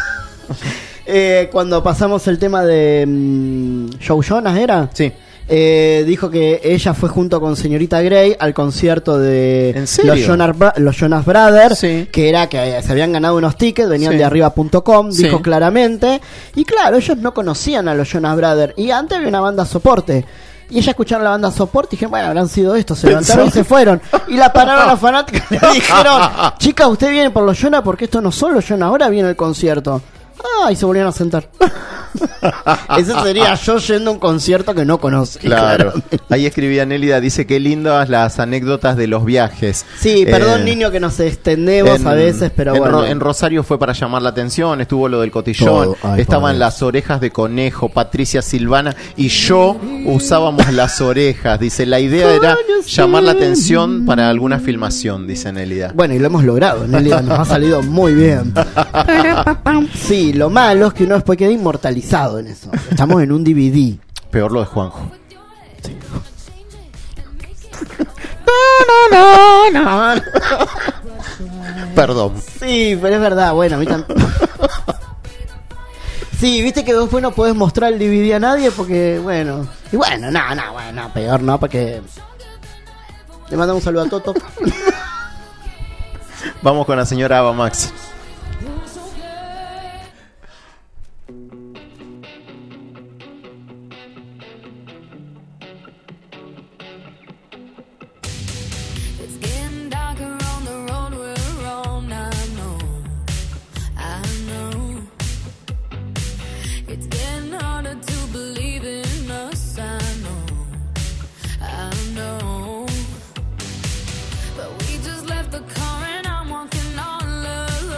cuando pasamos el tema de Joe Jonas, ¿era? Sí. Dijo que ella fue junto con señorita Grey al concierto de los Jonas Brothers, sí. que era que se habían ganado unos tickets, venían sí. de arriba.com, sí. dijo claramente, y claro, ellos no conocían a los Jonas Brothers, y antes había una banda soporte, y ella escucharon la banda soporte y dijeron, bueno, habrán sido estos, se levantaron y se fueron, y la pararon a los fanáticos y le dijeron, chicas, usted viene por los Jonas porque estos no son los Jonas, ahora viene el concierto. Y se volvieron a sentar. Ese sería yo yendo a un concierto que no conozco. Claro. Ahí escribía Nélida, dice qué lindas las anécdotas de los viajes. Sí, perdón niño que nos extendemos a veces, pero bueno. En Rosario fue para llamar la atención, estuvo lo del cotillón, estaban las orejas de conejo, Patricia Silvana y yo usábamos las orejas. Dice, la idea era llamar la atención para alguna filmación, dice Nélida. Bueno, y lo hemos logrado, Nélida, nos ha salido muy bien. Sí, lo malo es que uno después queda inmortalizado en eso. Estamos en un DVD. Peor lo de Juanjo. Sí. No. Perdón. Sí, pero es verdad, bueno, a mí también. Sí, viste que después no podés mostrar el DVD a nadie porque, bueno. Y bueno, no, peor no, porque. Le mandamos un saludo a Toto. Vamos con la señora Ava Max.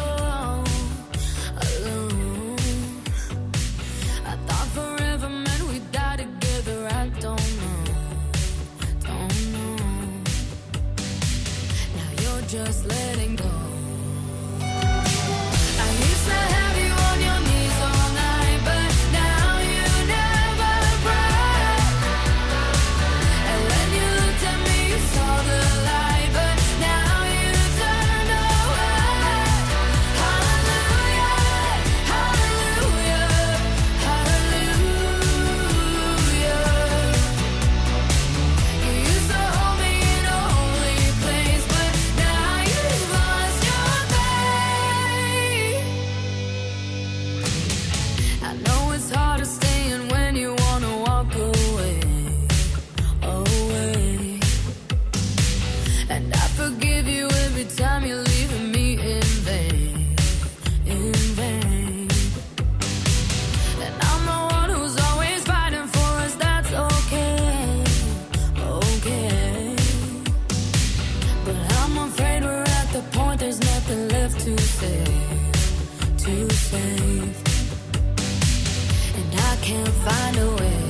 Forever, man, we just letting go. I used to have you on your knees all night, but now you never cry. And when you looked at me, you saw the light, but now you turned away. Hallelujah, hallelujah, hallelujah. You used to hold me in a holy place, but now you've lost your faith. I know it's hard to stay in when you wanna walk away, away. And I forgive you every time you're leaving me in vain, in vain. And I'm the one who's always fighting for us, that's okay, okay. But I'm afraid we're at the point there's nothing left to save, to save. And I can't find a way.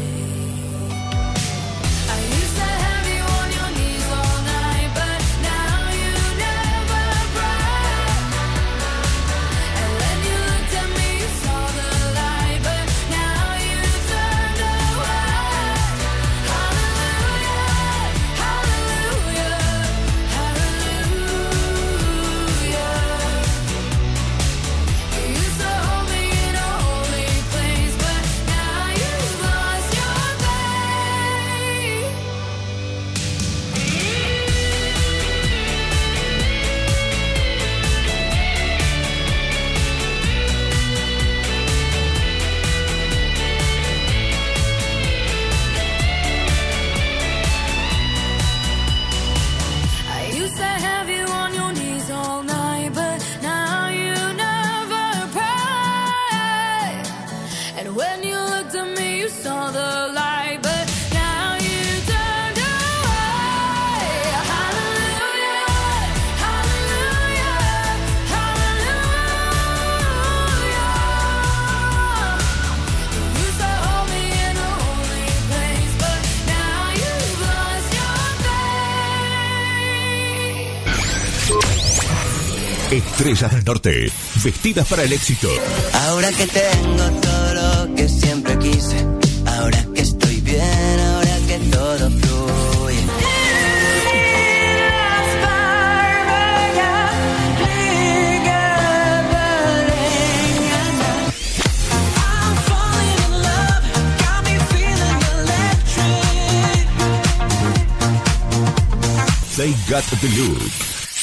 I used to have you on your knees all night, but now you never cry. And when you looked at me, you saw the light, but now you turned away. Hallelujah, hallelujah, hallelujah. You used to hold me in a holy place, but now you've lost your faith. I used to have you on your knees all night, but now you never pray. And when you looked at me, you saw the light, but now you turned away. Hallelujah, hallelujah, hallelujah. You used to hold me in a holy place, but now you've lost your faith. Estrellas del Norte, vestidas para el éxito. Ahora que tengo todo lo que siempre quise, ahora que estoy bien, ahora que todo fluye. They got the look.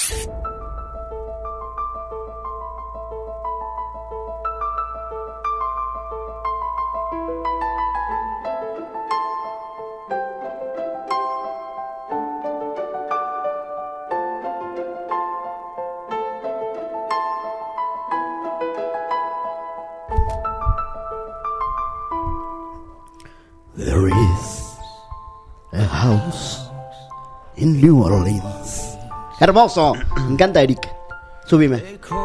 There is a house in New Orleans. Hermoso, me encanta Eric. Subime.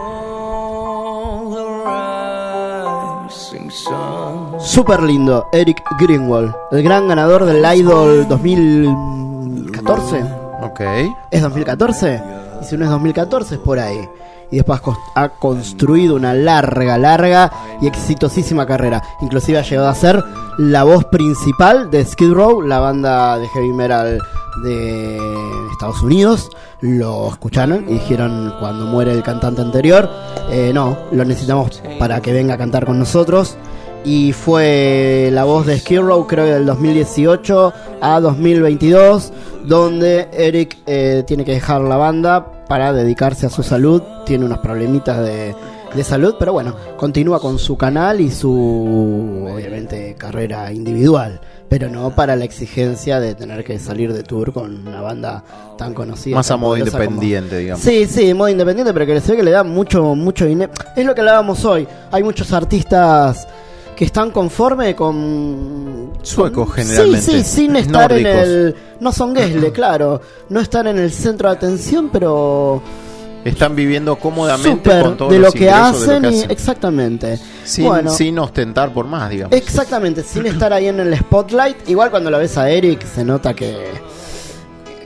Super lindo, Eric Greenwald, el gran ganador del Idol 2014. Ok. ¿Es 2014? Y si no es 2014 es por ahí. Y después ha construido una larga y exitosísima carrera. Inclusive ha llegado a ser la voz principal de Skid Row, la banda de heavy metal de Estados Unidos. Lo escucharon y dijeron cuando muere el cantante anterior, no, lo necesitamos para que venga a cantar con nosotros. Y fue la voz de Skid Row, creo que del 2018 a 2022, donde Eric tiene que dejar la banda para dedicarse a su salud. Tiene unos problemitas de salud, pero bueno, continúa con su canal y su, obviamente, carrera individual, pero no para la exigencia de tener que salir de tour con una banda tan conocida. Más a modo independiente, digamos. Sí, modo independiente, pero que se ve que le da mucho dinero. Es lo que hablábamos hoy. Hay muchos artistas que están conforme con suecos generalmente. Sí, sin estar nórdicos. en el... No son Gessle, claro. No están en el centro de atención, pero... Están viviendo cómodamente Súper con todos de lo los que ingresos hacen, de lo que hacen. Exactamente. Sin ostentar por más, digamos. Exactamente, sin estar ahí en el spotlight. Igual cuando lo ves a Eric se nota que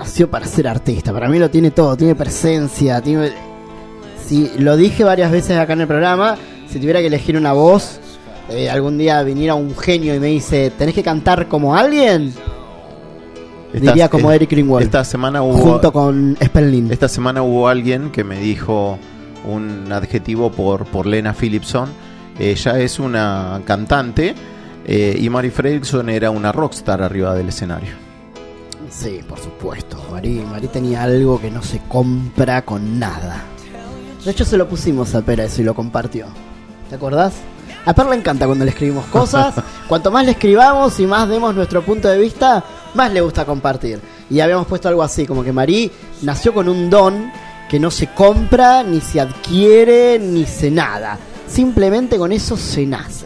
nació para ser artista. Para mí lo tiene todo, tiene presencia, tiene... Sí, lo dije varias veces acá en el programa, si tuviera que elegir una voz, algún día viniera un genio y me dice, ¿tenés que cantar como alguien? Diría como Eric Greenwald. Esta semana hubo, junto con Spelling. Esta semana hubo alguien que me dijo un adjetivo por Lena Philipson. Ella es una cantante y Mary Fredriksson era una rockstar arriba del escenario. Sí, por supuesto. Mari tenía algo que no se compra con nada. De hecho se lo pusimos a Pera eso y lo compartió. ¿Te acordás? A Per le encanta cuando le escribimos cosas. Cuanto más le escribamos y más demos nuestro punto de vista, más le gusta compartir. Y habíamos puesto algo así, como que Mari nació con un don que no se compra, ni se adquiere, ni se nada. Simplemente con eso se nace.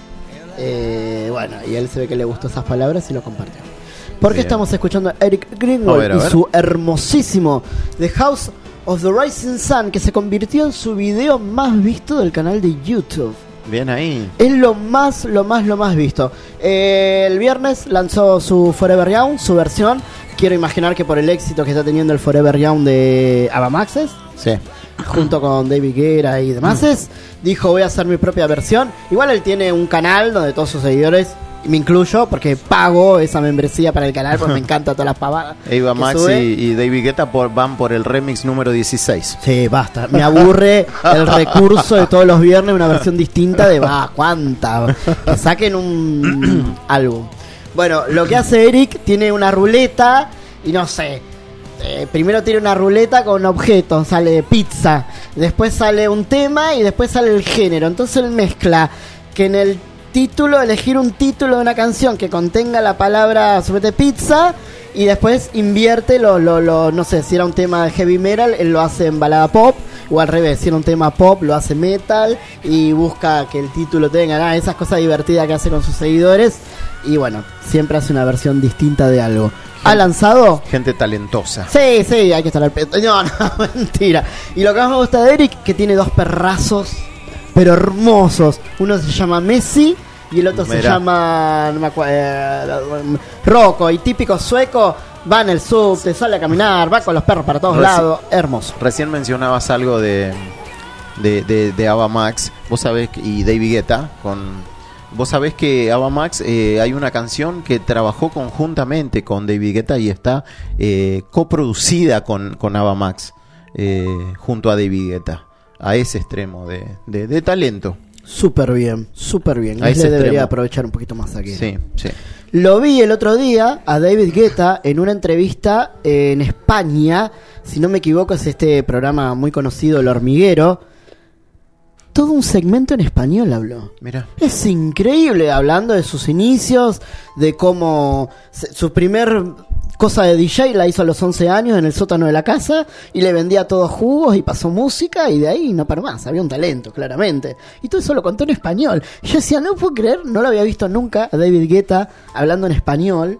Bueno, y él se ve que le gustó esas palabras y lo compartió. Porque estamos escuchando a Eric Greenwald y su hermosísimo The House of the Rising Sun, que se convirtió en su video más visto del canal de YouTube. Bien ahí. Es lo más visto. El viernes lanzó su Forever Young, su versión. Quiero imaginar que por el éxito que está teniendo el Forever Young de Ava Maxes, sí, junto con David Guetta y demás, dijo voy a hacer mi propia versión. Igual él tiene un canal donde todos sus seguidores, me incluyo porque pago esa membresía para el canal porque me encanta todas las pavadas. Ava Max y David Guetta van por el remix número 16. Sí, basta. Me aburre el recurso de todos los viernes una versión distinta de cuánta. Que saquen un álbum. Bueno, lo que hace Eric, tiene una ruleta y no sé. Primero tiene una ruleta con objetos, sale pizza, después sale un tema y después sale el género. Entonces él mezcla que en el título, elegir un título de una canción que contenga la palabra suponete pizza y después invierte no sé, si era un tema de heavy metal, él lo hace en balada pop, o al revés, si era un tema pop, lo hace metal y busca que el título tenga esas cosas divertidas que hace con sus seguidores y bueno, siempre hace una versión distinta de algo. ¿Ha lanzado? Gente talentosa. Sí, hay que estar al pedo. No, mentira. Y lo que más me gusta de Eric, que tiene dos perrazos pero hermosos. Uno se llama Messi y el otro se llama no me acuerdo, Rocco. Y típico sueco, va en el sub, te sale a caminar, va con los perros para todos lados. Hermoso. Recién mencionabas algo de Ava Max. Vos sabés, y David Guetta vos sabés que Ava Max hay una canción que trabajó conjuntamente con David Guetta y está coproducida con Ava Max junto a David Guetta. A ese extremo de talento. Súper bien. A ese debería aprovechar un poquito más aquí. Sí. Lo vi el otro día a David Guetta en una entrevista en España. Si no me equivoco, es este programa muy conocido, El Hormiguero. Todo un segmento en español habló. Mira. Es increíble, hablando de sus inicios, de cómo su primer cosa de DJ la hizo a los 11 años en el sótano de la casa y le vendía todos jugos y pasó música y de ahí no paró más. Había un talento, claramente. Y todo eso lo contó en español. Yo decía, no puedo creer, no lo había visto nunca a David Guetta hablando en español.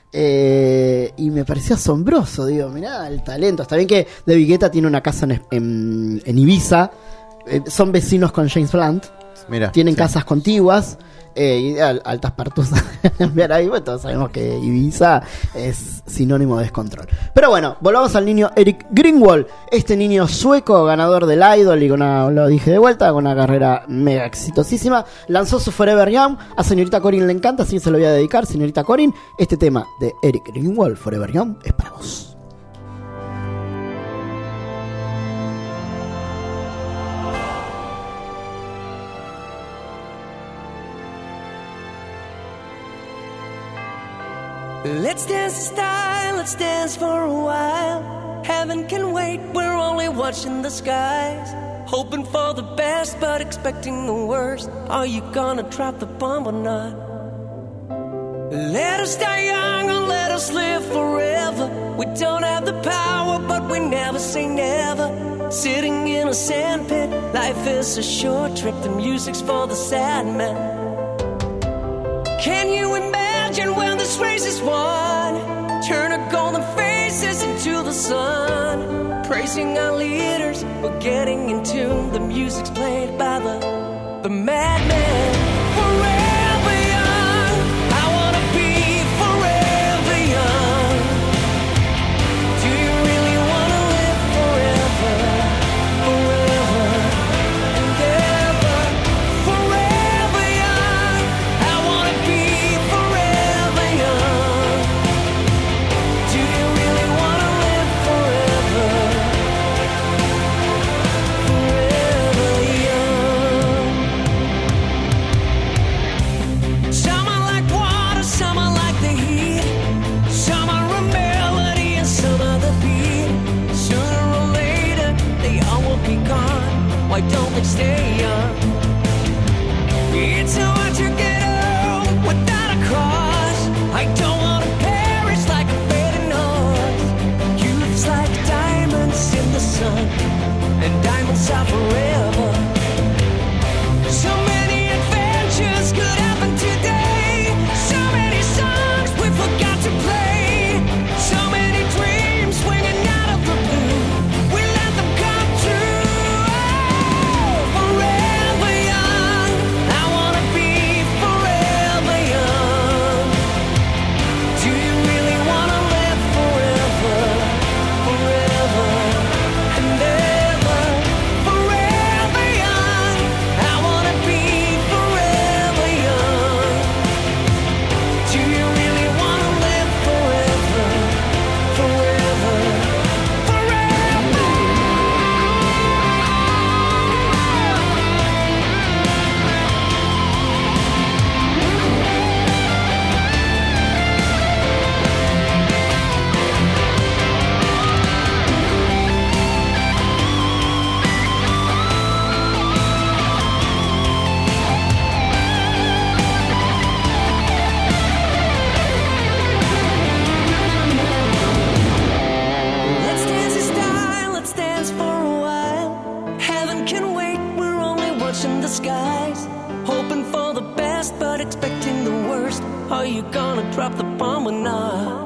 Y me pareció asombroso. Digo, mirá el talento. Está bien que David Guetta tiene una casa en Ibiza. Son vecinos con James Blunt. Mira, tienen casas contiguas y altas partusas. Ahí, bueno, todos sabemos que Ibiza es sinónimo de descontrol. Pero bueno, volvamos al niño Eric Greenwald. Este niño sueco, ganador del Idol y lo dije de vuelta, con una carrera mega exitosísima. Lanzó su Forever Young. A señorita Corinne le encanta, así que se lo voy a dedicar. Señorita Corinne, este tema de Eric Greenwald, Forever Young, es para vos. Let's dance in style, let's dance for a while. Heaven can wait, we're only watching the skies. Hoping for the best, but expecting the worst. Are you gonna drop the bomb or not? Let us die young or let us live forever. We don't have the power, but we never say never. Sitting in a sandpit, life is a short trip. The music's for the sad man. Can you imagine when this race is won? Turn our golden faces into the sun. Praising our leaders, we're getting in tune. The music's played by the madman. Forever young, I wanna be forever young. Are you gonna drop the bomb or not?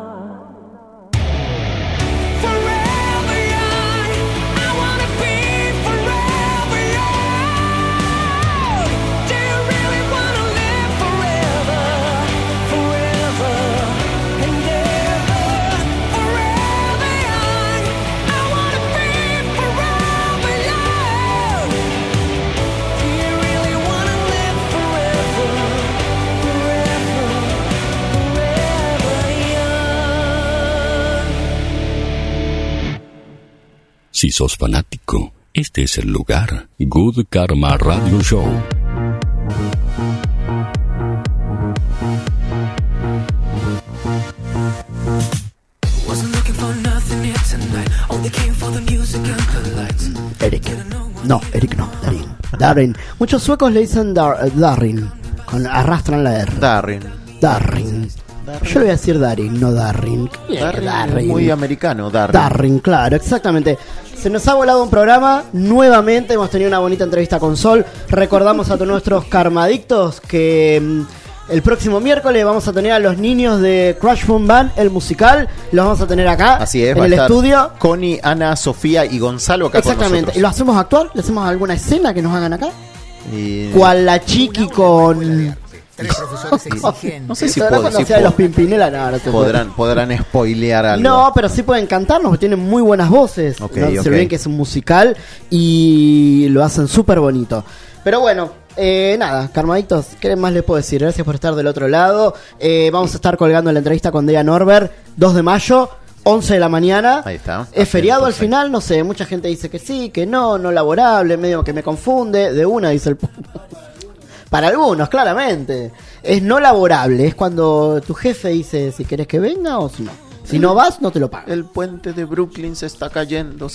Si sos fanático, este es el lugar. Good Karma Radio Show. Eric no, Darin. Muchos suecos le dicen Darin, arrastran la R. Darin. Yo le voy a decir Darin, no Darrin. Darin. Muy americano, Darin. Darin, claro, exactamente. Se nos ha volado un programa. Nuevamente hemos tenido una bonita entrevista con Sol. Recordamos a todos nuestros karmadictos que el próximo miércoles vamos a tener a los niños de Crash Boom Band, el musical. Los vamos a tener acá. Así es, en el estudio. Connie, Ana, Sofía y Gonzalo acá. Exactamente. Con nosotros. ¿Y lo hacemos actuar? ¿Le hacemos alguna escena que nos hagan acá? ¿Cuál la chiqui con...? Tres profesores exigentes. No sé si los Pimpinela, podrán spoilear algo. No, pero sí pueden cantarnos, porque tienen muy buenas voces. No se olviden que es un musical y lo hacen súper bonito. Pero bueno, nada, Karmadictos, ¿qué más les puedo decir? Gracias por estar del otro lado. Vamos a estar colgando la entrevista con Dea Norbert, 2 de mayo, 11 de la mañana. Ahí está. ¿Es feriado al final? No sé, mucha gente dice que sí, que no laborable, medio que me confunde. De una dice el... Para algunos, claramente. Es no laborable. Es cuando tu jefe dice si querés que venga o si no. Si no vas, no te lo pagan. El puente de Brooklyn se está cayendo.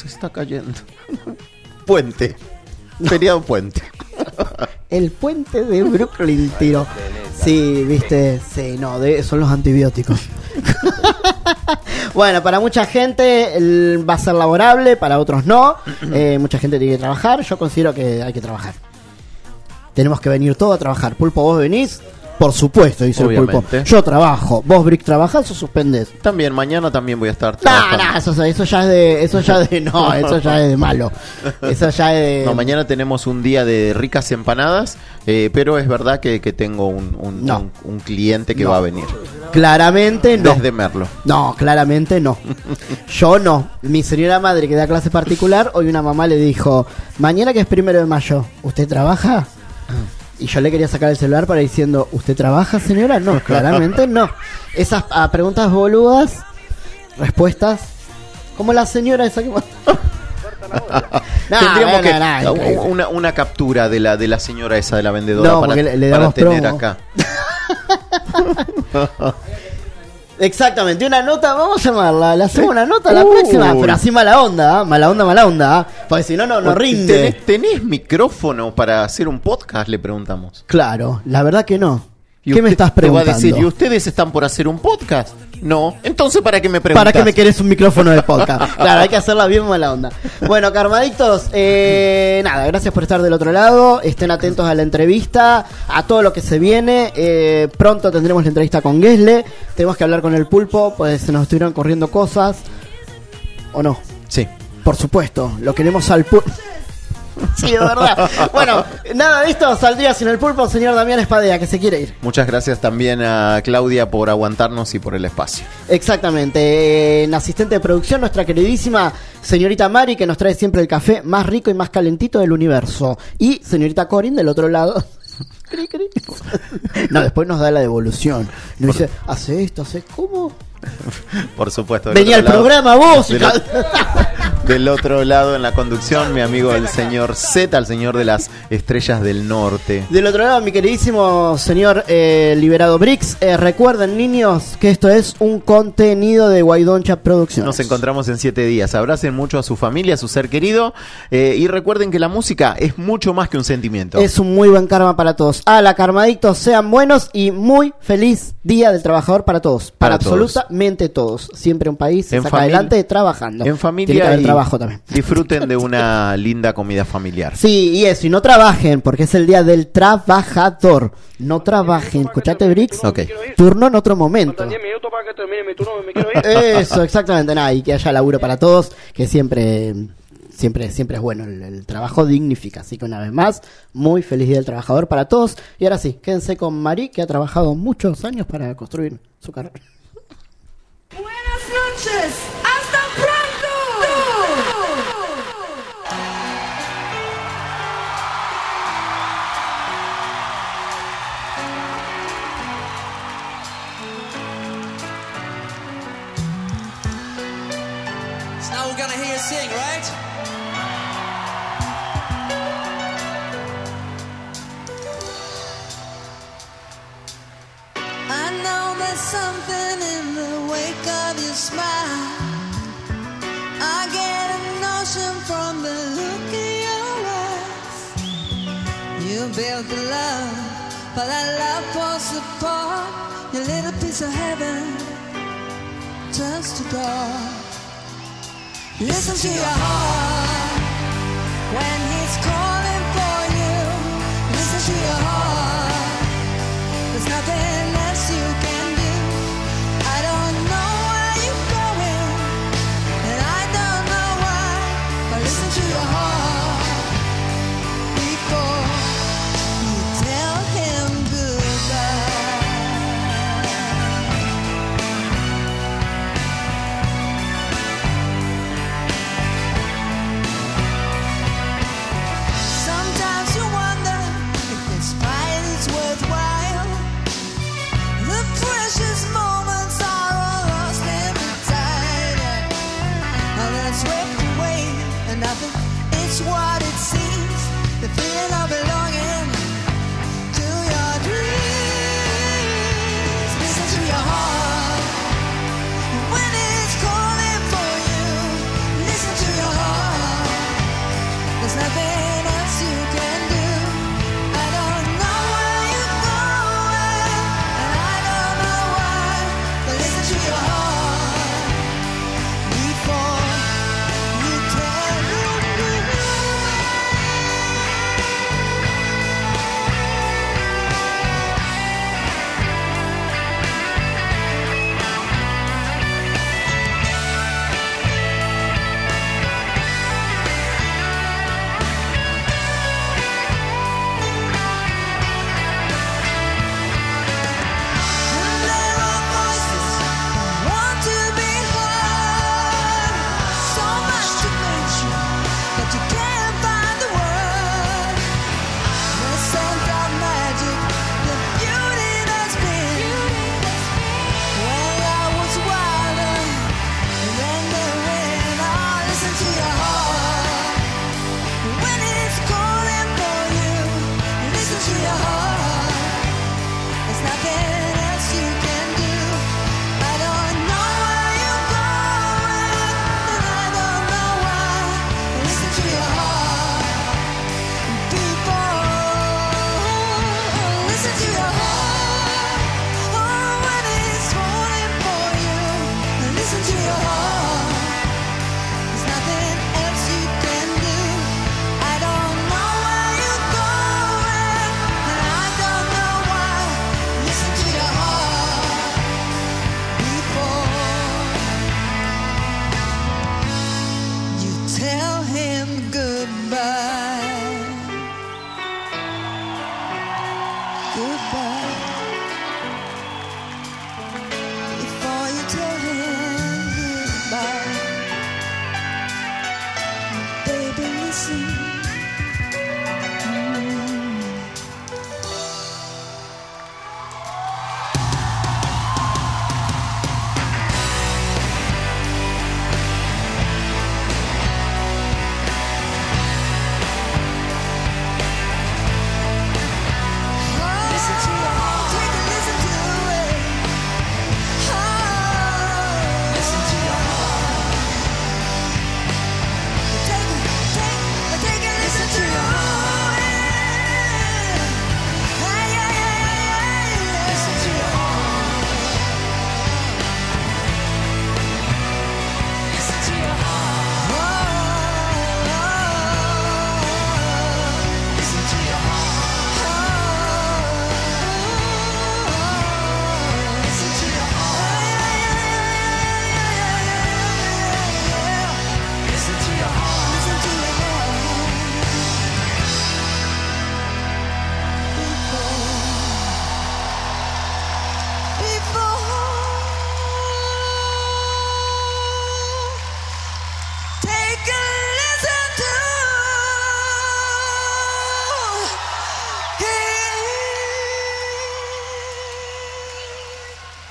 Puente. Feriado puente. El puente de Brooklyn, tiro. Sí, viste. Sí, no, son los antibióticos. Bueno, para mucha gente va a ser laborable, para otros no. Mucha gente tiene que trabajar. Yo considero que hay que trabajar. Tenemos que venir todos a trabajar. Pulpo, ¿vos venís? Por supuesto, dice obviamente. El Pulpo. Yo trabajo. ¿Vos, Brick, trabajás o suspendés? También, mañana también voy a estar trabajando. No, eso ya es de malo. Eso ya es de... No, mañana tenemos un día de ricas empanadas, pero es verdad que tengo un cliente que va a venir. Claramente no. Desde Merlo. No, claramente no. Yo no. Mi señora madre que da clase particular, hoy una mamá le dijo, mañana que es 1 de mayo, ¿usted trabaja? Y yo le quería sacar el celular para diciendo, ¿usted trabaja, señora? No, claramente no. Esas preguntas boludas, respuestas, como la señora esa que... Tendríamos que una captura de la señora esa de la vendedora para tener promo acá. Exactamente, una nota, vamos a llamarla, le hacemos una nota la próxima, pero así mala onda, porque si no rinde. ¿Tenés micrófono para hacer un podcast? Le preguntamos. Claro, la verdad que no. ¿Qué me estás preguntando? Te va a decir, ¿y ustedes están por hacer un podcast? No. Entonces, ¿para qué me preguntas? ¿Para qué me querés un micrófono de podcast? Claro, hay que hacerla bien mala onda. Bueno, Karmadictos, nada, gracias por estar del otro lado. Estén atentos a la entrevista, a todo lo que se viene. Pronto tendremos la entrevista con Gesle. Tenemos que hablar con el Pulpo, pues se nos estuvieron corriendo cosas. ¿O no? Sí. Por supuesto, lo queremos al Pulpo. Sí, de verdad. Bueno, nada de esto saldría sin el Pulpo, señor Damián Espadea, que se quiere ir. Muchas gracias también a Claudia por aguantarnos y por el espacio. Exactamente. En asistente de producción, nuestra queridísima señorita Mari, que nos trae siempre el café más rico y más calentito del universo. Y señorita Corin del otro lado. No, después nos da la devolución. Nos dice, hace esto, hace cómo. Por supuesto. Venía al programa vos. Del otro lado en la conducción, mi amigo el señor Z, el señor de las estrellas del norte. Del otro lado, mi queridísimo señor Liberado Brix. Recuerden, niños, que esto es un contenido de Guaidoncha Producciones. Nos encontramos en 7 días. Abracen mucho a su familia, a su ser querido. Y recuerden que la música es mucho más que un sentimiento. Es un muy buen karma para todos. La Karmadictos, sean buenos y muy feliz Día del Trabajador para todos. Para absolutamente todos. Siempre un país se saca adelante trabajando. En familia trabajo también. Disfruten de una linda comida familiar. Sí, y eso, y no trabajen, porque es el día del trabajador. No trabajen, escuchate, Brix. Okay. Turno en otro momento. Faltan 10 minutos para que termine mi turno, me quiero ir. Eso, exactamente, nada, y que haya laburo para todos, que siempre es bueno, el trabajo dignifica. Así que una vez más, muy feliz día del trabajador para todos. Y ahora sí, quédense con Mari, que ha trabajado muchos años para construir su carrera. Buenas noches, hasta pronto. So now we're gonna hear you sing, right? I know there's something in the wake of your smile. I get a notion from the look in your eyes. You built the love, but that love falls apart. Your little piece of heaven turns to God. Listen to your heart when he's calling for you. Listen to your heart. There's nothing else you can do. I don't know where you're going, and I don't know why, but listen to your heart before you tell him goodbye. Sometimes you wonder if this fight is worthwhile.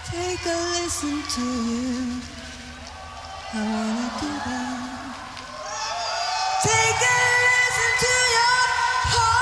Take a listen to you. I wanna do that. Take a listen to your heart.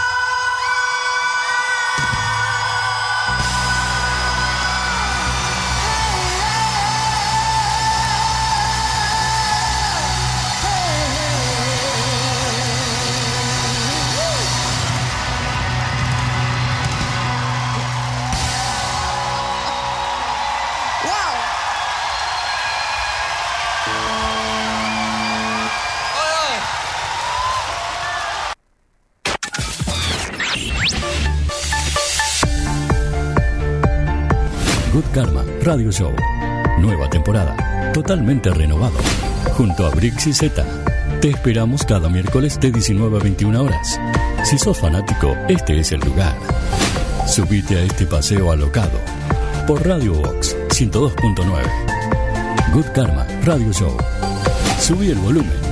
Good Karma Radio Show. Nueva temporada. Totalmente renovado. Junto a Brix y Z. Te esperamos cada miércoles de 19 a 21 horas. Si sos fanático, este es el lugar. Subite a este paseo alocado. Por Radio Box 102.9. Good Karma Radio Show. Subí el volumen.